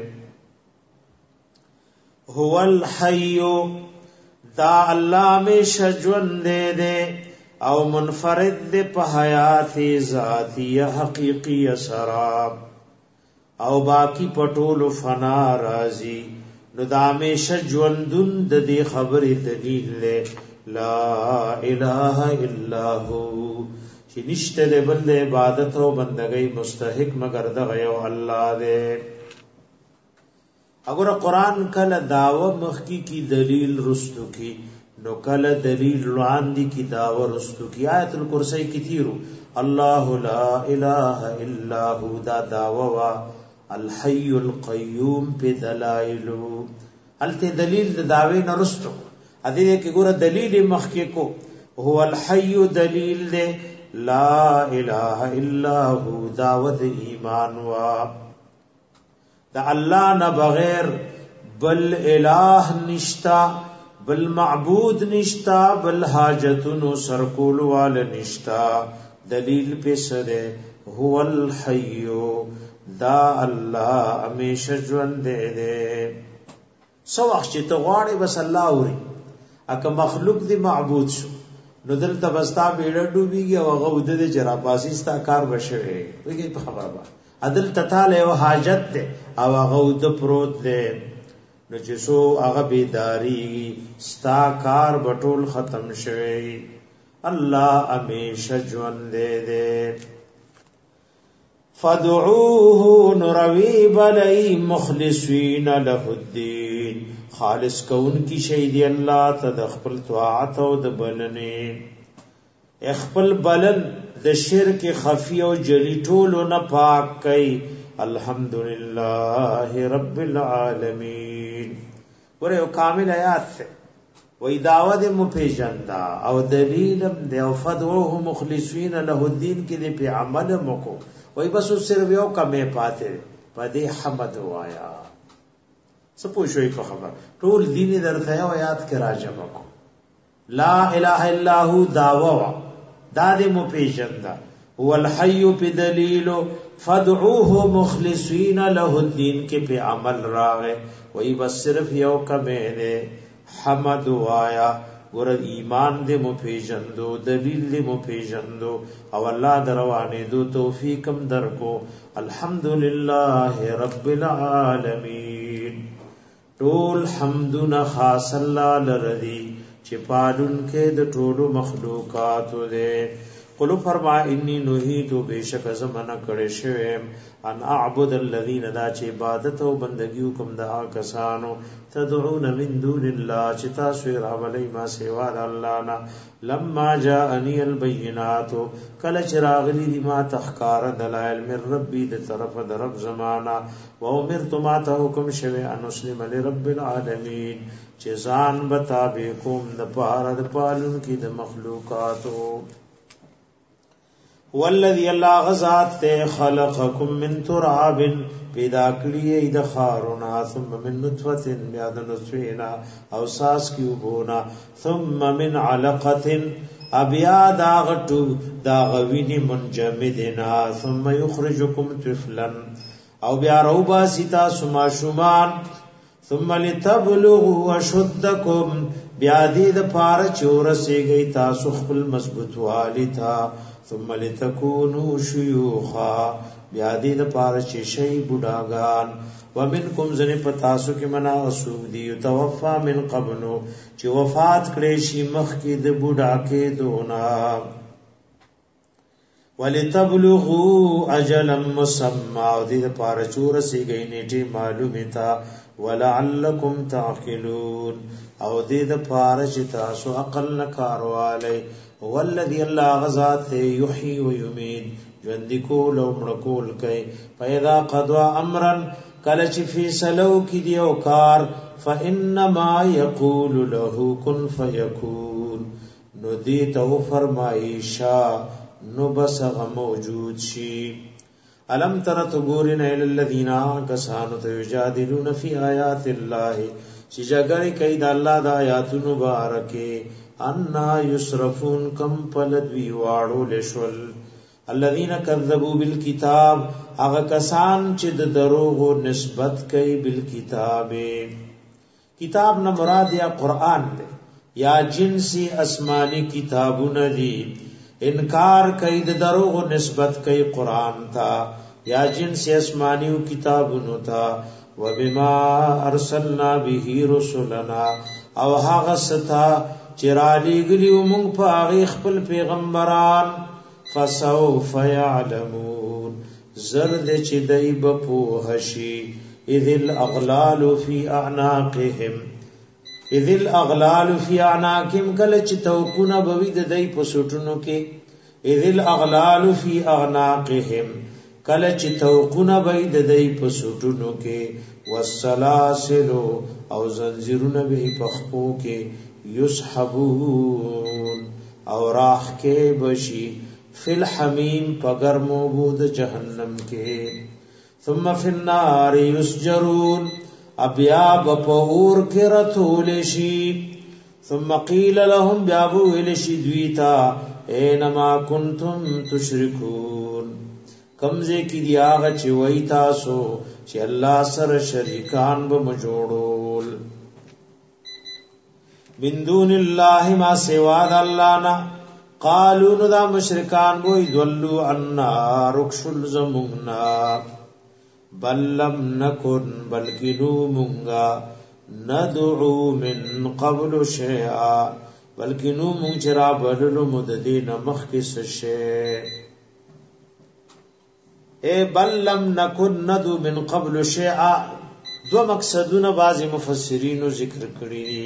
هو الحی دا اللہ میں شجون دے دے او منفرد دے پا حیات ذاتی حقیقی سراب او باقی پٹول فنا رازی نو دا ہمیشہ جوندن د دې خبرې دلیل له لا الہ الا هو چې نشته د بل عبادت او بندګۍ مستحق مگر د یو الله دې. اگر قرآن کله داوا مخکی کی دلیل رستو کی نو کله دلیل وړاندې کی داوا رستو کی. آیت الکرسی کی تیرو الله لا الہ الا هو دا داوا وا الحی القیوم پہ دلائلو التے دلیل دعوے نرستو ادھے کہ گورا دلیل مخکی کو هو الحی دلیل دے لا الہ الا هو دعوت ایمان وا دا اللہ نہ بغیر بل الہ نشتا بل معبود نشتا بل حاجتن سرکول وال نشتا. دلیل پہ سدے هو الحی دا اللہ ہمیشہ ژوند دے. سو وخت چې ته غواړې بس الله اوري اکه مخلوق دی معبود شو نو دلته بستا بیړه ډوبېږي او هغه ود دې جرا پاسي ستا کار بشوي ویږي په خبره به عدل تتاله او حاجت ده او هغه ود پروت ده نو چې سو هغه بيداری ستا کار بټول ختم شوی. الله همیشه ژوند دے. فدعوه نروی بلی مخلصین له الدین خالص کون کی شهید الله ته خپل طاعت او د بلنه خپل بلن د شرک خفی او جلی ټولو نه پاک کئ. الحمدللہ رب العالمین. ګوره یو کامل آیات ته وی دعوت مپیجندا او دلیلم دی او فدعوه مخلصین له الدین کې دی په عمل مکو وی بس صرف یو کمه پاته پدې حمد وایا سپو شوي په خبر ټول دین درته یو یاد کې راجم کو لا اله الا هو دعوا داد مو پیژندا هو الحي بدلیل فدعوه مخلصین له الدین کې په عمل راغې وی بس صرف یو کمه نه حمد وایا ور ایمان دې مو پیژندو دلیل دې مو پیژندو او الله دروانه دو توفیقم درکو. الحمدللہ رب العالمین. ټول حمدنا خاص الله لرضی چې پالون کې د ټولو مخلوقات دې قلو فرما انی نهیت بیشک زمانہ کړه شوم ان اعبد الذین دا چې عبادت او بندگی کوم د کسانو تدعون من دون الله چې تاسو راولې ما سوا د الله نه لما جاءنی البینات کله چې راغلی دی ما تخکار دلائل من ربی د طرف د رب زمانہ و امرت ما ته حکم شوه ان اسلم لرب العالمین چې ځان بتابع کوم د پاره د پالون کې د مخلوقاتو والذي الله غزاد ته خلقكم من تراب پیدا کړی د خارنا ثم من نطفه بیا د نطفه او ساس کی وبونا ثم من علقه ابیا دا غټو دا غوینی منجمدنا ثم يخرجكم طفلا او بیا روبا ستا سما شومان ثم لتبلغوا اشدكم بیا دې د پاره چورسېږي تاسو خپل مضبوط والی تا ثم لتكونوا شيوخا بیا دې د پاره چې شي بډاګان ومنکم زن پتاسو کې منا اسوب دی توفا من قبلو چې وفات کړي شي مخ کې د بډا کې دونا ولتبلغوا اجلا مسمى او دې د پاره چورسېږي نیټه معلومه تا ولعلکم تعقلون او دې د پاره چې تاسو عقل نه کارواله والذي الله غزات يحيي ويميت ژوند کول او مړ کول کوي پیدا قضا امرا کله چې فیصلو کې دی او کار فانما يقول له كن فيكون نو دې ته فرمایشا نو بس موجود شي الم تر تغورن الى الذين كسانوا يجادلون في ايات الله چې جګړه کوي د الله د آیاتونو مبارکه ان یصرفون کم پلد وی واړو لشل الذين كذبوا بالكتاب هغه کسان چې د دروغ نسبت کوي بالکتاب کتاب نه مراد یا قران دی یا جنسی آسمانی کتابونه دي انکار کوي د دروغ نسبت کوي قران تا یا جنسی آسمانی کتابونو تا وبما ارسلنا به رسلنا او هغه ستا چرالی گلیو مونږ په هغه خپل پیغمبران فسوف يعلمون زرد چې دای په هشي اذ الاغلال في اعناقهم اذ الاغلال في اعناقهم کله چې توقونه بوي د دای په سټونو کې اذ الاغلال في اعناقهم کله چې توقونه بوي د دای په سټونو کې والسلاسل او زنجیرونه به په خپو کې یسحبون او راخ کے بشی فی الحمیم پگرمو بود جہنم کے ثم فی النار یسجرون ابیاب پور کے رتولشی ثم قیل لهم بیابو الشی دویتا اینما کنتم تشرکون کمزے کی دیاغ چوئی تاسو چی اللہ سر شریکان بمجوڑول من دون الله ما سوا د الله نه قالوا نو دا مشرکان وې دلوا عنا رخصل زمنا بل لم نكن بلکې نو مونږه ندعو من قبل شيئا بلکې نو مونږ را بدلو مددین مخ کې شي اے بل لم نكن ندعو من قبل شيئا دو مقصدونه بعضی مفسرینو ذکر کړی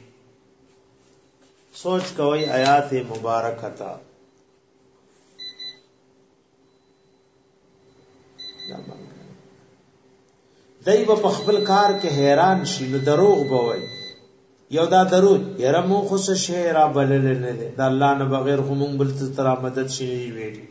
سوچ کوئی آیات مبارکہ تا دای په خپل کار کې حیران شي نو دروغ بوي یو دا دروغ یره مو خو څه شی را بلل نه دي د الله نه بغیر خو مونږ بل تر مدد شي ویلي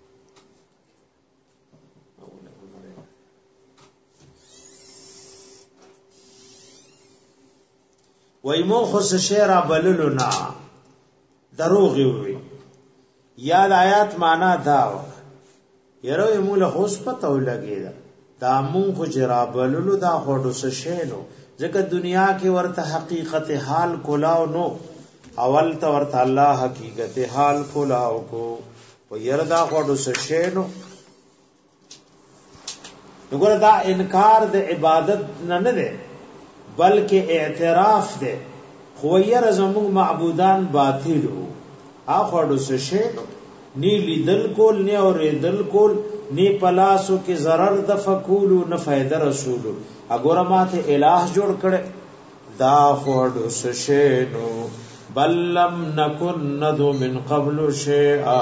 وای مو خو څه شی را بللو نه دروغ وي یا د آیات معنا دا یره موږ له هوس پته ولګیدا دا مونږ خو جرابللو دا هډو څه شی نو ځکه دنیا کې ورته حقیقت حال کولاو نو اول ته ورته الله حقیقت حال کولاو کو و یره دا هډو څه شی نو وګوره دا انکار د عبادت نه نه ده بلکې اعتراف ده خو ير زمون معبودان باطلو اخوړو څه شي نی لیدل کول نه اوریدل کول نی پلاسو کې zarar د فکولو نه فائدہ رسولو اګوره ماته الہ جوړ کړي دا خوړو څه شي نو بل لم نکن ندو من قبل شیئا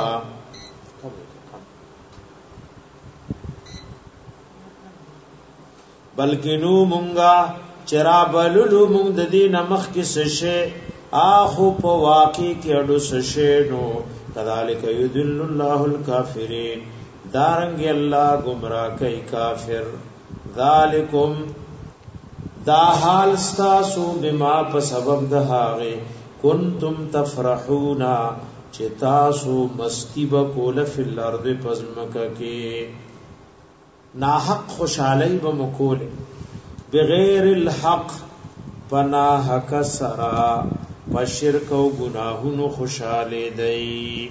بلکې نو مونږه چرابللو مونږ د دې نمخ کې سشه اخو په واقع کې اډو سشه نو کذالک یذل الله الکافرین دارنګ الله گمراه کوي کافر ذالکم دا حال ستاسو بما په سبب د هاغه کنتم تفرحون چې تاسو مستی به کول فی الارض پزمکه کې ناحق خوشحالی به مکول بغیر الحق پناح کسرا پشرک و گناہونو خوشحالی دی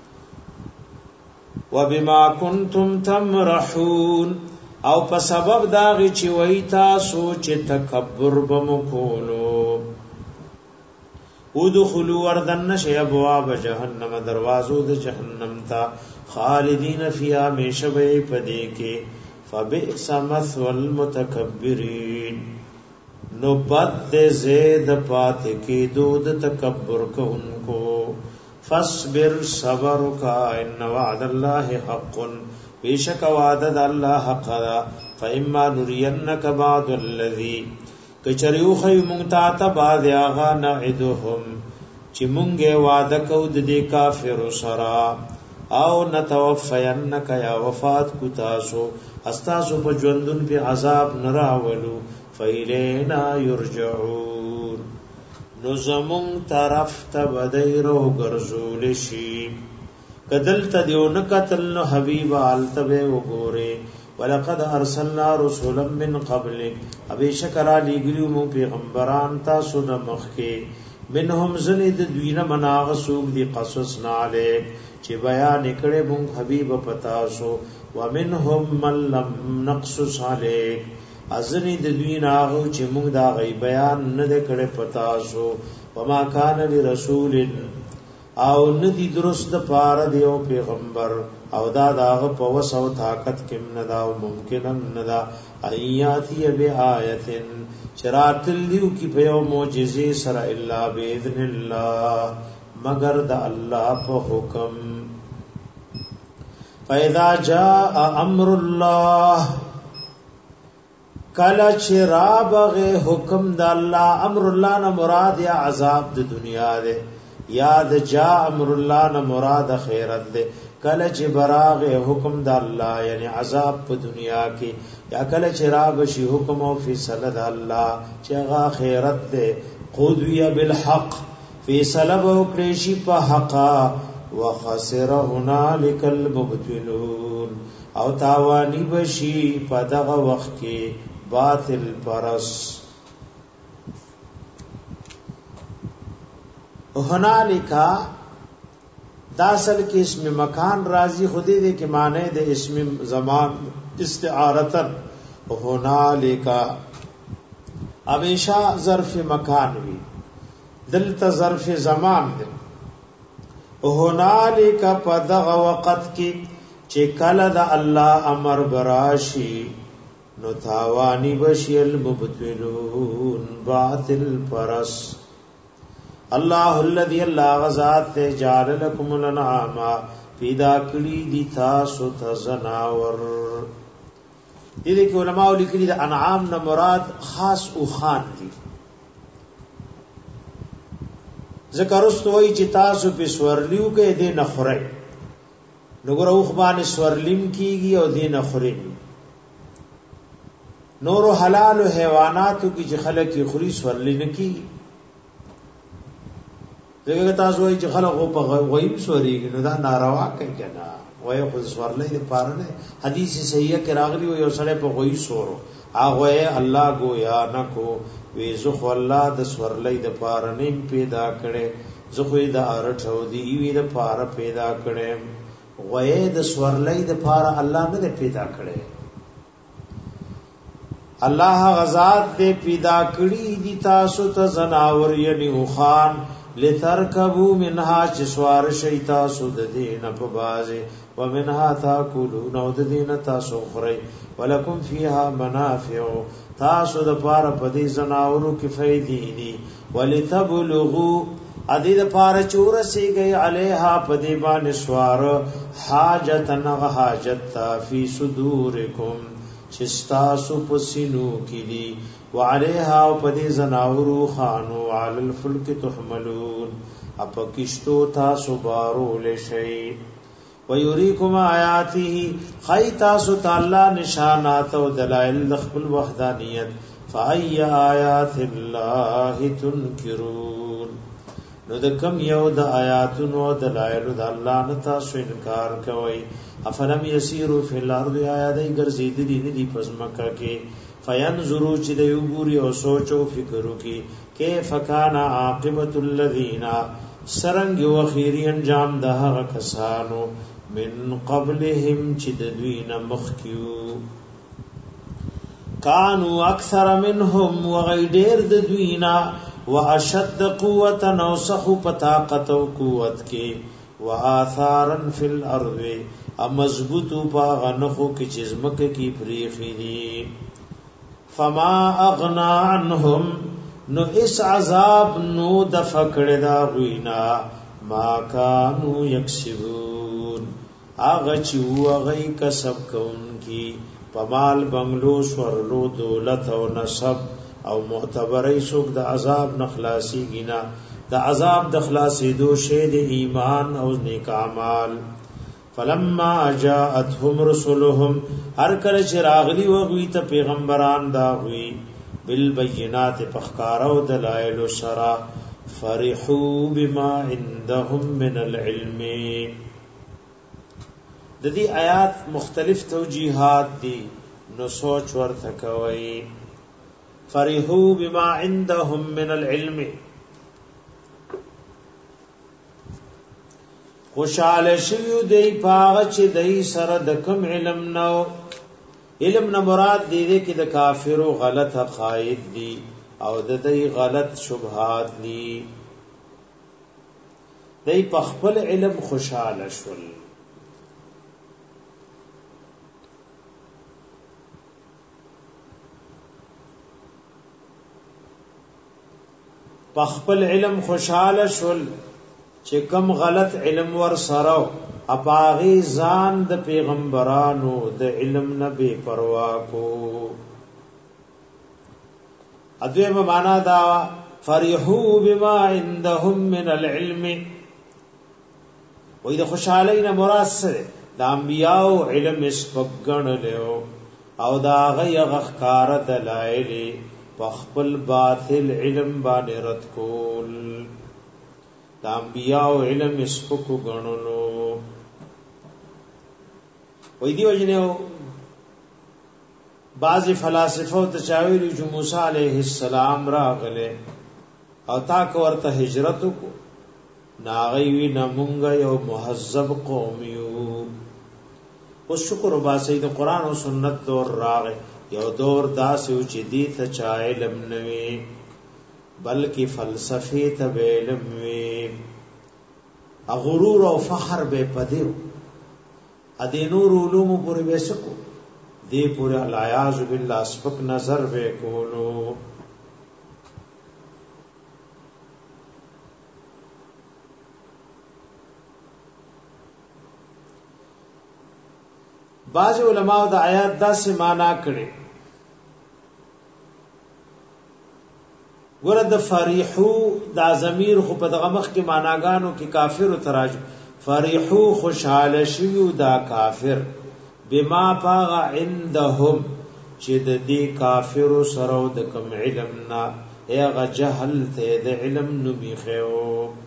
وبما کنتم تمرحون او په سبب داغی چی وی تاسو چی تکبر بمکولو ادخلوا وردن شی ابواب جهنم دروازو د جهنم تا خالدین فیها میشبئی پدی کے فبئس مثوى المتکبرین نو بد زید پات کی دود تکبر کو انکو فاصبر صبر کا ان وعد الله حق بیشک وعد الله حق فاما نرینک بعض الذی کچریو خی مونتا تا بعد آغا نعدهم چی مونگے وعده کو ددی کافر سرا او نتوفینک یا وفات کو تاسو استاسو په ژوندون په عذاب نراولو فیلینا یرجعون نو زمون طرف ته بدایرو ګرځول شي کدل ته دیو نه قتل نو حبیب التبه وګوره ولقد ارسلنا رسولا من قبلک ابي شکر علی ګلو مو پیغمبران تاسو د مخکې منهم زنید دوینه مناغ سوق دی قصص ناله چې بیان کړي مون حبیب پتاسو ومنهم من لم نقصص عليك ازنی د دوی ناغو چې موږ دا غي بیان نه کړي پتاسو وما كان لرسول او ندی درست د پاره دیو پیغمبر او دا داغه په وسو طاقت کې نه دا ممکن نه دا ایاتی بیااتن چراتل دیو کی په یو معجزه سره الا باذن الله مگر د الله په حکم فاذا جاء امر الله کلا چرابغ حکم د الله امر الله نه مراد یا عذاب د دنیا ده یاد جاء امر الله نه مراد خیرت ده کلا چې براغ حکم د الله یعنی عذاب په دنیا کې یا کلا چراب شي حکم او فیصله د الله چې غا خیرت ده قضی بالحق فیصله وکړي شي په حق وخسر هنالك المبتلون او تاوانی بشي په دغه وخت کې باطل پرس هنالك داسل کې اسم مکان راضی خودی دې کې معنی د اسم زمان استعارتن هنالك همیشه ظرف مکان وی دلته ظرف زمان دی هنالک پدغ وقت کی چې کله د الله امر براشي نو تاوانی بشی المبتلون باطل پرس الله الذي الله غزاد جعل لكم الانعام پیدا کړی دي تاسو ته زناور دې کې علماء لیکلي د انعام نه مراد خاص او خان دي ذکر استوي چې تاسو په سورلیو کې دې نخره نګور او خبان سورلیم کیږي او دې نخره نور حلال او حیواناتو کې چې خلک خوري سورلی نه کیږي دغه تاسو وایي چې خلک په غیب سوريږي نو دا ناروا کوي کنه وای خو سورلې د پاره نه حدیث صحیحه کې راغلی وي او سره په غوي سورو هغه الله گویا نه کو وی زخ الله د سورلې د پاره نه پیدا کړي زخوې د ارټو دی وی د پاره پیدا کړي غوې د سورلې د پاره الله نه پیدا کړي الله غزاد دې پیدا کړی دي تاسو ته زناور یعنی وخان لترکبو منها چسوار شي تاسو د دین په بازه ومنها تاکلون او د دین تاسو خوري ولکم فیها منافع تاسو د پاره پدې زناورو کې فائدې دي ولتبلغوا ادي د پاره چورسي گئی علیها پدې باندې سوار حاجتن حاجت فی صدورکم چستاسو پسینو کی دی وعلیها پدی زناورو خانو علی الفلک تحملون اپا کشتو تاسو بارو لشئی ویوریکم آیاته خی تاسو تعالی نشانات و دلائل دخل وحدانیت فای آیات اللہ تنکرون نو د کم یو د آیاتونو دلائل د الله نه تاسو انکار کوئ افلم یسیروا فی الارض آیادای ګرځیدلی ندی پزمکه کې فینظروا چې د یوګوري او سوچو فکرو کې کیف کان عاقبت الذین سرنګ و خیری انجام د هغه کسانو من قبلهم چې د دوی نه مخکیو کانوا اکثر منهم وغیر د دوی نه واشد قوتا نوسخ پطاقت و قوت کے وآثارا فی الارض مضبوط پا غنخو کی چزمک کی پریخی دی فما اغنا عنهم نو اس عذاب نو دفکڑ دا غینا ما کانو یکسبون آغا چیو غی کسب کون کی پمال بنگلو سورلو دولت و نصب او معتبرای سوک د عذاب نخلاصی گینا د عذاب د خلاصی دو شید ایمان او نیک اعمال فلما جاءتهم رسلهم هر کله چې راغلی و غوی ته پیغمبران دا غوی بالبينات فخکار او دلائل شرع فرحوا بما عندهم من العلم د دې آیات مختلف توجیهات دي نو سوچ ورته کوي فرحوا بما عندهم من العلم خوشاله شیو دی پاغه چې دای سره د کم علم نو علم نه مراد دی کې د کافرو غلط عقاید دي او د دای غلط شبهات دي دای په خپل علم خوشاله شول پخپل علم خوشاله شول چې کم غلط علم ور سره اپاغي ځان د پیغمبرانو د علم نه بے پروا کو اځه به معنا دا فرحوا بما عندهم من العلم وې د خوشاله نه مراد سره د انبیاء علم اسپګن له او دا غي غخکار دلایل پخپل باطل علم باندې رد کول د انبیاء علم اسپکو غنولو وې دی وجنه بعضی فلاسفه ته چاویل چې موسی علیه السلام راغله او تا کو ورته هجرت کو ناغي وی نمونګ یو مهذب قوم یو او شکر با سید قرآن او سنت دور راغ یو دور داسو چې دی ته چا علم نوي بلکې فلسفه ته علم وي غرور او فخر به پدیو ادي نور علوم پورې وسکو دی پورې الایاذ بالله سپک نظر به کولو بعض علماء د آیات داسې معنا کړي ورته فریحو دا ضمیر خو په دغه مخ کې معناګانو کې کافر او تراج فریحو خوشاله شیو دا کافر بما پاغ عندهم چې د دې کافر سره د کم علم نه هغه جهل ته د علم نبيخو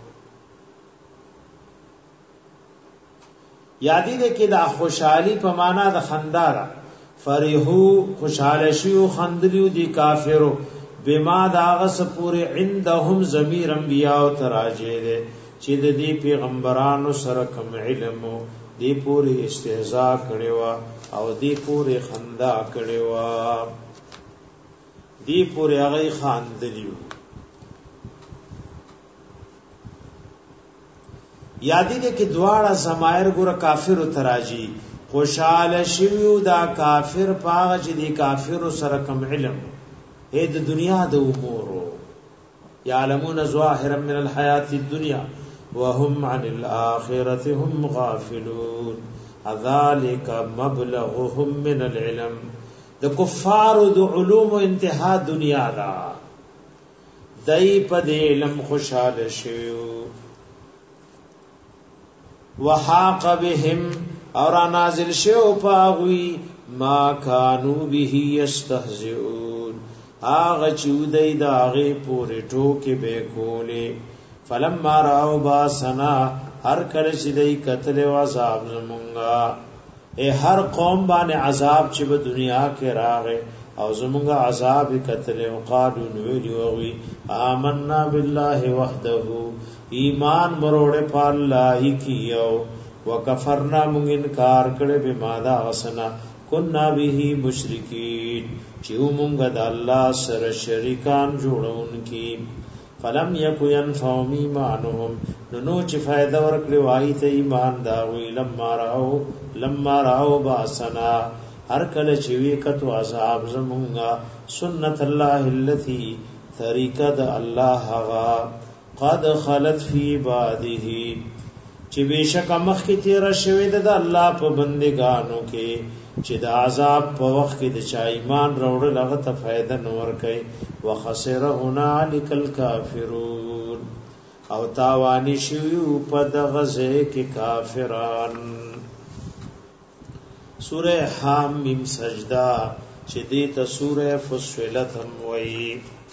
یادی دې کې دا خوشحالي په معنا د خندارا فرحو خوشاله شیو خندلیو دي کافرو بما داغس پوری عندهم ضمیر انبیاء او تراجه دے چې د دې پیغمبرانو سره کوم علم دی پوری استهزاء کړي وا او دی پوری خندا کړي وا دی پورې هغه خاندلیو یادی دې کې دواړه زمایر ګره کافر تراجی خوشاله شیو دا کافر پاغه چې دی کافر سره کم علم هې د دنیا د امور یعلمون ظاهرا من الحیات الدنیا وهم عن الاخره هم غافلون ذلك مبلغهم من العلم د کفار د علوم او انتها دنیا دا دای په دې علم خوشاله شیو وحاق بهم اور نازل شو پاغوی ما کانو به یستهزئون آغا چودی دا آغی پوری ٹوکی بے کولی فلما راو باسنا ہر کلچ دی قتل و عذاب زمونگا اے ہر قوم بان عذاب چی با دنیا کے راغے او زمونگا عذاب قتل و قالو نویلی وغوی آمنا باللہ وحدہو ایمان مروڑے پا اللہ کیو وکفرنا مونگ انکار کڑے بمادا غسنا کننا بیہی مشرکین چیو مونگ دا اللہ سر شرکان جوڑون کی فلم یکو ینفعهم ایمانهم ننو چی فائدہ ورکلی وائی تا ایمان داوی لما راو باسنا ہر کل چیوی کتو عذاب زمونگا سنت اللہ اللتی طریقہ دا اللہ غا قد خلت فی عباده چې بشک مخ کی تیر شوی د الله په بندگانو کې چې د عذاب په وخت کې د چا ایمان وروړل هغه ته فائدہ نور کوي وخسر هنالک الکافرون او تاوانی شوی په دغه ځای کې کافران سوره حامیم سجدہ چې دې ته سوره فصلت هم وایي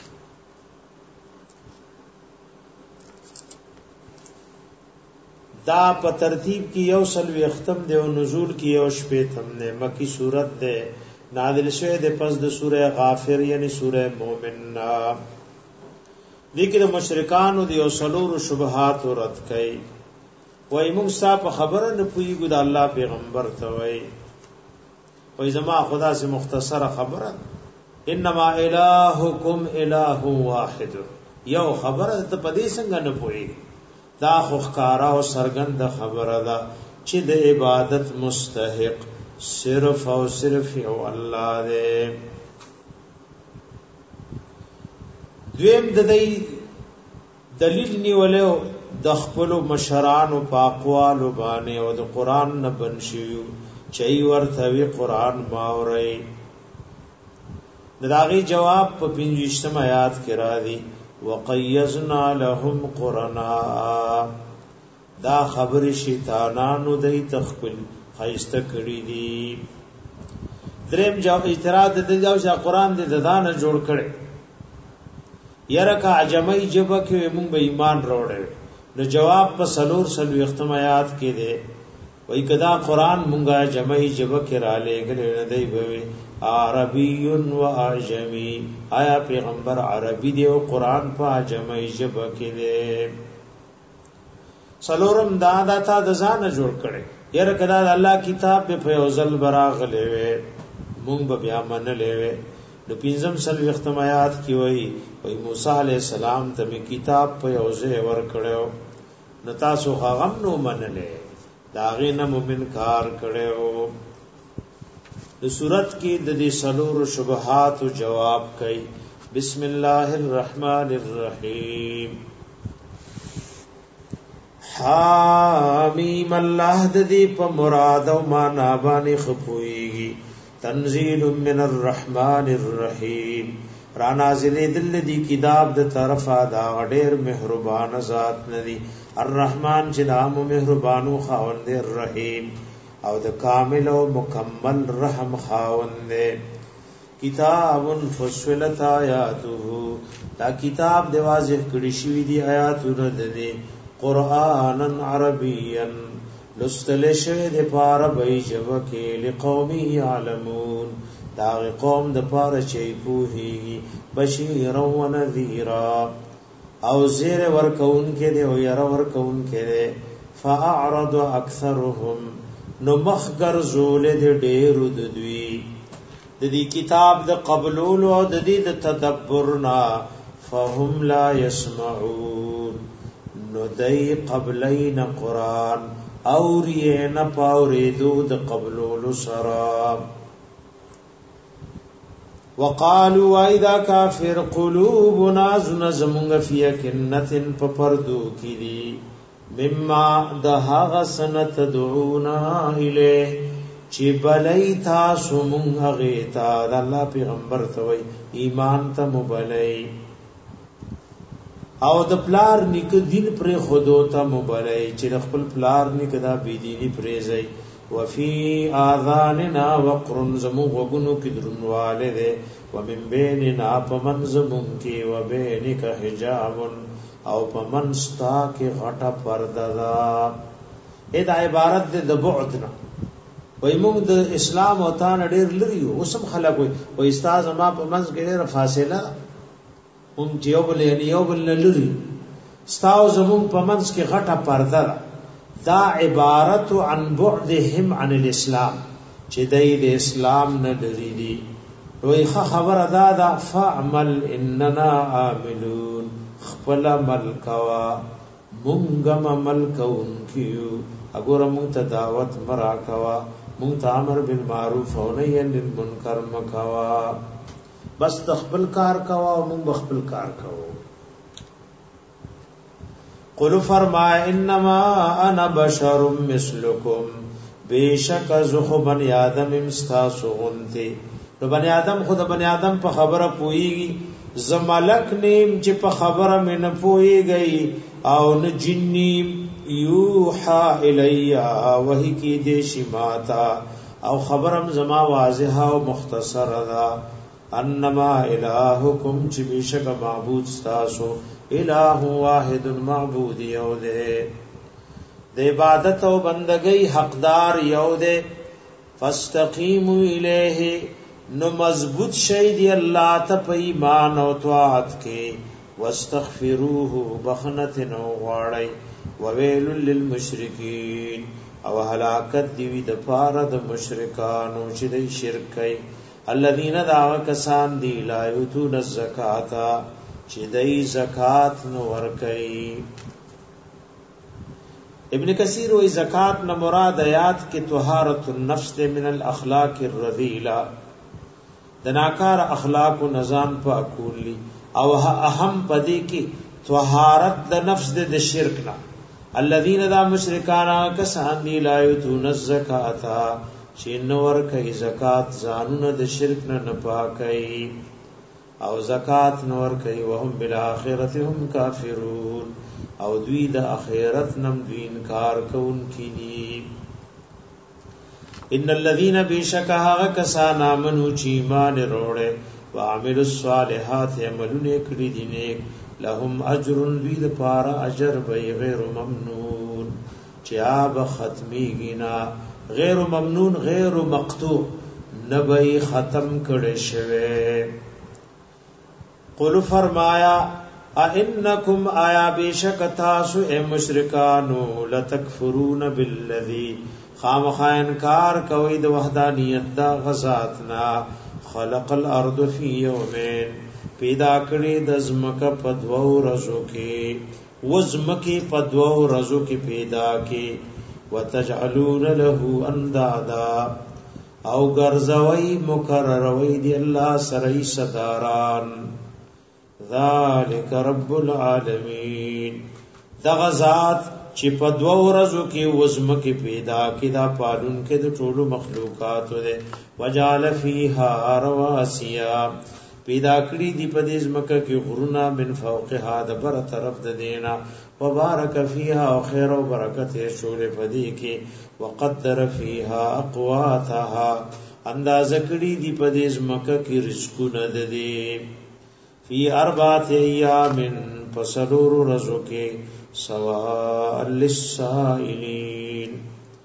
دا په ترتیب کې یو سلوی ختم دی او نزول کې یو شپیتم نه مکی صورت ده نازل شوه د پس د سوره غافر یعنی سوره مومن لیکن مشرکان دی او سلور شبهات رد کړي وای موږ صاحب خبره نه پویګو د الله پیغمبر ته وای وای زما خدا سے مختصر خبره انما الہکم الہ واحد یو خبره ته پدې څنګه نه پوي دا خوخکارا او سرګند خبره ده چې د عبادت مستحق صرف او صرف یو الله دی دویم د دې دلیل نیولو د خپل مشران او پاکوال باندې او د قران نه بنشیو چي ورته وی قران ماوري داغي جواب په 25 آیات کې را دي وقیزنا لهم قرنا دا خبر شیطانانو دای تخپل خیسته کړی دي دریم جواب اعتراض د دې چې قران دې ددانه جوړ کړي یره کا عجمی جبه کې موږ به ایمان وروړو نو جواب په سلور سلو اختمایات کې ده وای کدا قران مونږه جمعي جبه کې را لېګل نه دی بوي عربی و اعجمی آیا پیغمبر عربی دی او قران په جمعي جبه کې ده سلورم دا تا د ځان جوړ کړي یره کدا الله کتاب په یوزل براغلې وې مونږ به بیا منلې وې د پنځم سلو اختمایات کې وای موسی علی السلام ته کتاب په یوزه ور کړو نو تاسو غم نو منلې داغه نه مومن کار کړو د صورت کې د دې سلور شبهات او جواب کوي بسم الله الرحمن الرحیم حامیم الله د دې په مراد او معنا باندې خپويږي تنزيل من الرحمن الرحیم را نازل دل دی کتاب د طرفا دا ډېر مهربان ذات ندی الرحمن چې نام مهربانو خاوند الرحیم او د کامل او مکمل رحم خاوند کتاب فصلت آیاته دا کتاب دی واضح کړي شوی دی آیاتونه د قرآنن عربیا لستل شوی د پاره به جوکه لقوم یعلمون دا قوم د پاره چي پوهي بشیر و نذیر او زیر ورکون کې دی او ير ورکون کې دی فاعرض اکثرهم نو مخگر زول د ډېر د دوی د دې کتاب د قبولولو او د دې د تدبرنا فهم لا يسمعون نو دای قبلین قران اورین پاوریدو د قبولولو سرا وقالوا اذا كافر قلوبنا زنزمغ في كنه فپردو کیدی مما دهغ سنت دعونا الیه چې بلای تاسو مونږ غیتا د الله پیغمبر ته وای ایمان ته مبلای او د پلار نیک دین پر خودو ته مبلای چې خپل پلار نیک دا بی دینی پریزای وفي اذاننا وقر زمو وغنو کې درنواله ده ومن بيننا پمنزمون کې وبينك حجاب او پمنستا کې غټه پرده ده دا عبارت ده د بعدنا وای موږ د اسلام او تان ډیر لري اوسم خلک وای استاد ما په منځ کې ډیره فاصله هم یو بل لري استاد زمون په منځ کې غټه پرده دا عبارت عن بعدهم عن الاسلام چې دای د اسلام نه لري دي وای خبر ادا دا فعمل اننا عاملون خپل ملکوا مونږم ملکون کیو اګور مونږ ته دعوت مرا کوا مونږ ته امر بالمعروف او نهی عن المنکر مکوا بس تخبل کار کوا مونږ بخبل کار کوو قل فرما انما انا بشر مثلکم بیشک زخ بنی آدم امستاسو غنتی نو بنی آدم خود بنی آدم په خبره پوئیږي زملک نیم چې په خبره مې نه پوئیږي او نه جنیم یوحا الیا وحی کی دې شماتا او خبرم زما واضحه او مختصره ده انما الہکم چې بیشک معبود تاسو الہ واحد معبود یو دے د عبادت او بندگی حقدار یو دے فاستقیموا الیہ نو مضبوط شئی دی اللہ ته په ایمان او طاعت کې واستغفروه بخنت نو غواړی وویل للمشرکین او هلاکت دی د پاره د مشرکانو چې د شرک کوي الذين دعوا کسان دی لا یتون الزکات چې دای زکات نو ور کوي ابن کثیر وی زکات نہ مراد آیات کې طهارت النفس من الاخلاق الرذیلہ دناکار اخلاق و نظام پاکولی او اهم پدې کې طهارت د نفس د شرک نه الذين دا مشرکان کسان دی لا یتون الزکات چې نور کوي زکات ځانونه د شرک نه پاکي او زکات نور کوي وهم بالآخرته هم کافرون او دوی د اخرت نم دوی انکار کوونکي دي ان الذين بشکها کسان امنو چې ایمان وروړي وعملوا الصالحات عملونه کړی دي نیک لهم اجر دوی د پاره اجر به غیر ممنون چې اب ختميږي نه غیر ممنون غیر مقطوع نبی ختم کړي شوی قل فرمایا انکم آیا بیشک تاسو اے مشرکانو لتکفرون بالذی خامخا انکار کوي د وحدانیت دا غزاتنا خلق الارض فی یومین پیدا کړی د زمکه په دوو ورځو کې وزمکه په دوو ورځو کې پیدا کې وتجعلون له اندادا او ګرځوي مکرروي دی الله سره صداران ذالک رب العالمین دغه ذات چې په دوه ورځو کې وزمکه پیدا کې دا پالون کې د ټولو مخلوقات ده وجعل فیها رواسیا پیدا کړی دی په دې زمکه کې غرونه من فوقها د بر طرف د دینا وبارک فیها او خیر او برکت شول پدې کې وقدر فیها اقواتها انداز کړی دی په دې زمکه کې رزقونه ده دي فی اربعه ایام فسرور رزقه سواء للسائلین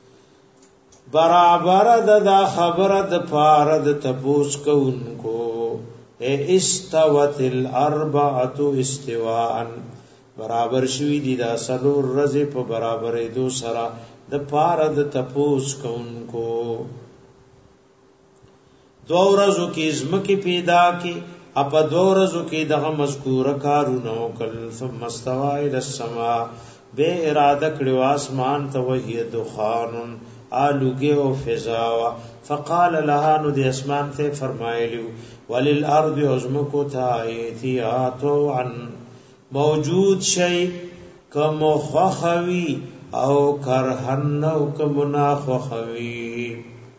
برابر دا خبر د پاره د تپوس کوونکو استوت الاربعه استواء برابر شوی دی دا سلور رزه په برابرې دو سره د پاره د تپوس کوونکو دو ورځو کې زمکه پیدا کی اپا دو ورځو کې دغه مذکور کارونه وکړ ثم استوى الى السماء به اراده کړو اسمان ته وهي دخان آلوګه او فضا فقال لها نو د اسمان ته فرمایلیو وللارض ازمکو تا ایتیاتو عن موجود شی کم خوخوی او کرهن او کمنا خوخوی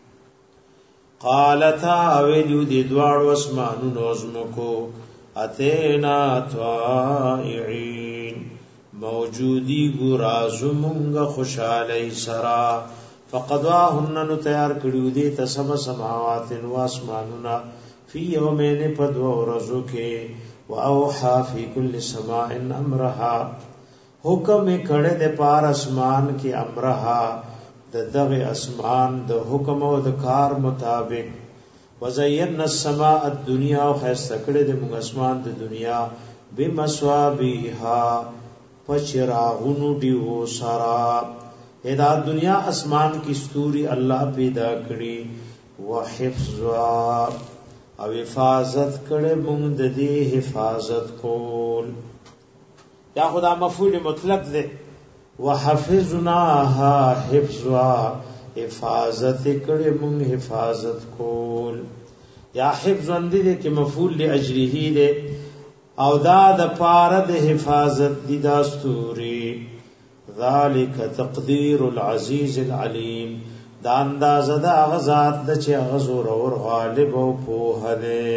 قالتا اویلیو دی دوار واسمانو نوزمکو اتینا طائعین موجودی گرازو منگا خوشالی سرا فقضاهن نو تیار کړیو دي تسم سماوات و اسماننا فی یومین پدو ورځو کې واوحى فی کل سماء امرها حکم کړه د پار اسمان کې امرها د دغه اسمان د حکم او د کار مطابق وزینا السماء الدنيا خاصه کړه د موږ اسمان د دنیا بمصابیها پچراغونو دیو سرا ادا دنیا اسمان کی ستوری اللہ پیدا کړي وحفظا او حفاظت کړي موږ د دې حفاظت کول یا خدا مفعول مطلق ده وحفظناها حفظا حفاظت کړي موږ حفاظت کول یا حفظ اندې کې مفعول لاجله ده او دا د پاره د حفاظت دي دستوري ذالک تقدیر العزیز العلیم دا اندازه دا غزاد د چې غزور اور غالب او په هله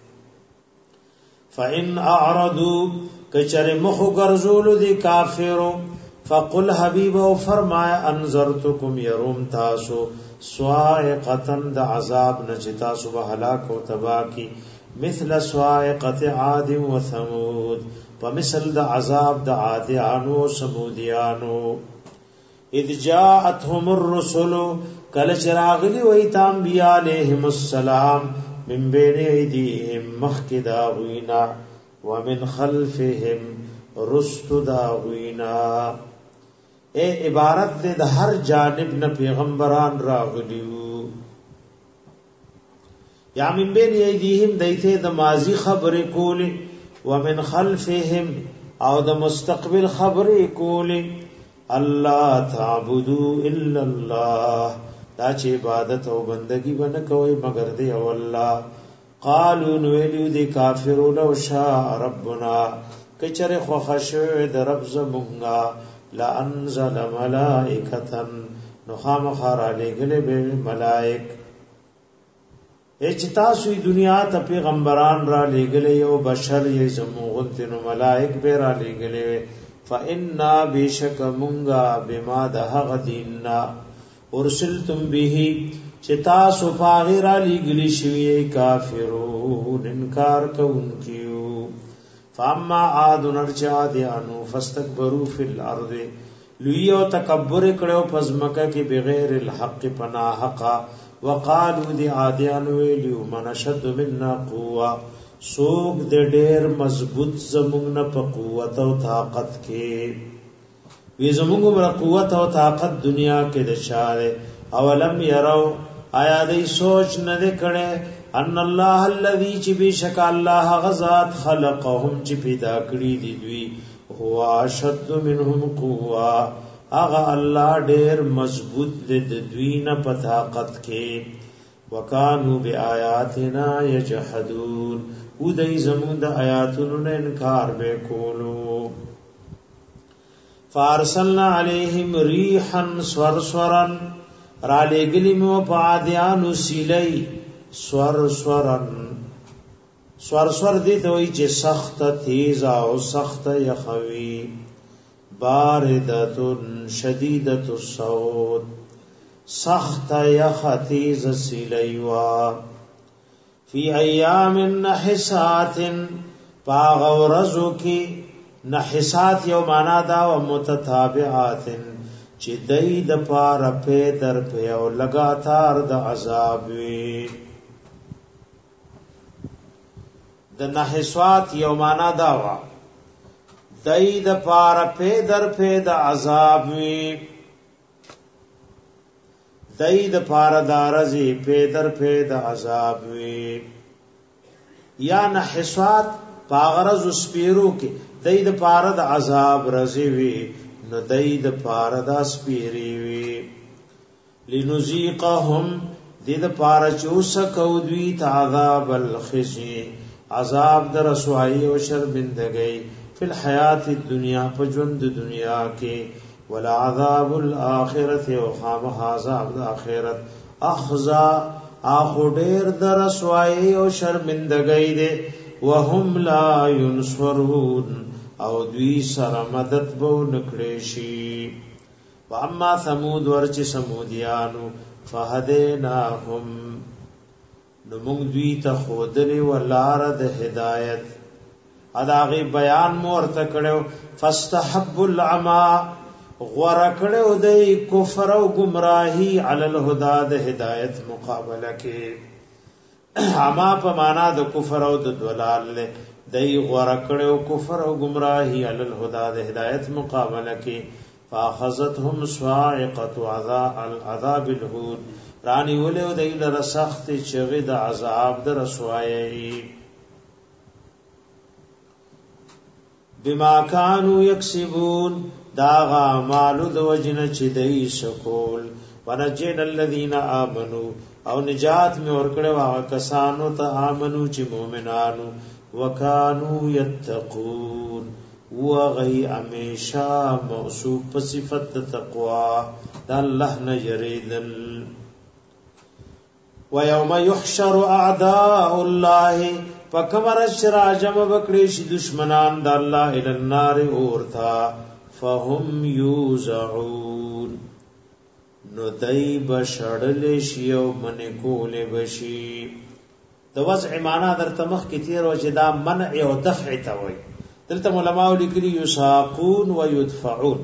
فإن اعرضوا کچر مخ غرزول دي کافرو فقل حبیب او فرمایا انذرتکم يروم تاسو صاعقتن د عذاب نجتا صبح هلاك او تبا کی مثل صاعقه عاد و ثمود ومثل د عذاب د عادیانو سمودیانو اذ جاءتهم الرسل کل چراغلی وی تام بیا علیہم السلام من بین ایدیهم مخکدا غینا ومن خلفهم رست دا غینا اے عبارت دے د هر جانب نه پیغمبران راغلیو یا من بین ایدیهم دایته د ماضی خبر کولی ومن خلفهم او د مستقبل خبرې کولې الله تعبدوا الا الله دا چې عبادت او بندگی ونه کوي مگر دی او الله قالوا ویلو دي کافرون او شاء ربنا کچره خو خشوع د رب زمونږه لا انزل ملائکه نو خامخار علیګله به ملائک اچتاسو دنیا ته پیغمبران را لګلې او بشر یې زموغتن ملائک به را لګلې فإنا بشک مونږه بما ده غدینا ارسلتم به چتاسو پاغیر لګلې شوی کافرون انکار کوونکیو فاما عاد نرجادانو فاستكبروا فی الارض لیو تکبر کړو پزمکه کې بغیر الحق پناه حقا وقالو دی عادیان ویلیو من شد مننا قوه سوق د ډیر مضبوط زمونږ نه په قوت او طاقت کې وی زمونږ مر قوت او طاقت دنیا کې د شاره اولم يروا آیا دې سوچ نه کړي ان الله الذي چې بشک الله غزاد خلقهم چې پیدا کړی دي دوی هو اشد منهم قوه اغا الله ډیر مضبوط د دوی نه په طاقت کې وکانو بیااتنا یجحدون او دای زمون د آیاتونو نه انکار به کولو فارسلنا علیہم ریحا صرصرا را لګلی مو پادیانو سیلی صرصرا صرصر دي ته وی چې سخت تیز او سخت یخوی باردتن شدیدت الصوت سخت یخیز سلیوا فی ایام نحسات پاغورزو کی نحسات یو معنا دا و متتابعات چې دای د پار په در په او لگاتار د عذاب وی د نحسات یو معنا دا و دای د پار په در په د عذاب وی دای د پاره دارزی پیدر پید عذاب وی یا نحسات پاغرز سپیرو کې دای د پاره د عذاب رزی وی نو دای د پاره د سپیری وی لنذيقهم دې د پاره چوس کو دوی عذاب الخزي عذاب در رسوایی او شرمندګۍ فی الحیات الدنیا په ژوند دنیا کې ولا عذاب الاخرته او خامخ عذاب د اخرت اخزا اخو ډیر در رسوایی او شرمندګۍ دې وهم لا ينصرون او دوی سره مدد به نکړي شي واما ثمود ورچ سمودیانو فهدیناهم نو موږ دوی ته خودلی ولار د هدایت اداغي بیان مور ته کړو فاستحب العما غور کړو د کفر او گمراهی علی الهدى د هدایت مقابله کې عما په معنا د کفر او د ضلال له دای غور کړو کفر او گمراهی علی الهدى د هدایت مقابله کې فاخذتهم صاعقه عذاب الهود رانی ولو دیل رسخت چغی د عذاب در رسوایی بما كانوا يكسبون داغا مالو د وجنه چې دای شکول ونجین الذين امنوا او نجات می ورکړو هغه کسانو ته امنو چې مؤمنانو وکانو یتقون وغی امیشا موصوف په صفت تقوا د الله نه یریدل ويوم يحشر اعداء الله فكمر الشراجم بکړي شي دشمنان د الله ال النار اورتا فهم يوزعون نو دای بشړل شي او من کول بشي د وضع معنا در تمخ کې تیر او چې دا منع او دفع ته وي دلته علماء لیکلي یساقون و يدفعون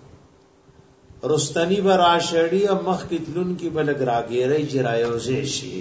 رستنی بر عاشری او مخ کتلون کی بلګ راګیری جرایوزه شي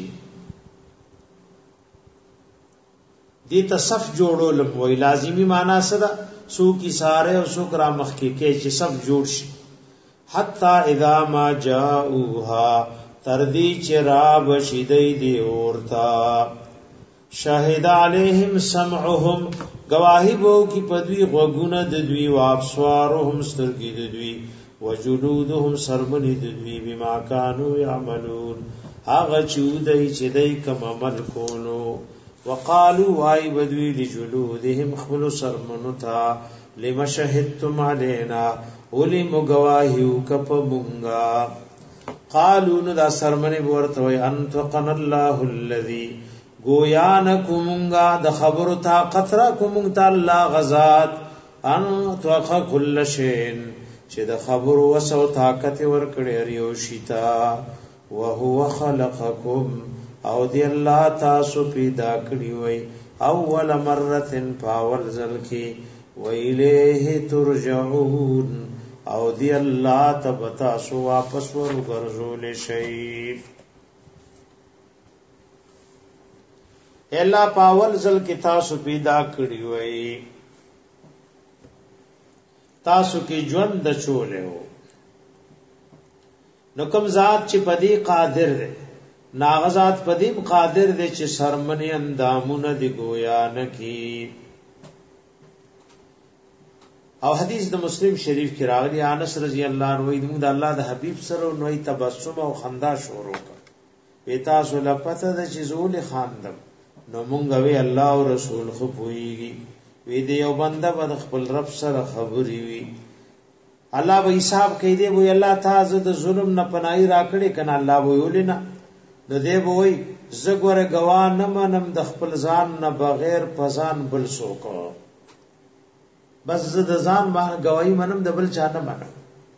دې تصف جوړول وی لازمی معنا صدا سو کی ساره او سو کرا مخ کې چې صف جوړ شي حتا اذا ما جاءوها تردی چراب شیدای دی اورتا شاهد علیہم سمعهم گواہی بو کی پدوی غوګونه د دوی واپسوارهم سترګې د دوی وجلودهم سرمنی د دوی بما كانوا يعملون هغه چودای چې دای کوم عمل کولو وقالوا واي بدوی لجلودهم خپل سرمنو تا لما شهدتم علينا ولي مغواهیو کپ مونگا قالوا ندا سرمنی ورته وي انتقن الله الذي گویا نکومنگا د خبر طاقت را کومنگ الله غزاد ان توخ كل شيء چې د خبر وسو طاقت ور کړی ریو شتا وهو خلقکم او دی الله تاسو پیدا کړی وای اول مره فاول ذلکی ویلیه ترجعون او دی الله تب تاسو واپس ورغرزول شي الا پاول ذل کی تاسو پیدا کړی وای تاسو کې ژوند د چولې وو نو کوم ذات چې پدی قادر دی ناغزات پدیم قادر دی چې سرمنی اندامونه دی گویا نکی او حدیث د مسلم شریف کې راغلی انس رضی الله عنه وی د الله د حبیب سره نوې تبسم او خندا شروع کړ ویتا سول پته د چیزول خاندم نو مونږ وی الله او رسول خو پویږي وی دی یو بنده بد خپل رب سره خبري وی الله به حساب کوي دی وی الله تعالی د ظلم نه پناهي راکړي کنه الله وی ولنا نو دی وی زګوره گوا نه منم د خپل ځان نه بغیر پزان بل سوکو بس زه د ځان باندې گواہی منم د بل چا نه منم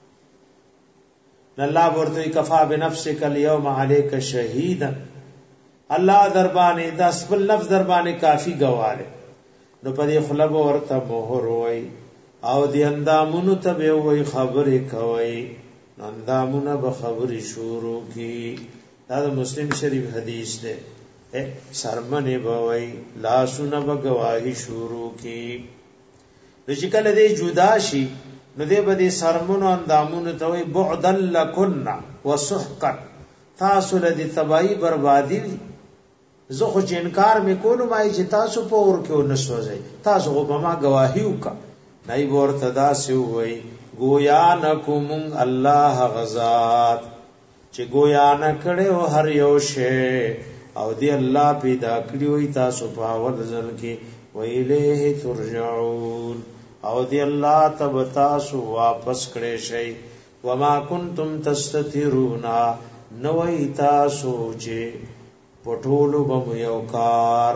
الله ورته کفا بنفسک اليوم عليك شهيدا الله دربانه د خپل نفس دربانه کافی گواهه نو پدې خلب ورته مهر وای او د اندامونو ته به وای خبرې کوي اندامونه به خبرې شروع کی دا مسلم شریف حدیث ده سرمنه به وای لاسونه به گواہی شروع کی چې کله دې جدا شي نو دې به دې سرمنو اندامونو ته وای بعدل لکن وسحقا تاسو له دې تباہی بربادي زه خو چې انکار میکولو مای چې تاسو په اور کې ونسوځي تاسو خو به ما گواهی وکا نای ورته دا سی وای گویا نکوم الله غزاد چې گویا نه کړو هر یو شی او دی الله پیدا کړی وای تاسو په اول ځل کې ویله ترجعون او دی الله تب تاسو واپس کړی شي وما کنتم تستترون نوای تاسو چې پټولو بم یو کار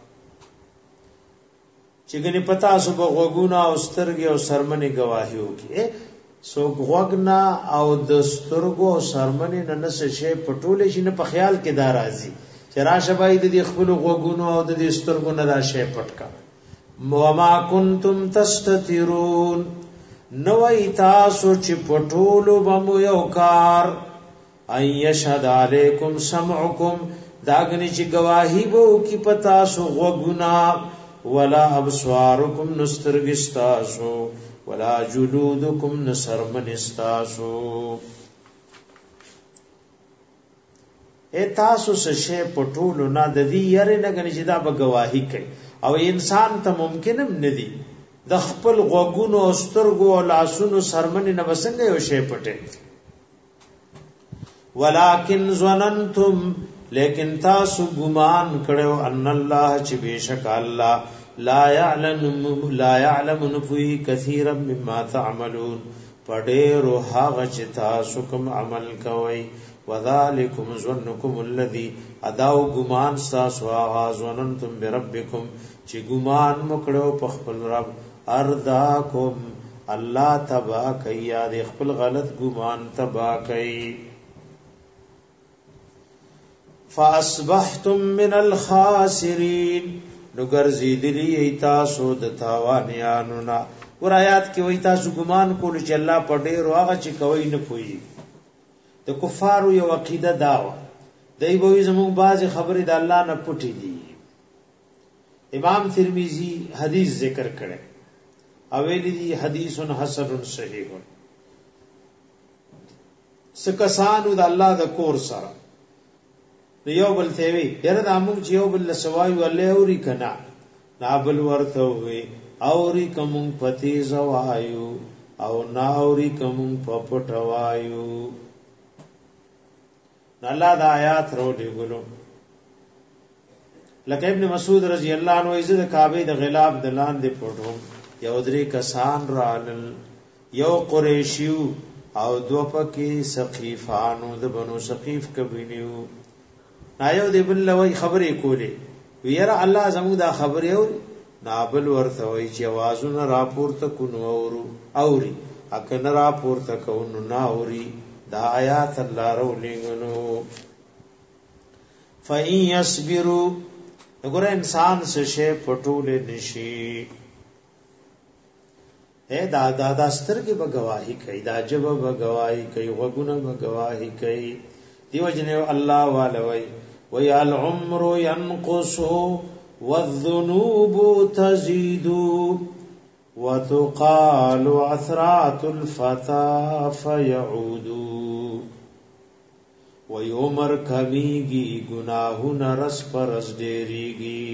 چې ګنې پتا سو په غوګونا او سترګې او سرمنې گواهی وکي سو غوګنا او د سترګو او سرمنې نه څه شی پټولې شي نه په خیال کې دا راځي چې راشه بای د خپل غوګونو او د سترګو نه دا شی پټکا وما کنتم تستترون نوای تاسو چې پټولو بم یو کار ايشهد علیکم سمعکم داغنی چې گواہی بو کی پتا سو غوګنا ولا ابصارکم نسترگستاسو ولا جلودکم نسرمنستاسو تاسو سشه پټولو نه د دې یاره نه غنی چې دا به گواہی کوي او انسان ته ممکنم ندی د خپل غوګونو او سترګو او لاسونو سرمن نه وسنګ یو شی پټه ولکن ظننتم لیکن تاسو ګمان کړو ان الله چې بشک الله لا يعلم نفوی کثیرا مما تعملون پډېرو هغه چې تاسو کوم عمل کوي وذالکم ظنکم الذی اداو ګمان تاسو आवाज وننتم بربکم چې ګمان مکړو په خپل رب ارداکم الله تبا کیا د خپل غلط ګمان تبا کوي فاصبحتم من الخاسرین نو ګرځیدلی تاسو د تاوانیانو نا ور آیات کې وای تاسو ګمان کول چې الله په ډېر واغه چې کوي نه پوي د کفارو یو عقیده داوا دای به زموږ باز خبرې د الله نه پټې دي امام ترمذی حدیث ذکر کړي اویلی دی حدیث حسن صحیح سکسانو د الله د کور سره یو بل ته وی یره د امو چې یو بل سوای ولې اوري کنا نابل ورته وی اوري کوم پتی زوایو او ناوري کوم پپټوایو الله د آیات رو دی ګلو لکه ابن مسعود رضی الله عنه عزت کعبه د غلاف د لاندې پټو یو درې کسان رالل یو قریشیو او دو پکې سقیفانو د بنو سقیف کبینیو نایو دی بل وی خبرې کولې ویرا الله زموږ دا خبرې او نابل ورته وی چې आवाजونه راپورته کونو اوري اکنه راپورته کونو ناوري دا آیات الله رولینګنو فَإِن يَصْبِرُوا وګوره انسان څه شی پټولې نشي دا سترګې به گواہی کوي دا جبه به گواہی کوي وګونه به گواہی کوي دیو جنو الله والوي وَيَا الْعُمْرُ يَنْقُصُ وَالذُّنُوبُ تَزِيدُ وَتُقَالُ عَثْرَاتُ الْفَتَى فَيَعُودُ وَيُمَرْ کمیږي گناهونه رس پر رس ډېریږي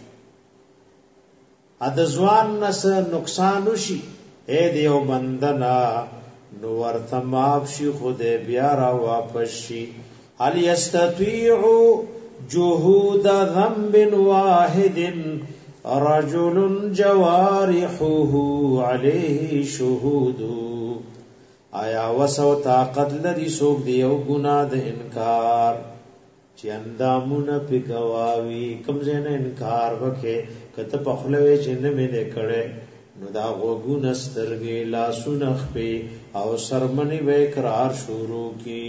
ا د ځوان نس نقصان وشي اے دیو بندنا نو ورته ماف شي خوده بیا را واپس شي هل یستطيع جهود ذنب واحد رجل جوارحه عليه شهود آیا وسو طاقت لري سوک دیو ګناه د انکار چې اندامونه په گواوی کمزې نه انکار وکړي کته په خلوي چې نه مې کړي نو دا وګونه سترګې لاسونه خپي او سرمنی به اقرار شروع کی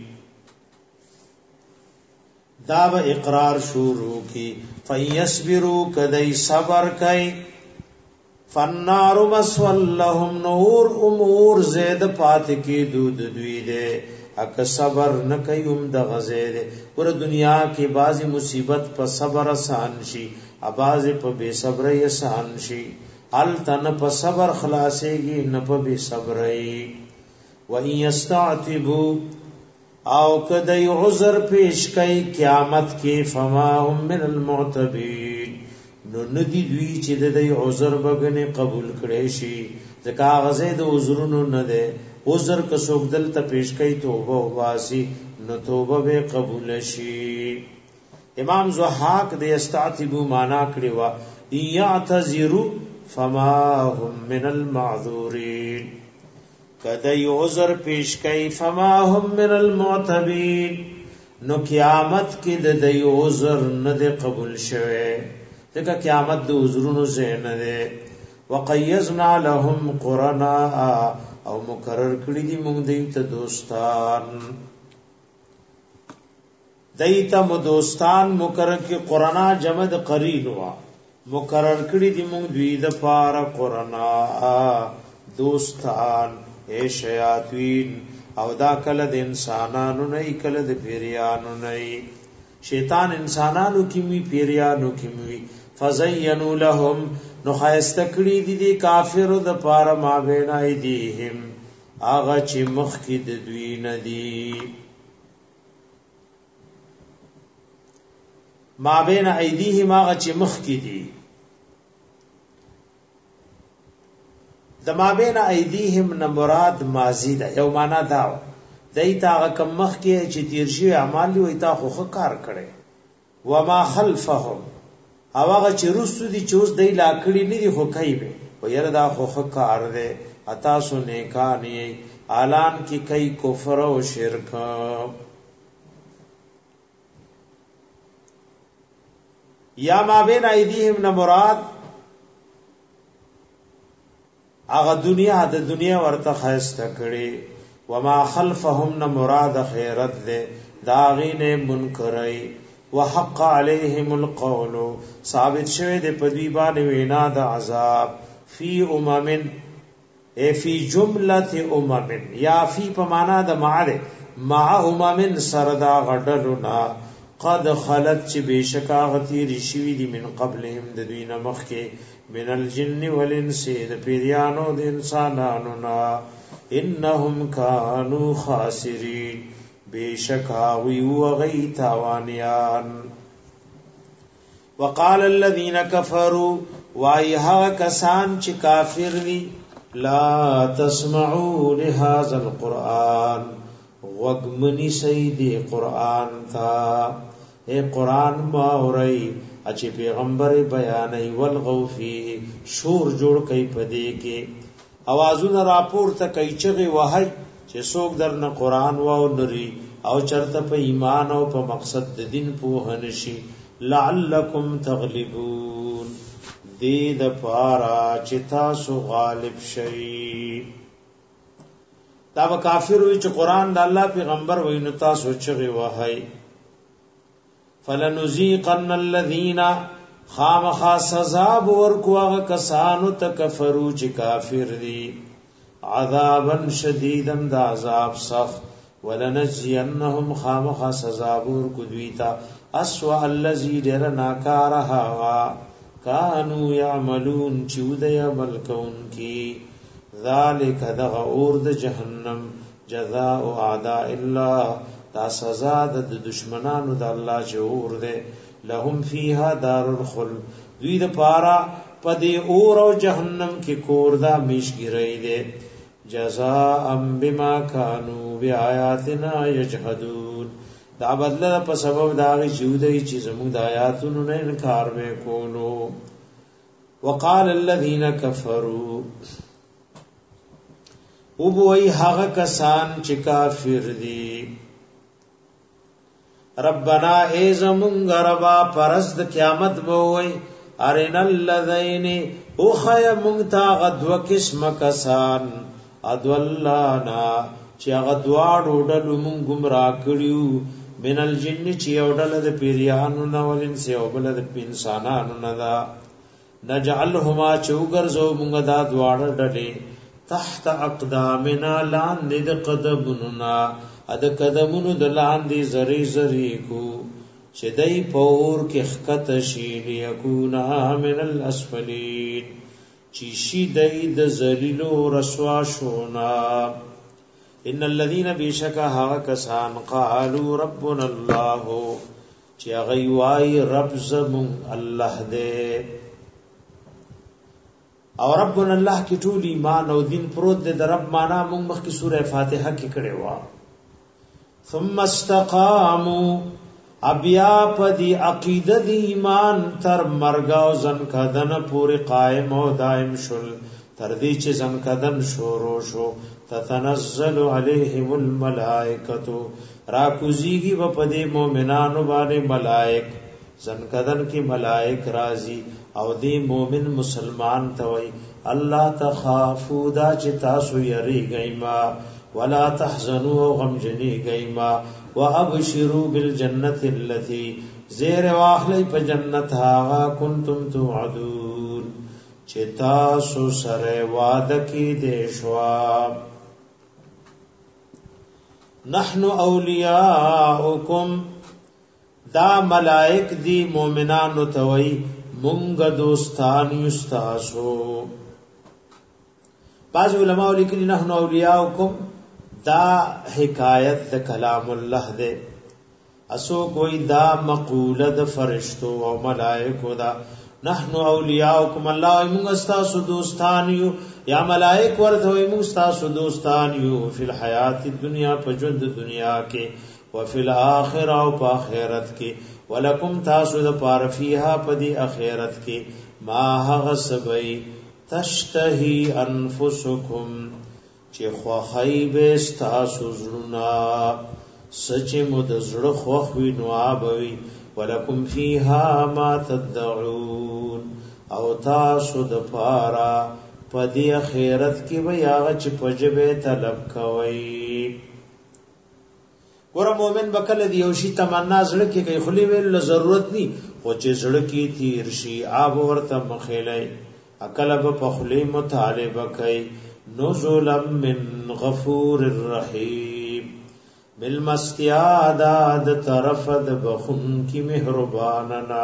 دا به اقرار شروع کی فیصبروا کدی صبر کای فالنار مسول لهم نور امور زید پات کی دود دوی دے اک صبر نکیم د غزید ور دنیا کی بازی مصیبت په صبر آسان شي اباز په بے صبر آسان شي ال تن په صبر خلاصيږي نه په بے صبري و ان يستعتبوا او کدی عذر پیش کئی قیامت کې فما هم من المعتبین نو ندی دوی چې د عذر بغنه قبول کړي شي ځکه غزه د عذرونو نه ده عذر که څوک دلته پیش کئی توبه واسي نو توبه به قبول شي. امام ضحاک د استعتبوا معنا کړي وا یعتذروا فما هم من المعذورین کدی عذر پیش کئی فما هم من المعتبین نو قیامت کې د عذر نه ده قبول شوه ځکه قیامت د عذرونو زین ده. وقیزنا لهم قرناء او مقرر کړی دي موږ دیته دوستان دیتا دوستان مقرر کی قرانا جمع د قرین وا مقرر کړی دی موږ دوی د پارا قرانا دوستان اے شیاطین او دا کله د انسانانو نه کله د پیریانو نه شیطان انسانانو کی می پیریانو کی می فزینوا لهم نو خایسته کړی دی کافرو د پارا ما بینای دیهم اغه چې مخ کی د دوی نه دی ما بین ایدیهم هغه چې مخ کې دي د ما بین ایدیهم نه مراد ماضی ده یو معنا دا دایته هغه کم مخ کې چې تیر شي اعمال وي تا خو کار کړي و ما خلفهم هغه چې رسو دي چې اوس دای لا کړی نه دي خو کوي به و یره دا خو کار ده اتا سو نیکانی اعلان کی کای کفر او شرک یا ما بین ایدیهم نه مراد هغه دنیا د دنیا ورته خاسته کړي و ما خلفهم نه مراد خیرت ده داغینه منکرای وحق علیهم القول ثابت شوه د پدوی باندې وینا د عذاب فی اممن ای فی جمله اممن یا فی پمانا د معه مع اممن سردا غډلنا قد خلت چې بشکا غتی رشوی دی من قبلهم د دوی نه مخکې من الجن والانس د پیریانو د انسانانو نا انهم كانوا خاسرین بشکا وی وغی تاوانیان. وقال الذين كفروا وایها کسان چې کافر دي لا تسمعوا لهذا القران وغمنی سیدی قرآن تا اے قرآن ماوری اچھی پیغمبر بیانی والغو فی شور جوڑ کئی پدے کے آوازون راپور تا کئی چغی وحی چه سوک در نا قرآن واو نری او چرتا پا ایمان او پا مقصد دین پوہنشی لعلکم تغلبون دید پارا چتاسو غالب شئی دا به کافر وی چې قران د الله پیغمبر وی نو تاسو چغي وهای فلنذيقن الذين خامخا سزا ورکوغه کسانو تکفرو چې کافر دي عذابا شديدا دا عذاب سخت ولنجزينهم خامخا سزا ورکو دویتا اسوا الذي درنا کارها كانوا يعملون چودیا ملکون کی ذالک دغه اور د جهنم جزاء اعداء الله دا سزا د دشمنانو د الله جوړ ده لهم فیها دار الخلد دوی د پارا پدې اور او جهنم کې کور دا میشګری ده جزاء بما كانوا بیااتنا یجحدون دا بدله په سبب دا جوړي چې زموږ د آیاتونو نه انکار وکولو. وقال الذين كفروا او بوئی هغه کسان چې کافر دي ربنا ای زمونږ ربا پرست قیامت بوئی ارنا الذین او خی مونږه غدو قسم کسان ادولانا چې هغه دواړو ډلو مونږ گمراه کړیو من الجن چې یو ډله د پیریانو نه ولین سی او بل د انسانانو نه دا نجعلهما چوغرزو مونږه دا دواړه ډلې تحت اقدامنا لاندې د قدمونو د قدمونو د لاندې زری زری کو چې دای پور کې خکت شي لیکونا من الاسفلین چې شي دای د ذلیلو رسوا شونا ان الذين بشکا کسان قالوا ربنا الله چې غیوای رب زمون الله دې او ربنا الله کی ټول ایمان او دین پروت دې د رب معنا موږ مخکې سوره فاتحه کې کړي وا ثم استقاموا ابیا پدی عقیده دی ایمان تر مرګ او زنکدن پوری قائم او دائم شل تر دې چې زنکدن شروع شو تتنزل علیهم الملائکۃ را کوزیږي و پدی مؤمنانو باندې ملائک زنکدن کی ملائک راضی او دی مومن مسلمان توي الله تخافوا دا چې تاسو یری گئما ولا تحزنوا غمجنی گئما وابشروا بالجنه التي زیر واخلی په جنت هاغه کنتم توعدون چې تاسو سره وعده کې دې شوا نحن اولیاءکم دا ملائک دی مومنانو توي مونږ دوستان یستاسو بعض علماء لیکلي نحن اولیاءکم دا حکایت د کلام الله دے اسو کوئی دا مقوله د فرشتو او ملائکو دا نحن اولیاءکم الله موږ استاسو دوستان یو یا ملائک ورته موږ استاسو دوستان یو فی الحیات الدنیا په ژوند دنیا کې او فی الاخره او په آخرت کې ولکم تاسو د پاره فیها په دی آخرت کې ما هغه سبئی تشتهی انفسکم چې خوخی به تاسو زړه سچ مو د زړه خوخ وی نو ابوي ولکم فیها ما تدعون او تاسو د پاره په دې اخرت کې به هغه چې پجبه طلب کوي ګور مومن بکله دی او شی تمنا زړه کې کوي خلی ویل ضرورت ني خو چې زړه کې تیر شي آب ورته مخېلای عقل په خلی مطالبه کوي نزلا من غفور الرحیم بالمستیاد طرف د بخون کی مهرباننا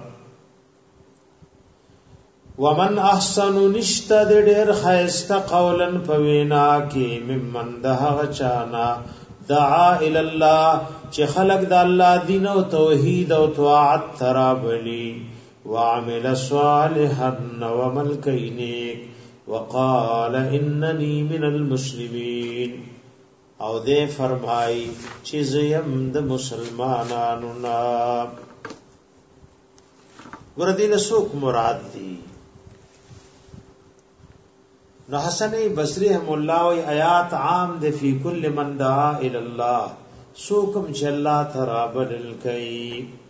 ومن احسن نشتد ډیر خیسته قولا پوینا کی ممن دها چانا دعا ال الله چې خلق د الله دین او توحید او طاعت ترابلی وعمل صالحا وعمل کینیک وقال انني من المسلمين او دې فرمای چې زم د مسلمانانو نا ورته سوک مراد دي نو حسن بصری رحم الله او آیات عام ده فی کل من دعا الى الله سوکم چې الله ترابل الکئی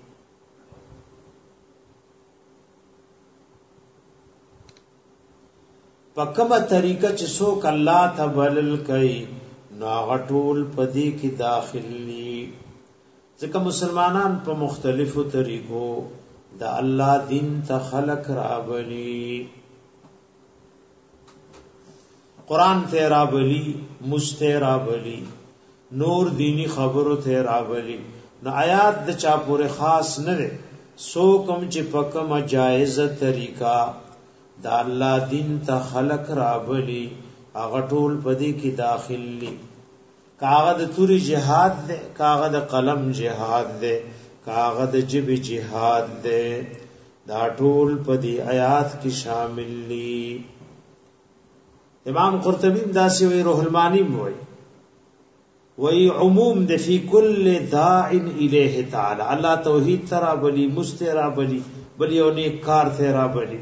پکمه طریقه چې څوک الله تبلل کوي نو غټول پدی کی داخلي ځکه مسلمانان په مختلفو طریقو د الله دین ته خلق راولي قران ته راولي مسترابلی نور دینی خبرو ته راولي نو آیات د چا پورې خاص نه ده سو کم چې پکمه جایزه طریقہ دا الله دین ته خلق رابلی هغه ټول پدې کې داخلي کاغذ توري جهاد ده کاغذ قلم جهاد ده کاغذ جب جهاد ده دا ټول پدې آیات کې شامل دي امام قرطبی داسې وی روح المانی وی عموم ده فی کل داع الیه تعالی الله توحید ترا بلی مسترابلی بلی او نیک کار ترا بلی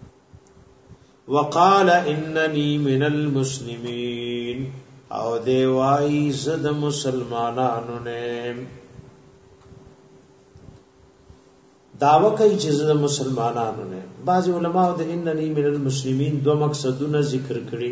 وقال انني من المسلمين او دی وای زد مسلمانانو نه داوا کوي چې زد مسلمانانو نه بعض علماء د انني من المسلمين دو مقصدونه ذکر کړي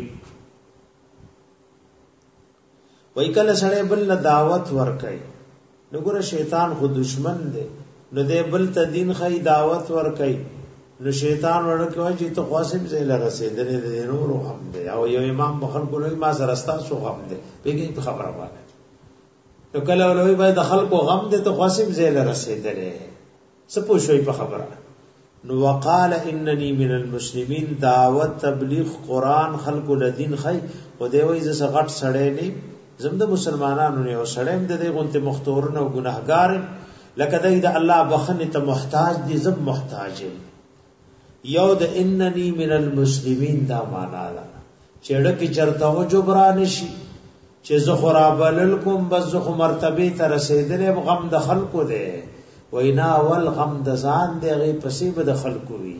وای کله سره بل دعوت ور کوي نو ګره شیطان خو دشمن دی نو دی بل ته دین خي دعوت ور کوي نو شیطان ورکه وای چې ته قاسم زې لرسېدلې دې نور هم دی او یو امام بخل کولای ما سره ستاسو غم دی پیګې په خبره وایي نو کله ولوي باید د خلکو غم دی ته قاسم زې لرسېدلې سپو شوي په خبره نو وقال انني من المسلمين دعوت تبلیغ قران خلق الدين خي او دی وای ز غټ سړې نه زموږ مسلمانانو نه وسړم د دې غونته مختورن او ګناهګار لکه دای د الله بخنه ته محتاج دي زم محتاج یو د اننی من المسلمین دا معنا ده چېړه کې چرته و جبران شي چې زه خرابل کوم بس زه مرتبه ته رسیدلې غم د خلقو ده وینا ول غم د ځان دی غي پسې به د خلقو وي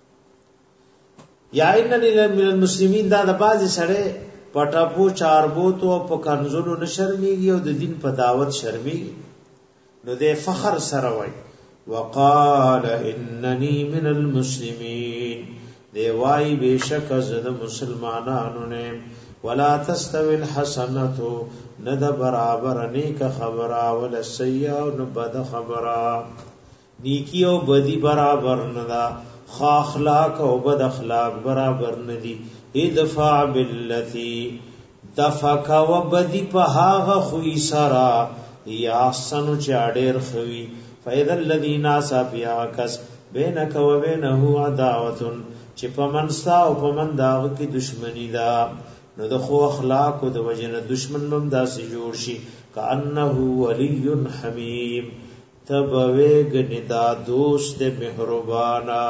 یا اننی من المسلمین دا د بازي سره پټاپو چاربوتو په کنزلو نشرمېږي او د دین په دعوت شرمېږي نو د فخر سره وای وقال انني من المسلمين دی وای بشک زد مسلمانانو نه ولا تستوي الحسنه ند برابر نیک خبره ولا سیئه بد خبره نیکی او بدی برابر ندا خا اخلاق او بد اخلاق برابر ندی ادفع بالتي دفق وبدی په هاغه خوې سرا یا سنو چاډر خوي فاذا الذين اسفيا کس بينك وبينه عداوه چې پمنستا او پمن داغ کی دشمنی دا نو د خو اخلاق او د وجنه دشمن بم داسې جوړ شي کانه ولي حمیم تبویگ ندا دوست مهربانا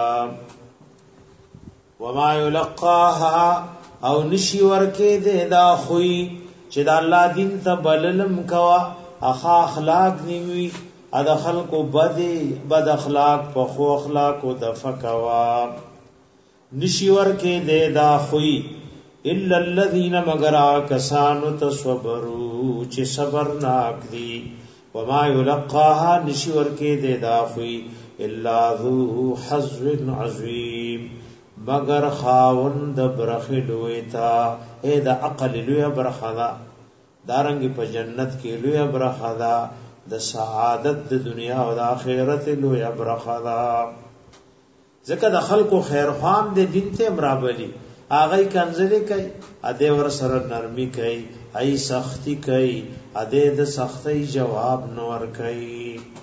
وما یلقاها او نشی ورکه دے دا خوی چې دا الله دین ته بللم کوا اخا اخلاق نیوی اد خلق بد اخلاق په خو اخلاق او د فکوا نشی ورکه دے دا خوی الا الذين مگر کسانو تصبروا چې صبر ناک دي وما يلقاها نشی ورکه دے دا خوی الا ذو حظ عظیم مگر خاوند برخه لویتا اے دا عقل لوی برخه دا دارنګ په جنت کې لوی برخه دا د سعادت د دنیا او د آخرت لوی برخه دا ځکه د خلکو خیر خوان د دین ته امرابلی اغه کنځلې کوي اده ور سره نرمي کوي ای سختی کوي اده د سختي جواب نور کوي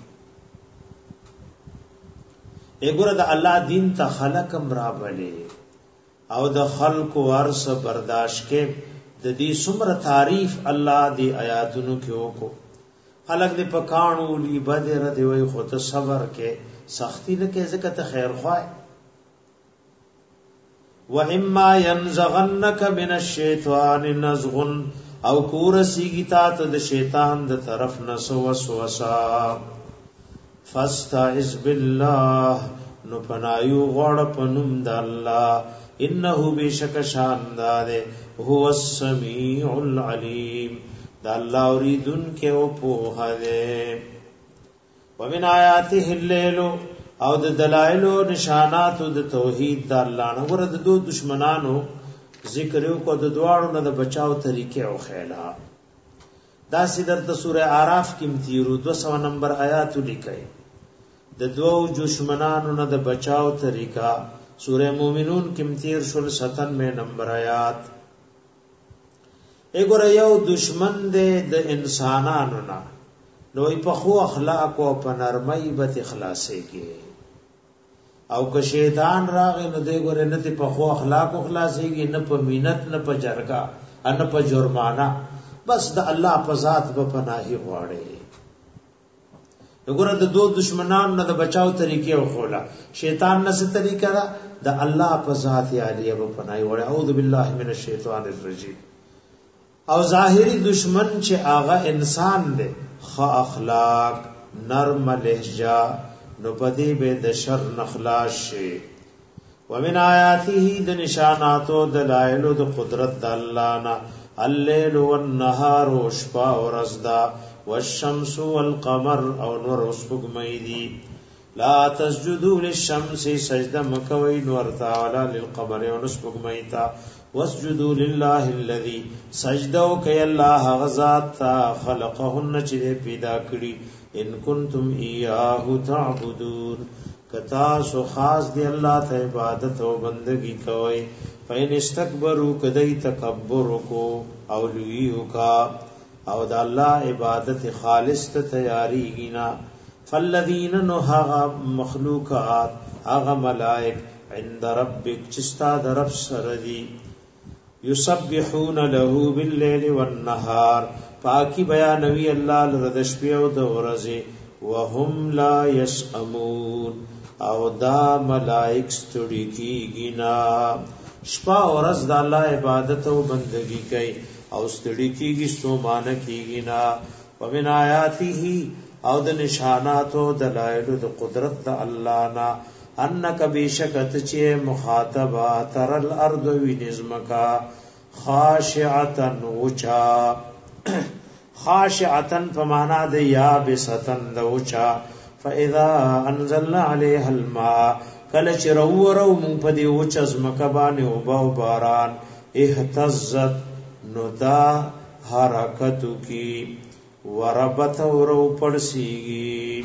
اګوره د الله دین ته خلق امرابلی او د خلق ورس برداشت کې د دې څومره تعریف الله دی آیاتونو کې وکړو خلق دې پکانو لی بده رته وي خو ته صبر کې سختی نه کې ځکه ته خیر خوای واما ينزغنك من الشیطان نزغ او کورسیږي تا ته د شیطان د طرف نسو وسوسه فاستعذ بالله نو پنایو غړ پنوم د الله انه بشک شاندار هو السميع العليم د الله اوریدن کې او په هله ومن آیاته الليل او د دلائل او نشانات د توحید د الله نه ور د دو دشمنانو ذکر یو کو د دواړو نه د بچاو طریقې او خیلا دا سیدر د سوره اعراف کې متیرو 200 نمبر آیات لیکي د دوو دشمنانو نه د بچاو طریقہ سوره مومنون کې متیر شول 97 نمبر آیات اګوره یو دشمن د انسانانو نه نوې په خو اخلاق او په نرمۍ به اخلاصې کې او که شیطان راغی نو دې ګوره نه په خو اخلاق او اخلاصې کې نه په مینت نه په جرګه ان په جرمانه بس د الله په ذات به پناهي غواړي وګوره د دو دشمنانو نه د بچاو طریقې او خولا شیطان نه څه طریقه ده د الله په ذات عالیه به پناهي غواړي اعوذ بالله من الشیطان الرجیم او ظاهری دشمن چې هغه انسان دی خ اخلاق نرم لهجه نو پدی به د شر نخلاص شي ومن آیاته د نشاناتو دلائل د قدرت د الله نه الليل والنهار وشپا ورځدا والشمس والقمر او نور وسبګمې دي لا تسجدوا للشمس سجده مکوي نور تعالی للقمر او وسبګمې تا واسجدوا لله الذي سجدوا كي الله غزات خلقهن چې پیدا کړی ان کنتم اياه تعبدون کتا سو خاص دی الله ته عبادت او بندگی کوي فین استكبروا کدی تکبر کو او لوی کا او د الله عبادت خالص ته تیاری گینا فالذین نهغ مخلوقات هغه ملائک عند ربک چستا در رب سره دی یسبحون له باللیل والنهار پاکی بیانوی الله لرد شپې او د ورځې وهم لا یسأمون او دا ملائک ستړي کیږي نه شپه او ورځ د الله عبادت او بندگی کوي او ستړي کیږي ستومانه کیږي نه ومن آیاته او د نشانات او دلایل د قدرت د الله نه انک بیشکت چې مخاطبه تر الارض ونزمکا خاشعتن وچا خاشعتن فمانا د یابستن د وچا فاذا انزلنا عليها الماء کله چې رو مون په دې وچ ازمکه باندې او باران اهتزت ندا حرکت کی وربت ورو پړسیږي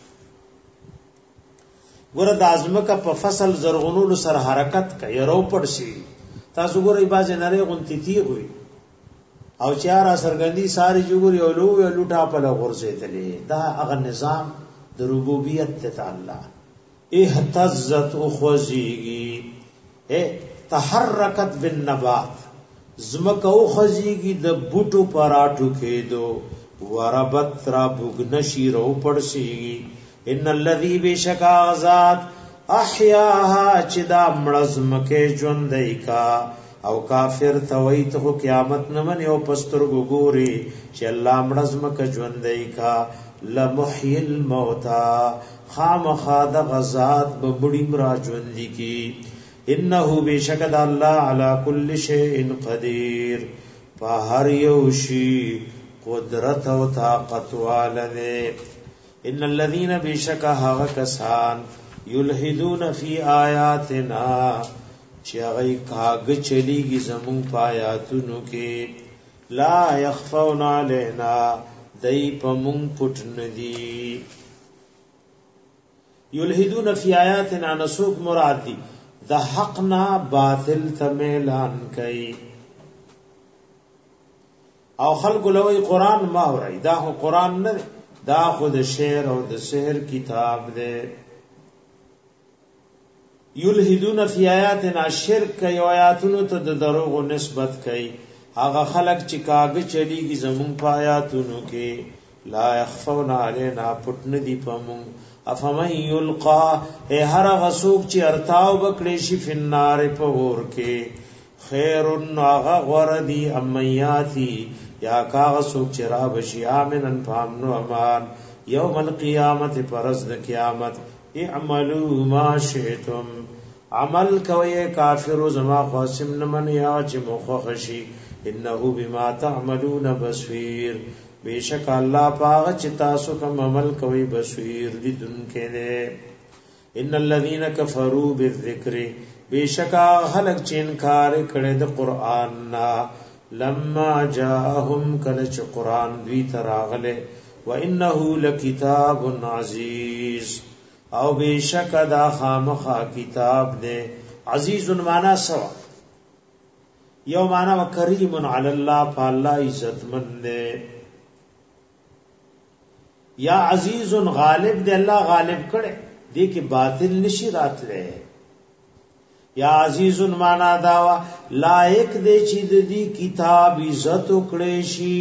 ګور د ازمکه په فصل زرغونولو سره حرکت کوي رو پړسي تاسو ګورئ باز نری غونتی وي او چار سرګندی ساری جوړي او لو لوټا په لغورځي تلې دا هغه نظام د ربوبیت تعالی اهتزت اخوزیږي تحرکت بالنبات زمکه اخوزیږي د بوټو پراټو کېدو وربت را بوګنشي رو پړسیږي ان الذي بشکا ذات احیاها چدا مړزمکه ژوندۍ کا او کافر تویت خو قیامت نه من یو پستر ګوري چې الله مړزمکه ژوندۍ کا لمحی الموتى خامخا د غزاد ببړی مرا ژوندۍ کی انه بشکد الله علی کل شیء قدیر په هر یو شی قدرت او طاقت والده ان الذين بشکها کسان یلحدون فی آیاتنا چې هغه کاغ چلیږي زمون پایاتونو کې لا یخفون علینا دای پمون پټ ندی یلحدون فی آیاتنا نسوک مراد دی د حق نه باطل ته اعلان کوي او خلق لوی قران ما اوري دا خو قران نه دا خود شعر او د سحر کتاب دی یلحدون فی آیاتنا شرک کوي آیاتونو ته د دروغ نسبت کوي هغه خلق چې کاغ چلیږي زمون په آیاتونو کې لا یخفون علینا پټن دی پمون افمن یلقا هر غسوک چې ارتاو بکړي شي فنار په ور کې خیر هغه غردی امیاتی یا کاغ سوک چې را بشي امنن فامنو امان یوم القیامت پرز د قیامت اعملوا ما شئتم عمل کوي کافر زما قاسم نمن یا چې مخخشي انه بما تعملون بصير بیشک الله پاغه چې تاسو کوم عمل کوي بصیر لیدونکې نه ان الذين كفروا بالذکر بیشک خلق چې انکار کړي د قران نا لما جاءهم کله چې قران دوی تراغله وانه لکتاب عزیز او بیشک دا خامخا کتاب دے عزیز معنا سوا یو معنا کریم علی الله فالله عزت مند دے یا عزیز غالب دے الله غالب کړي دې کې باطل نشی راتله یا عزیز معنا دا لائق دے چې دې کتاب عزت کړي شي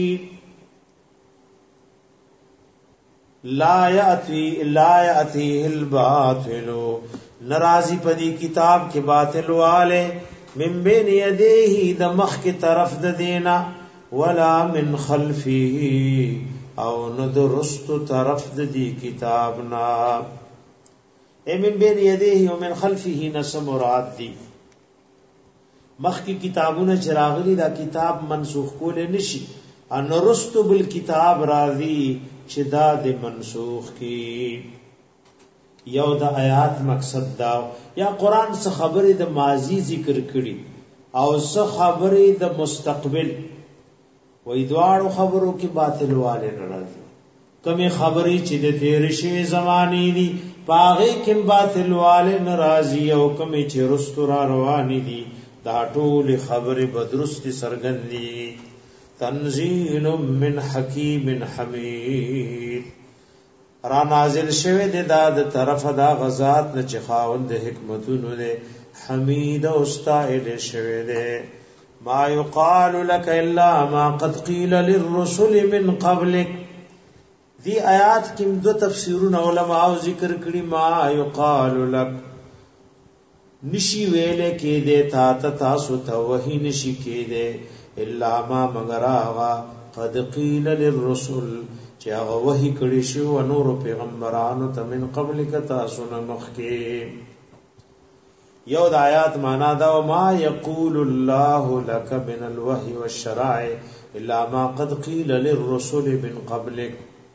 لا یاتی الباطل ناراضی پدی کتاب کے باطل والے من بین یدیه د مخ کی طرف د دینا ولا من خلفه او ندرست طرف د دی کتابنا اے من بین یدیه و من خلفه نس مراد دی مخ کی کتابونه چراغلی دا کتاب منسوخ کول نشي ان رست بالکتاب راضی چې دا د منسوخ کی یو د آیات مقصد دا یا قران څخه خبره د ماضی ذکر کړي او څخه خبره د مستقبل وې دواړو خبرو کې باطل والے ناراضي کمه خبرې چې د تیر شي زمانی دي پاغه کې باطل والے ناراضي او کمه چې رستور رواني دي دا ټول خبره بدرست سرګندي تنزیل من حکیم حمید را نازل شوه د داد طرف دا غزاد نه چخاوند حکمتونو ده حمید او استایل شوه ده ما يقال لك الا ما قد قيل للرسل من قبلك. دی آیات کې دو تفسیرونه علماء ذکر کړي. ما يقال لك نشي ویلې کې دې تا تاسو ته وحي نشي کې دې الا ما مگر هغه قد قيل للرسل چې هغه وحي کړي شو نور پیغمبرانو ته من قبل ک تاسو نه مخکې. یو د آیات معنا دا ما يقول الله لك من الوحي والشرائع الا ما قد قيل للرسل من قبلك.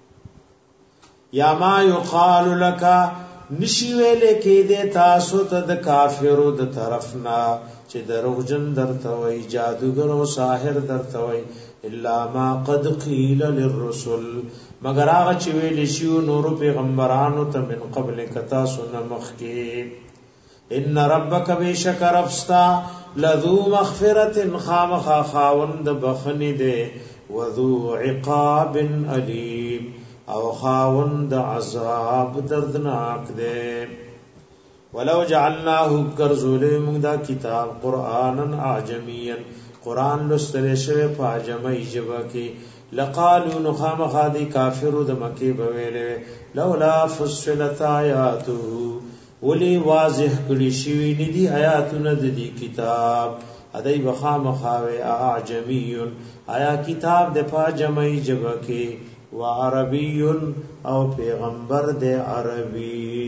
یا ما يقال لك نشي ویلې کې دې تاسو ته د کافرو د طرفنا چې دروغجن درته وي جادوګر او ساحر درته وي الا ما قد قيل للرسل مگر هغه چې ویل شي نور پیغمبرانو ته من قبل کتا سن مخکي. ان ربک بشک ربستا لذو مغفرة خامخ خاوند بخنی دے وذو عقاب علیم او خاوند عذاب دردناک دے. ولو جعلناه کرزول مغدا کتاب قرآنا اعجمیا قرآن لستل شوی پا عجمی جبا کی لقالو نخام خادی کافرو دمکی بویلے لولا فصلت آیاتو ولی واضح کړي شوی ندی آیاتونه د دې کتاب ادای بخام خاوی اعجمی آیا کتاب د پاجمی جبا کی و عربی او پیغمبر د عربی.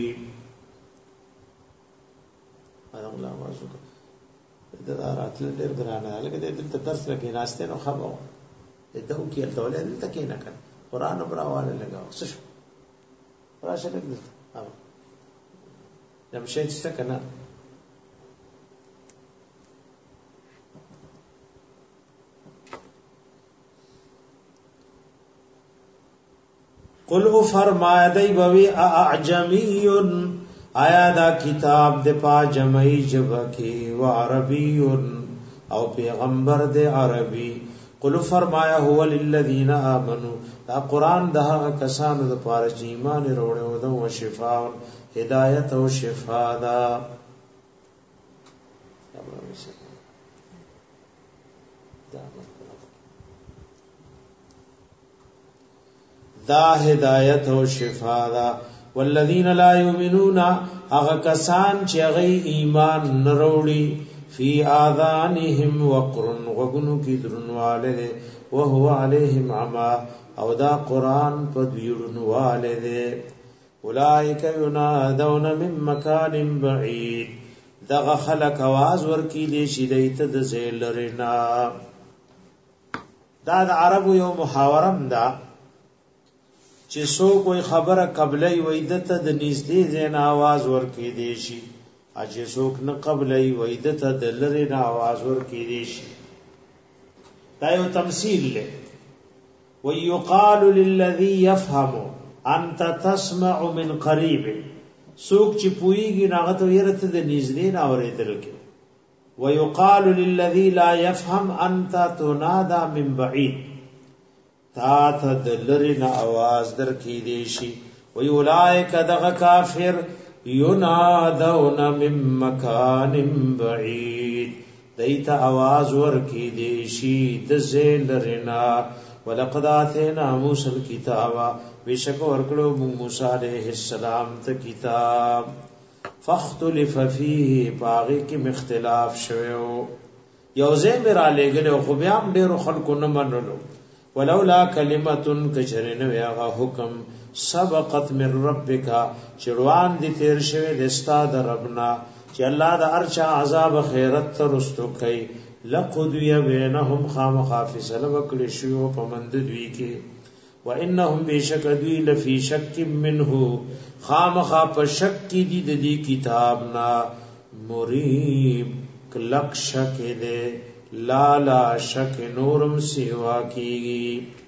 الله واسو د راتل ډیر ګرانه لکه د درس لکه ناشته نو خبرو دته کې ټوله دلته کې نه کړ قران براواله لگاو څه راشه لګل ها جمشید څه کنه قل فرمایا دی بوی اعجمی آیا دا کتاب د پا جمعی جبکی و عربی او پیغمبر د عربی. قل فرمایا هو للذین آمنوا دا قرآن دا کسانو د پاره چې ایمان وروړي او د شفاء هدایت او شفاء دا هدایت او شفاء والذین لا یؤمنون هغه کسان چې هغه ایمان نروړي فی آذانهم وقر غوګونو کې درنواله وهو علیهم عما او دا قران په دیړنواله اولئک ینادون من مکان بعید دغه خلق आवाज ورکی دي شي دیت د زیلرنا. دا د عربو یو محاورم دا چې سو کوئی خبره قبلې وېدته د نږدې زین आवाज ورکی دي شي اجه څوک نه قبلې وېدته د لری نه आवाज ورکی دي شي. دا یو تمثيل له ويقال للذي يفهم انت تسمع من قريب څوک چې پويږي ناغه ته يرته د نږدې نه اورېدل کې. ويقال للذي لا يفهم انت تنادى من بعيد تا ته د لری نه आवाज درکې دي شي. ويولائک دغه کافر ینادون من مکان بعید دیتا आवाज ورکی دی شی د زیلرنا. ولقد آتینا موسی الکتاب بشک ورکړو موسی علیہ السلام ته کتاب فاختلف فیه باغی کی مختلاف شویو یوزه میرا لګلو خو بیا هم ډیرو خلکو نه منلو. ولولا کلمه کجرن ویغه حکم سبقت من ربک چروان دي تیر شوی د استاد ربنا چې الله د ارچا عذاب خیرت ترستو کوي لقضی بینهم خام خافصل وکړي شو پمند دوی کې وانهم بشک دوی لفی شک منه خام خاف شک کی دي د دې کتاب نا مریب کلک شک دے لا شک نورم سیوا کیږي.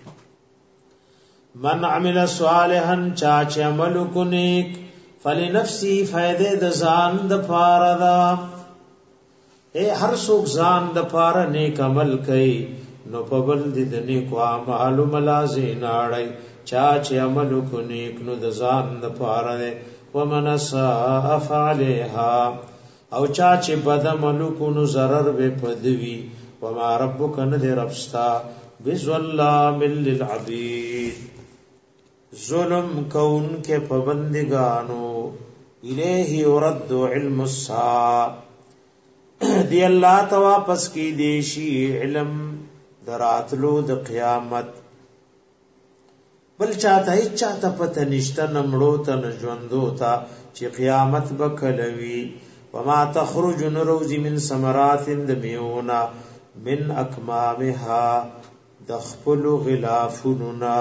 من عمل صالحا چاچ عمل کو نیک فلنفسی فائدے د ځان د پاره دا اے هر څوک ځان د پاره نیک عمل کوي نو په بل دې د نیکو اعمال ملازم ناړي چاچ عمل کو نیک نو د ځان د پاره ومن ساء فعلها او چاچ بد عمل کو نو zarar به پدوي وما ربك ندي ربستا بظلام للعبید ظلم کون کے پابندگانو الیہ يرد علم الساعة دی اللہ تا واپس کی دیشی علم دراتلو د قیامت بل چاته هیڅ چاته پته نشته نمړو ته ژوندو ته چې قیامت بکلوي وما تخرج نروز من ثمرات دمیونا من اکمامها دخپل غلافنا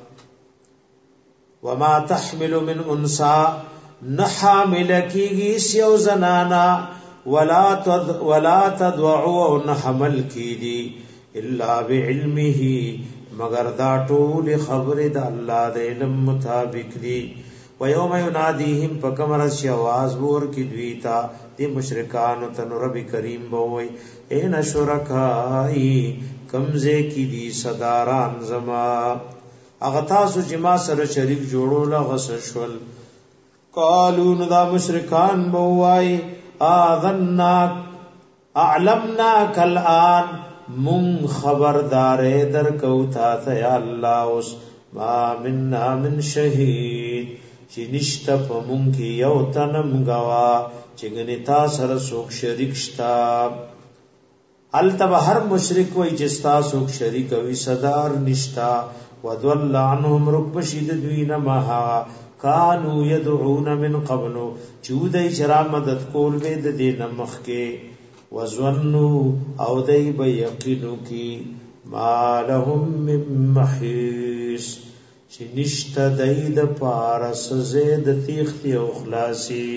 وما تحمل من انسا نحامل کیږي سیو زنانا ولا تدعو نحمل کیدی الا بعلمه مگر دا ټول خبر د الله د علم مطابق دي و یوم ینادیهم فکمر سی आवाज ور کی دویتا دی مشرکان تن رب کریم بوئی این شرکای کمزه کی دی صداران زما اغتا سو جما سره شریک جوړول غسشل قالو ندا مشرکان بوئی اذنا اعلمنا کلان من خبردار در کوتا یا الله اوس ما مننا من شهید چې نشته په مونږ کې یو تنم غوا چې غنتا سره څوک شریک شتا التب هر مشرک وای چې ستا څوک شریک وي صدر نشتا ودل عنهم رب شید دوینا ما کانوا يدعون من قبل چودای چر مدد کول وې د دې نمخ کې وظنوا او دای به یقینو کی ما لهم من محیص چې نشته دای د پارس زید تیختی او خلاصی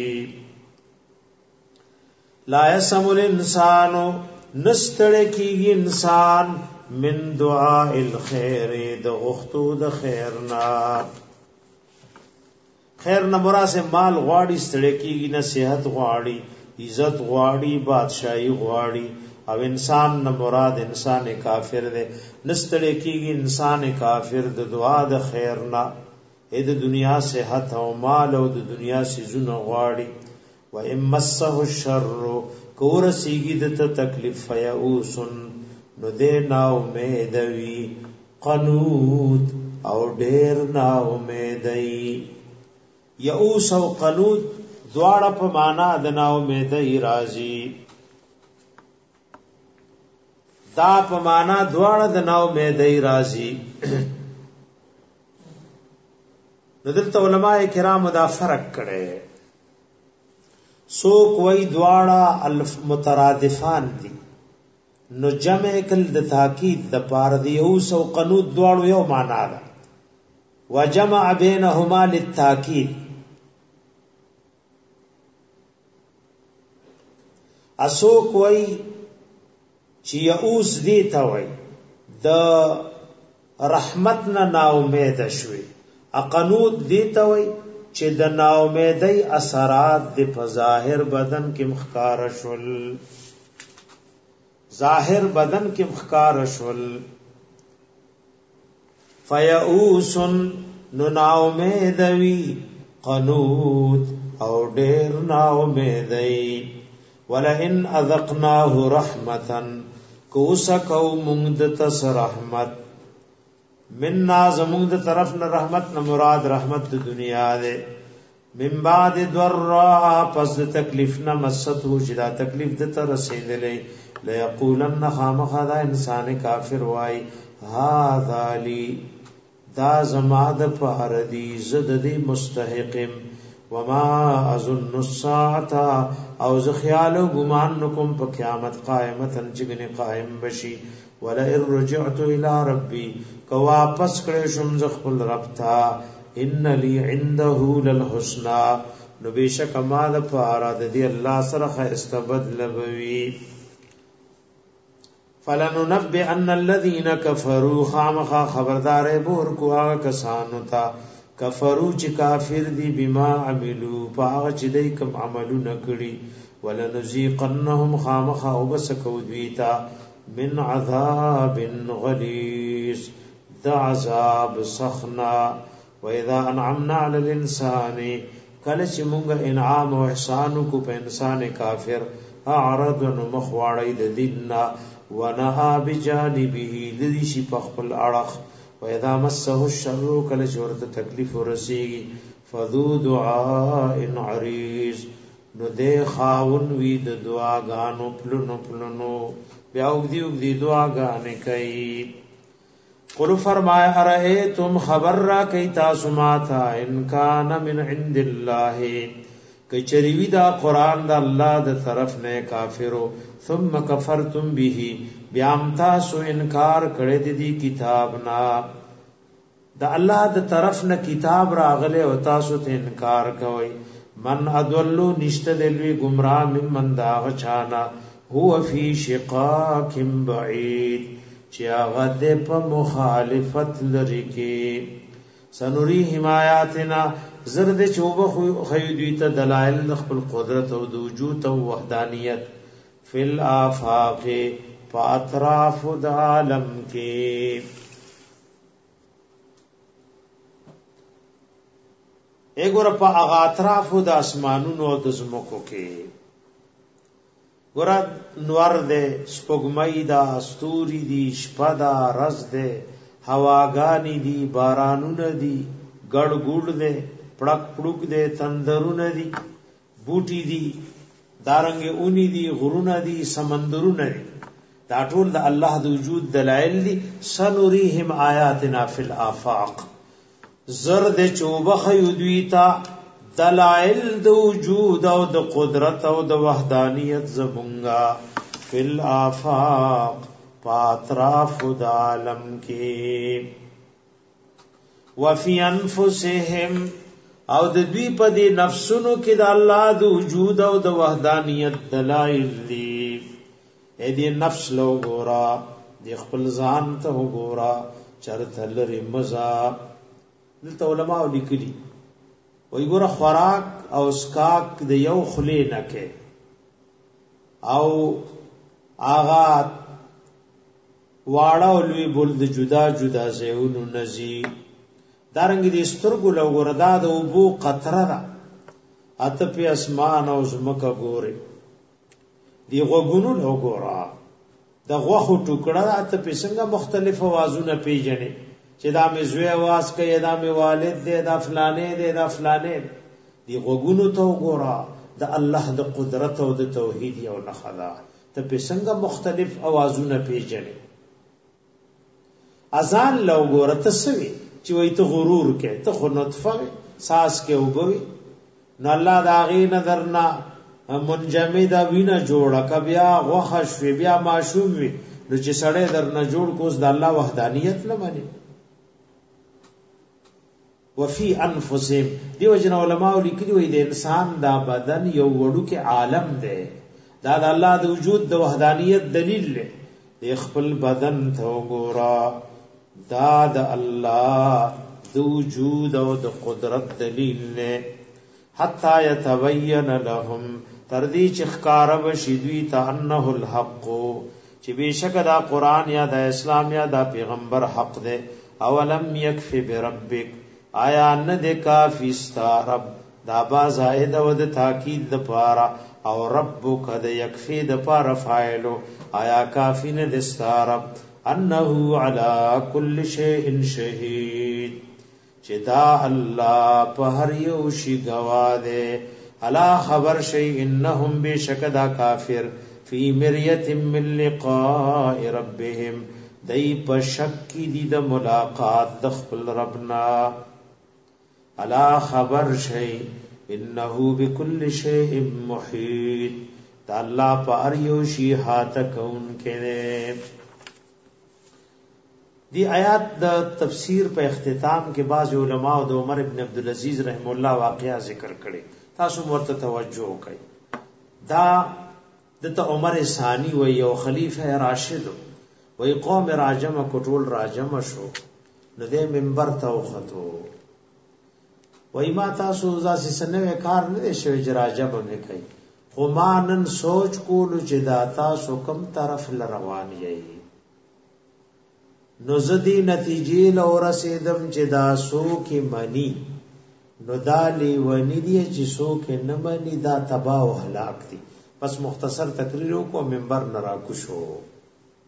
لا يسم الانسان نستړی کیږي انسان من دعاء الخير د غختو د خیرنا خیر نه مراد سے مال غواړي ستړی کیږي نه صحت غواړي عزت غواړي بادشاہي غواړي او انسان نه مراد انسان کافر دی نستړی کیږي انسان کافر د دعا د خیر نه د دنیا صحت او مال او د دنیا سيزونه غواړي و امسه الشر کور سیږي د تکلیف فیاوس نو دې نا امید وی قنوت او ډیر نا امیدای یئوس او قنوت دواړه په معنا د نا امیدای راځي دا په معنا دواړه د نا امیدای راځي دلته علماء کرام دا فرق کړي سو کوئی دواړه الف مترادفان دي نو جمع کل د تاکید د پار دی یئوس او قنوت دواړو یو معنا ده وجمع بینهما للتاکید اسو کوئی چې یئوس دی ته وای د رحمت نه نا امید شوی اقنوت دی ته وای چې د نا امیدۍ اثرات د ظاهر بدن کې مخکار شول ظاهر بدن کې مخکار شول فیئوس نو نا امید وی قنوت او ډیر نا امیدۍ ولئن اذقناه رحمتا کوسکو مونږ تس رحمت مننا زمونږ د طرف نه رحمت نه مراد رحمت د دنیا ده من بعد ضراء پس د تکلیف نه مست هو چې دا تکلیف د تر رسیدلې ليقولن خامخا دا انسان کافر وای هذا لي دا زما د فاردی زد دی مستحقم وما اظن الساعه او ز خیال او ګمان نکم په قیامت قائمتن چګنی قائم بشي ولا رجعت الى ربي کو واپس کړه شم ز خپل رب تا ان لي عنده للحسنى نو بشک ما د فاراد دی الله سره استبدل بوي فلننبئن الذين كفروا خامخا خبردار بور کو هغه کسانو ته کفرو چې کافر دي بما عملو پاغه چې دای کوم عملونه کړی ولنذيقنهم خامخا وبسکو دویتا من عذاب غلیظ ذا عذاب سخنا واذا انعمنا على الانسان کله چې موږ انعام او احسان کو په انسان کافر اعرض نو مخواړی د دیننا ونها بجانبه لذي شي پخپل اړخ واذا مسه الشر کله چورته تکلیف ورسیږي فذو دعاء عريض نو دې خاون وی د دعاګانو پلونو بیا وګدي دعاګانې کوي. قل فرمایا ارئیتم خبر را کئی تاسو ماتا ان کان من عند اللہ کچریوی دا قرآن دا اللہ دا طرف نے کافرو ثم کفرتم به بیام تاسو انکار کړی دی کتابنا دا اللہ دا طرف نه کتاب راغله او تاسو ته انکار کوي. من ادولو نشته دلوی گمراه ممن دا غچانا هو فی شقاق بعید چی آغا دے پا مخالفت لرکی. سنوریہم آیاتنا زرد چوبا خیدویتا دلائل نخبل قدرت و دوجوت و وحدانیت فی الآفاق پا اطراف دا عالم کی. ایگو را پا اغا اطراف دا اسمانون و دزمکو کی ګور نور دې سپوږمۍ دا استوري دي شپه دا رز دې هواګانی دي بارانونه دي ګړ ګوډ دې پړک پړک دې تندرونه دي بوټي دي دارنګ اونې دي غرونه دي سمندرونه دي دا ټول د الله د وجود دلایل دي. سنوريهم آیاتنا فی الآفاق زرد چوبخ یدویتا دلائل د وجود او د قدرت او د وحدانیت زمونگا فی الآفاق پاتراف د عالم کی وفی انفسهم او د دوی په دې نفسونو کې د الله د وجود او د وحدانیت دلائل دي. اې دې نفس لو ګورا د خپل ځان ته ګورا چرته لري مزه دلته علماء لیکلي وی ګوره خوراک او اسکاک د یو خلی نه کې او آغا واړه او لوی بول د جدا جدا ځایونو نزي دارنګ دي سترګو له وردا د وبو قطره را اته په اسمان او زمکه ګوره دی غوګونو له ګورا د غوخو ټوکړه اته په څنګه مختلف اوازونه پیژنې چې دا مې زوی आवाज کوي دا مې والد دی دا فلانه دی دا فلانه دی غوګونو ته وګورا د الله د قدرت او د توحید یو نخدا ته په څنګه مختلف اوازونه پیژنې. اذان لو ګوره ته سوي چې وای ته غرور کې ته خو نطفه ساس کې وګوي نو الله دا غي نظرنا منجمدا وینا جوړه کبیا غوخش وی بیا معشوم وی نو چې سړی در نه جوړ کوس د الله وحدانیت لمنه. وفي انفسهم دیو جن علماء لیکلي وي د انسان دا بدن یو وړو کې عالم دی دا د الله د وجود د وحدانیت دلیل دی. د خپل بدن ته وګورا دا د الله د وجود او د قدرت دلیل دی. حتا يتبين لهم تر دې چې ښکار وشي دوی ته انه الحق چې بشک دا قران یا د اسلام یا د پیغمبر حق دی. اولم يكفي بربك آیا نه د کافی ستا رب دا با زائد او د تاکید د پارا او ربک د یکفی د پارا فاعلو آیا کافی نه د ستا رب انه علی کل شیء شهید چې دا الله په هر یو شی گواه دی. الا خبر شی انهم بشکدا کافر فی مریه من لقاء ربهم دای په شک دی د ملاقات د خپل ربنا. الا خبر شی انه بكل شیء محیط دا الله په هر یو شی هات کون کړي. دی آیات د تفسیر په اختتام کې بعض علماء د عمر ابن عبد العزيز رحم الله واقعا ذکر کړي تاسو ورته توجه وکړئ. دا د عمر ثانی و یو خلیفہ راشد و قوم راجم کټول راجم شو نو د منبر ته وختو وای ما تاسو ځاسې سنوي کار نه شوی جراجب نه کوي خو ما نن سوچ کولو چې دا تاسو کوم طرف روان یې نو زدي نتیجې لورسېدم چې دا سو کې منی نو دالی ونی دی چې سو کې نه منی دا تباہ او هلاک دي. پس مختصر تقریر کو منبر نه راکوشو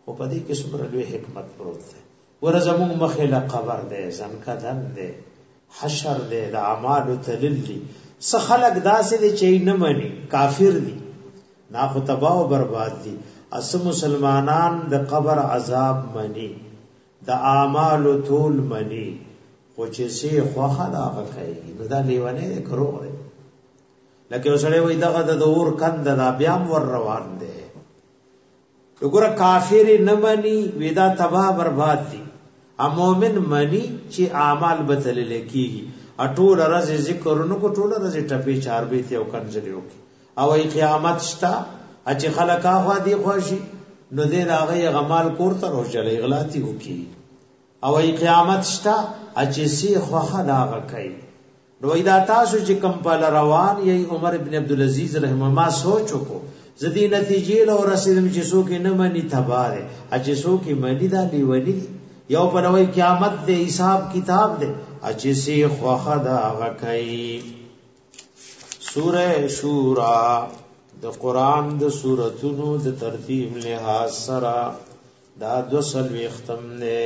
او په دې کې څومره لوی حکمت پروت دی. ورزمون مخله قبر دی، زنکدن دی، حشر دی، د اعمال تللی. څه خلق داسې دي چې نه مني، کافر دي، نا خو تباہ او برباد دي. اس مسلمانان د قبر عذاب مني، د اعمال طول مني، خو چې سي خوخه دا کوي نو دا لیونه کرو دی. لکه وسړی وای دغه د اور کند دا بیا ور روان دی. وګوره کافر نه مني ودا تباہ برباد دي. ا مؤمن مني چې اعمال بدل لکېږي. اټول راز ذکرونو کو ټول راز ټپي چاربي ته او کنځلې وکي او ای قیامت شتا چې خلک هغه دی خوشي نو دې راغی غمال کوړه روزلې غلاطي وکي او ای قیامت شتا چې سی خوخه داغه کوي. نو ایدا تاسو چې کم په روان یی عمر ابن عبد العزيز رحمه الله سوچو کو زدي نتیجې له رسیدم چې څوک نه مني تباره چې څوک مني دا دیونی یو په نوې قیامت دې حساب کتاب دې چې سی خوخه داغه کوي. سوره شورا د قران د سوراتونو د ترتیب لحاظ سره دا 200 ختم نه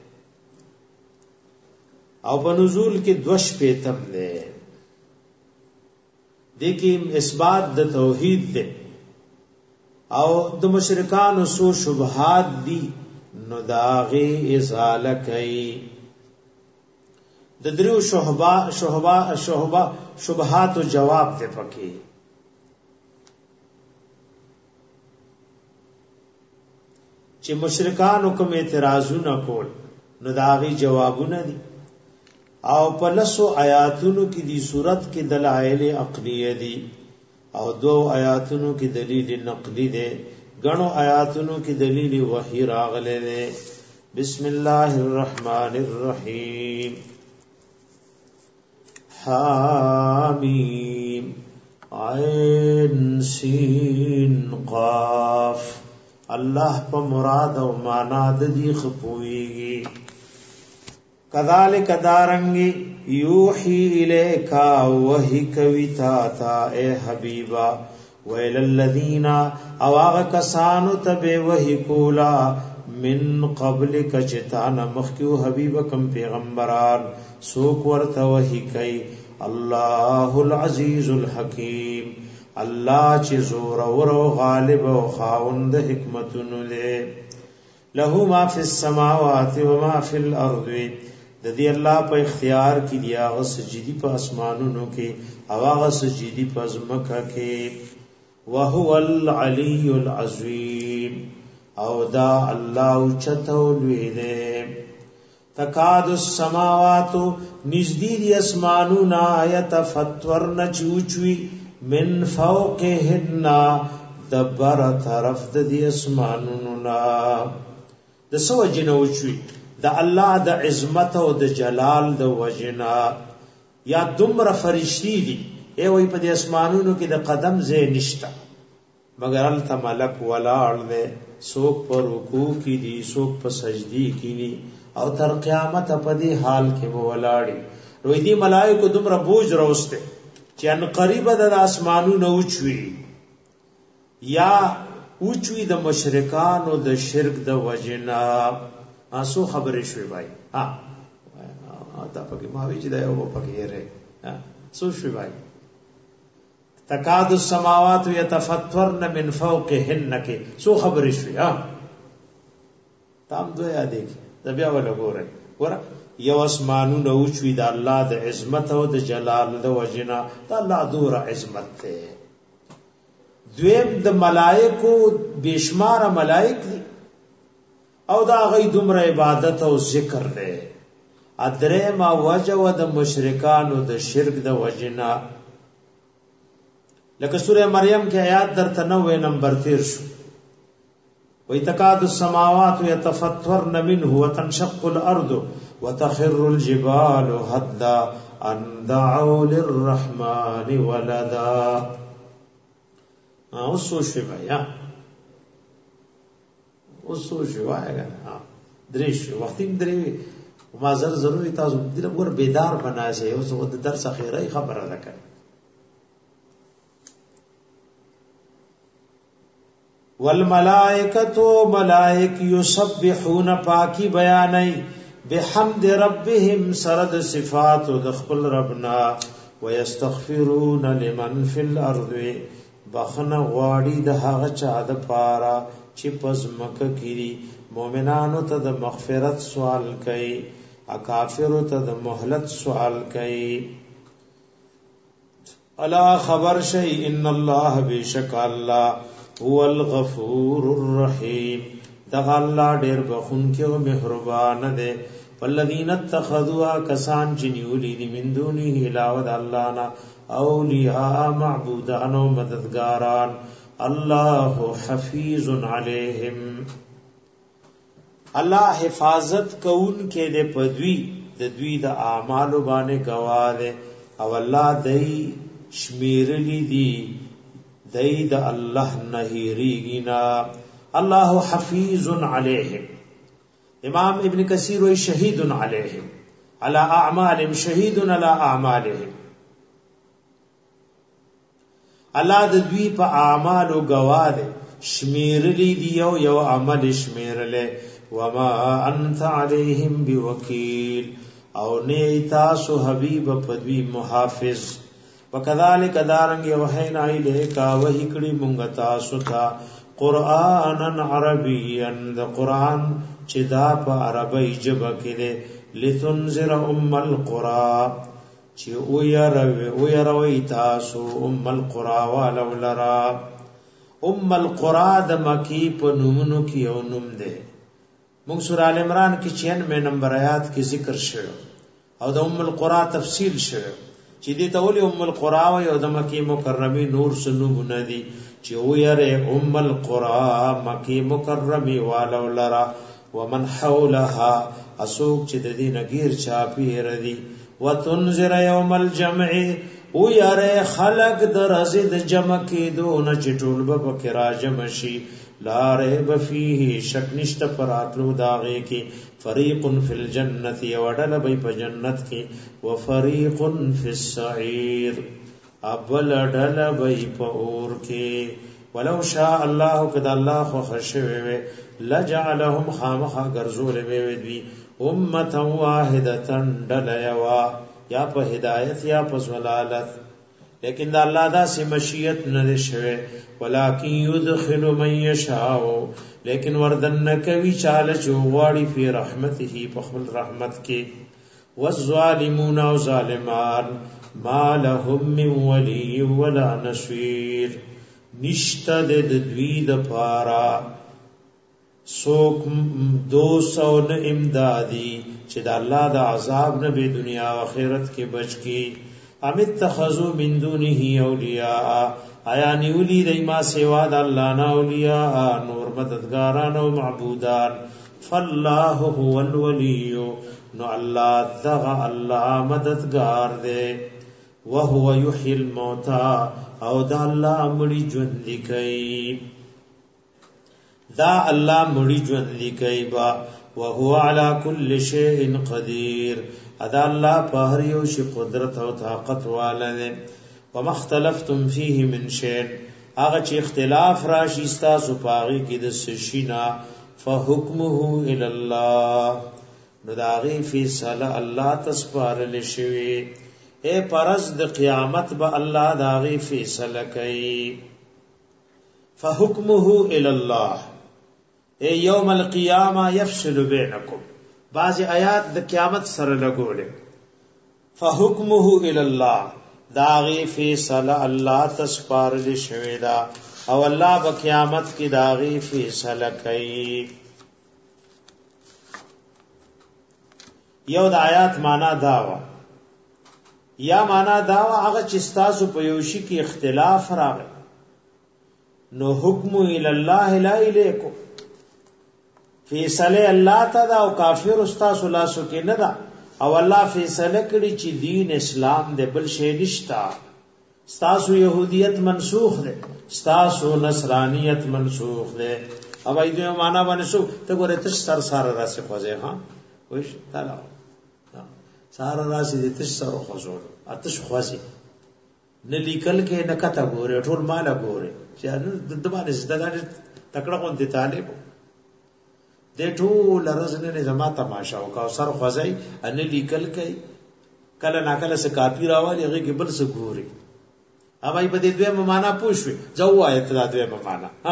او په نزول کې 2 پیتم نه دیکي اثبات د توحید ده او د مشرکانو سو شبهات دي نو داغه ازاله کوي. د دریو شبهات او جواب ده پکې. چې مشرکانو کوم اعتراضونه کول نو داغي جوابونه دي او په لسو آیاتونو کې دی صورت کې دلایل عقلیه دي او 2 آیاتونو کې دلیل نقلی دي. غنو آیاتونو کې دلیل وحی راغله ده. بسم الله الرحمن الرحیم. حامیم عین سین قاف. الله په مراد او معنا د دې خپويږي. کذالک دارنگی یوحی الیکا وحی کویتا تا اے حبیبا ویل الذین او آغا کسانو تب وحی کولا من قبل کچتانا مخکیو حبیب کم پیغمبران سوک ورتا وحی کئی اللہ العزیز الحکیم اللہ چی زور ورو غالب و خاوند حکمتن لے لہو ما فی السماوات و ما فی الارض د دې الله په اختیار کې دی هغه سجدي په اسمانونو کې او هغه سجدي په ځمکه کې وهو العلی العظیم او دا الله چتو لوی دی. تکاد السماوات نزدې دي اسمانونه یتفطرن چوچوي من فوقهن دبر طرف د دې اسمانونو نا د سو جنوچوي د الله د عظمت او د جلال د وجنا یا دومره فرشتي دي ای وای په دې اسمانونو کې د قدم زې نشتا مگر الته ملک ولاړ نه سوک پر رکوع کې دي سوک په سجدي کې دي او تر قیامت په دې حال کې ولاړی. روي دي ملائکه دومره بوج راوسته چې ان قریب د اسمانونو اوچوي یا اوچوي د مشرکان او د شرک د وجنا اسو خبرې شوي بھائی ها دا پکې ماوي چې دا یو پکې ره سو شوي بھائی. تکاد السماوات يتفطرن من فوقهن کې سو خبرې شوي ها تام دوی یادې دا بیا ولا ګوره یو اسمانونو اوچوي د الله د عظمت او د جلال د وجنا د الله دور عظمت ته. دویم د ملائکو بشمار ملائک دي او دا غي دومره عبادت او ذکر دی. ادره ما وجو د مشرکان او د شرک د وجنا لکه سوره مریم کې آیات درته 90 نمبر 13 شو. وَإِذْ تَكَادُ السَّمَاوَاتُ يَتَفَطَّرْنَ مِنْهُ وَتَنشَقُّ الْأَرْضُ وَتَخِرُّ الْجِبَالُ هَدًّا أَن دَعَوْا لِلرَّحْمَنِ وَلَدًا. اوسو شویا اوسو شویا درېش وختیم درې ما ضروري تاسو دې ور بیدار بناسه اوس د درس اخیری خبره ده. والملائکۃ ملائک یسبحون پاکی بیانای بحمد ربهم سرد صفات د خپل ربنا ويستغفرون لمن في الارض بخنه غواړي د هغه چا د پاره چې پزمک کړي مؤمنانو ته د مغفرت سوال کوي کافرو ته د مهلت سوال کوي الا خبر شي ان الله بشک الله هو الغفور الرحیم دغه الله ډیر بخونکی او مهربان دی والذین اتخذوا کسان جنیولی دی من دونه علاوه د الله نه اولیاء معبودان او مددگاران الله حفیظ علیہم الله حفاظت کون کې د پدوی د دوی د اعمال باندې گواهه او الله دای شمیرلی دی دای د الله نهیرینا الله حفیظ علیہم امام ابن کثیر وی شهید علیہم علی اعمالهم شهید علی اعمالهم الله د دوی په اعمال او گواهه شمیرلی دی یو عمل شمیرله وما انت علیہم بوکیل او نه تاسو حبیب پدوی محافظ وکذالک دارنګ وحینا الیک وحی کړي مونږ تاسو ته قرآنا عربیا د قرآن چې دا په عربی ژبه کې ده لتنذر القرى چې او يروي تاسو القرى ولولرا القرى د مکی په نومونو کې یو نوم ده موږ سورہ ال عمران کې 96 نمبر آیات کې ذکر شوی او د القرى تفصیل شوی چې دې ته ولې القرى او د مکی مکرمه نور سنونه دي چې او يره القرى مکی مکرمه ولولرا ومن حولها اسوق چې د دې نګیر چا پیر دي وتنذر يوم الجمع او یاره خلق د رزد جمع کې دون چې ټول به پکې راجم شي لا ریب فیه شک نشته پراتلو داغه کې فریق فی الجنه وډل به په جنت کې وفریق فی السعیر ابل ډل به په اور کې ولو شاء الله قد الله خو خشوي لجعلهم خامخا غرزول به وي امه واحده ډل یوا یا په هدایت یا په ضلالت لیکن دا الله دا سی مشیت نه شوه ولکن يدخل من يشاء لیکن وردن کوي چاله چوغاړي په رحمته په خپل رحمت کې والظالمون او ظالمان ما لهم من ولي ولا نصير نشته د دوی د پارا سوک 200 نه امدادي چې د الله د عذاب نه به دنیا او آخرت کې بچ کی امت تخذو من دونه اولیاء آیا نیولی دیما سوا د الله نه اولیاء نور مددگاران او معبودان فالله هو الولی نو الله دغه الله مددگار دی وهو يحيي الموتى او دا الله مړي ژوند کوي دا الله مړي ژوند کوي با وهو على كل شيء قدير ادا الله په هر یو شی قدرت او طاقت والده ومختلفتم فيه من شيء هغه چې اختلاف راشي تاسو پاغي کې د سشینا فحکمه الى الله نو داغي فیصله الله تسپارل شوی اے پرز د قیامت به الله داغي فیصله کوي فحکمه الى الله اے یوم القیامه یفصل بینکم بعض آیات د قیامت سره لګولې فحکمه الی الله داغي فیصله الله تسپارل شوی دا او الله په قیامت کې داغي فیصله کوي یو د آیات معنا داوا یا معنا داوا هغه چې تاسو په یو شی کې اختلاف راغی نو حکم الی الله لا الیکم فیصله الله تعالی او کافر استاد سلاسو کې نه دا او الله فیصله کړی چې دین اسلام دې بل شی نشتا ستاسو يهودیت منسوخ ده ستاسو نصرانیت منسوخ ده او ایدو معنا باندې سو ته ګوره ته سر سره راسه خوځه ها وښ تعالی سره راسه دې ته سره خوځو اتش خوځي نه لیکل کې نه کته ګوره ټول مال ګوره چې د باندې زده تکړه غونډه طالب د ټول رزنه زما تماشا او کا سر خوځي ان لیکل کوي کله ناکله څه کاپی راوالي هغه کې بل څه ګوري اوبای په دې دوه معنا پوښوي ځو آیت دا دوه معنا ها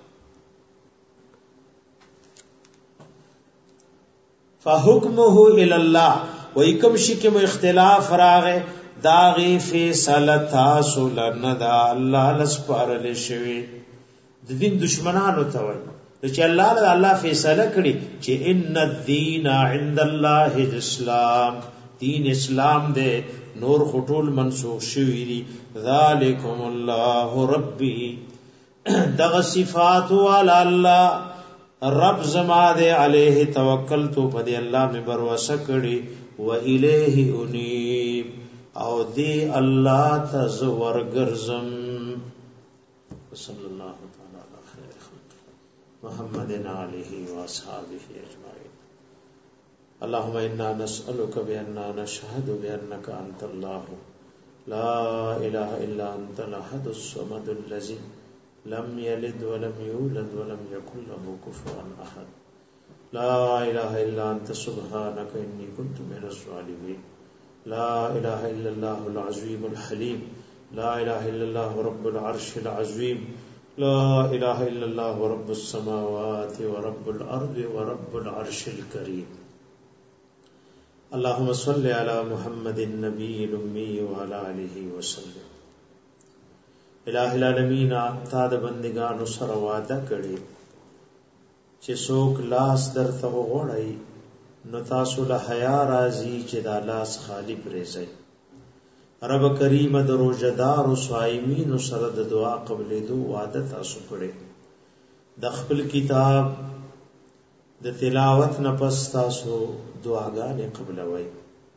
فحکمه الی الله وای کوم شي کې مو اختلاف راغې داغي فیصله تاسو لندا الله لسپارل شوی د دین دشمنانو ته وای چې الله فیصله کړي چې ان الدین عند الله الاسلام دین اسلام دے نور خطول منسوخ شوی دی ذالکم اللہ ربی دغ صفات والا اللہ رب زما دے علیہ توکلتو پدی اللہ میں بروسہ کڑی و الیہ انیب او دی اللہ تزور گرزم صلی اللہ تعالی علی خیر خلق محمد علیہ واصحابہ اجمعین اللهم إنا نسألك بأننا نشهد بأنك أنت الله لا إله إلا أنت الأحد الصمد الذي لم يلد ولم يولد ولم يكن له كفوا أحد لا إله إلا أنت سبحانك إني كنت من الظالمين لا إله إلا الله العظيم الحليم لا إله إلا الله رب العرش العظيم لا إله إلا الله رب السماوات ورب الأرض ورب العرش الكريم اللهم صل على محمد النبي الأمي وعلى آله وسلم الہ العالمین تا د بندگانو سره وعده کړي چې څوک لاس درته وغوړي نو تاسو له حیا راځي چې دا لاس خالی پرېږئ رب کریم د روزدار او صائمین سره د دعا قبلېدو وعده تاسو کړي د خپل کتاب د تلاوت نه پس تاسو دعاګانې قبلوي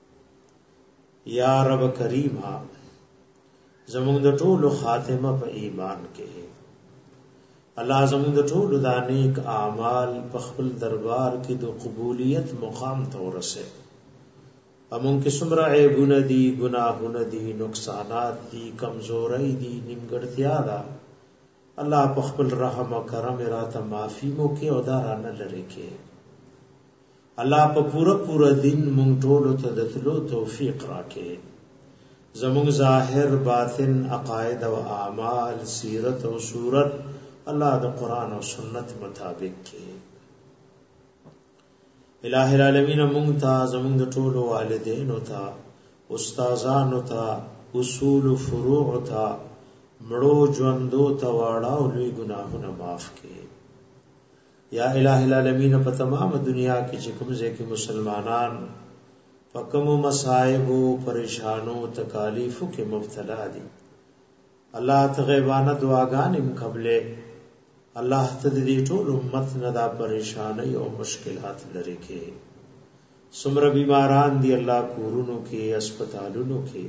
یا رب کریم زموږ د ټولو خاتمه په ایمان کې الله زموږ د ټولو د نیک اعمال په خپل دربار کې د قبولیت مقام ته ورسه امون کې څومره عیبونه دي ګناهونه دي نقصانات دي کمزوري دي نیمګړتیا ده الله په خپل رحم او کرم راته معافي مو کې او دا رانه لري کې الله په پورا دین مونږ ټولو ته د تلو توفیق راکړي زموږ ظاهر باطن عقاید او اعمال سیرت او صورت الله د قران او سنت مطابق کې الہ العالمین مونږ ته زموږ د ټولو والدینو ته استادانو ته اصول فروع ته مړو ژوندو ته واړه او لوی ګناهونه معاف کړي یا الہ العالمین په تمام دنیا کې چې کوم ځای کې مسلمانان په کوم مصائب او پریشانو تکالیفو کې مبتلا دي الله ته غیبانه دعاګانې قبلې الله ته دې ټول امت نه دا پریشانی او مشکلات لري کې څومره بیماران دي الله کورونو کې هسپتالونو کې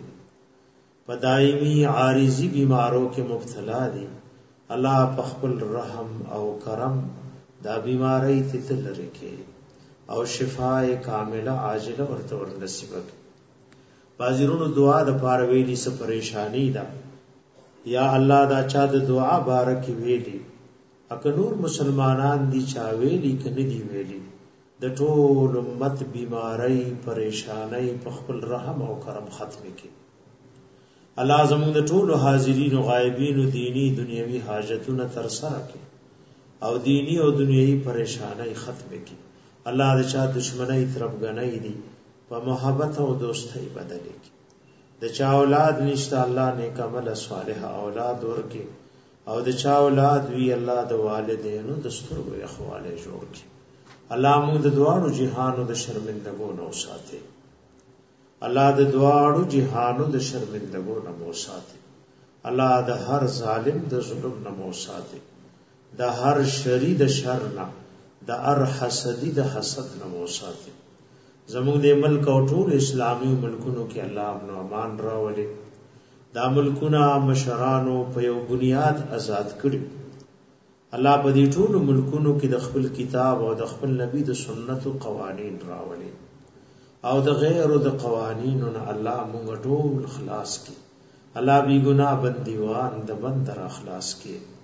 پدایمی عارضی بیماروں کے مبتلا دي الله په خپل رحم او کرم دا بیماری ته لری کې او شفاء کامله عاجله ورته ور نصیب کړي بازیرونو دعا د پاره ویلي څه پریشانی ده یا الله دا چا د دعا بارک ویلي اګه نور مسلمانان دي چا ویلي کنه دي ویلي د ټول امت بیماری پریشانی په خپل رحم او کرم ختم کړي الله زموږ د ټولو حاضرین او غایبین دینی دنیوي حاجتونه تر سره کړي او دینی او دنیوي پریشانی ختم کړي الله د چا دشمنی طرفګنۍ دي په محبت او دوستۍ بدل کړي د چا اولاد نشته الله نیک عمل صالح اولاد ورکړي او د چا اولاد وی الله د والدینو د سترګو اخواله جوړ کړي الله موږ د دوانو جهانو د شرمندګو نو ساتي الله د دواړو جهانو د شرمندګو نه مو ساتي الله د هر ظالم د ظلم نه مو ساتي د هر شری د شر نه د هر حسدی د حسد نه مو ساتي زموږ د ملک او ټول اسلامي ملکونو کې الله امن او امان راولي دا ملکونه مشرانو په یو بنیاد آزاد کړي الله په دې ټول ملکونو کې د خپل کتاب او د خپل نبی د سنتو قوانین راولي او د غیر د قوانینو نه الله موږ ټول خلاص کړي الله بی ګناه بندیوان د بندر اخلاص کړي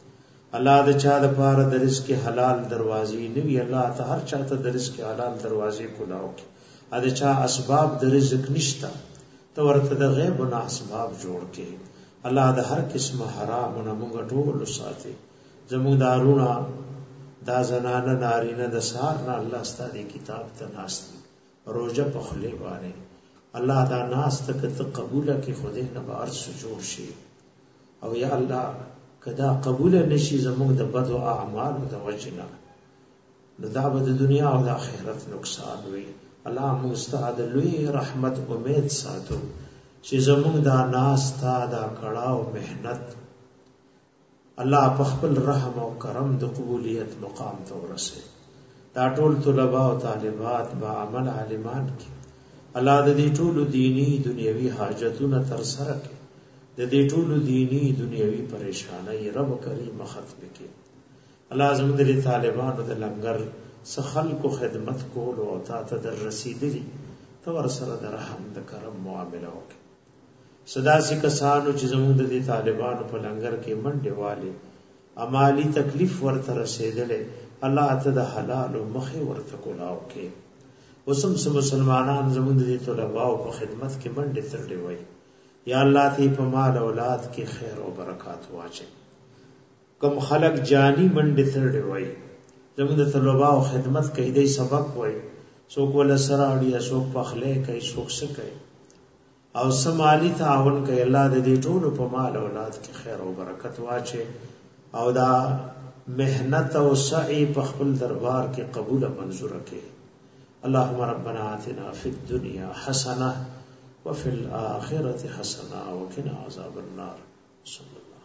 الله د چا د پاره د رزق حلال دروازې نوی الله ته هر چا ته د رزق حلال دروازې کولاو کی ا د چا اسباب د رزق نشتا ته ورته د غیب نه اسباب جوړ کی الله د هر قسمه حرامونه موږ ټول ساتي زموږ دارونه دا زنانه نارینه د سار نه الله ستاسو کتاب ته ناشتي روزه په خله باندې الله دا ناس ته قبول کی خوده نه بار سجور شي او یا الله کدا قبول نشي زموږ د بد او اعمال د وجنه نو دا به د دنیا او د آخرت نقصان وي الله مستعد لوی رحمت امید ساتو چې زموږ دا ناس تا دا کړهو مهنت الله په خپل رحم او کرم د قبولیت مقام ته ورسه دا ټول طلباء او طالبات با عمل عالمان کی الله د دې ټول دینی دنیوي حاجتونه تر سره کړي د دې ټول دینی دنیوي پریشانای رب کریم ختم کړي الله زموږ د طالبانو د لنګر سخل کو خدمت کول او تا ته در رسیدلی تو ور سره د رحم د کرم معامله وکړي صدا سي کسانو چې زموږ د طالبانو په لنګر کې منډه والي امالي تکلیف ورته رسیدلې الله ته د حلال او مخې ورته کولاو کې وسم مسلمانان زموږ د طلباء په خدمت کې منډه ترلې وای یا الله ته په مال اولاد کې خیر او برکات واچي کوم خلق جانی منډه ترلې وای زموږ د طلباء خدمت کې دې سبق وای څوک ول سره اړیا څوک په خله کوي څوک څه کوي او سمالی تعاون کوي الله دې ټول په مال اولاد کې خیر او برکت واچي او دا مهنت او سعی په خپل دربار کې قبول منظور کړي اللهم ربنا آتنا فی الدنيا حسنه وفي الاخره حسنه وقنا عذاب النار صلی الله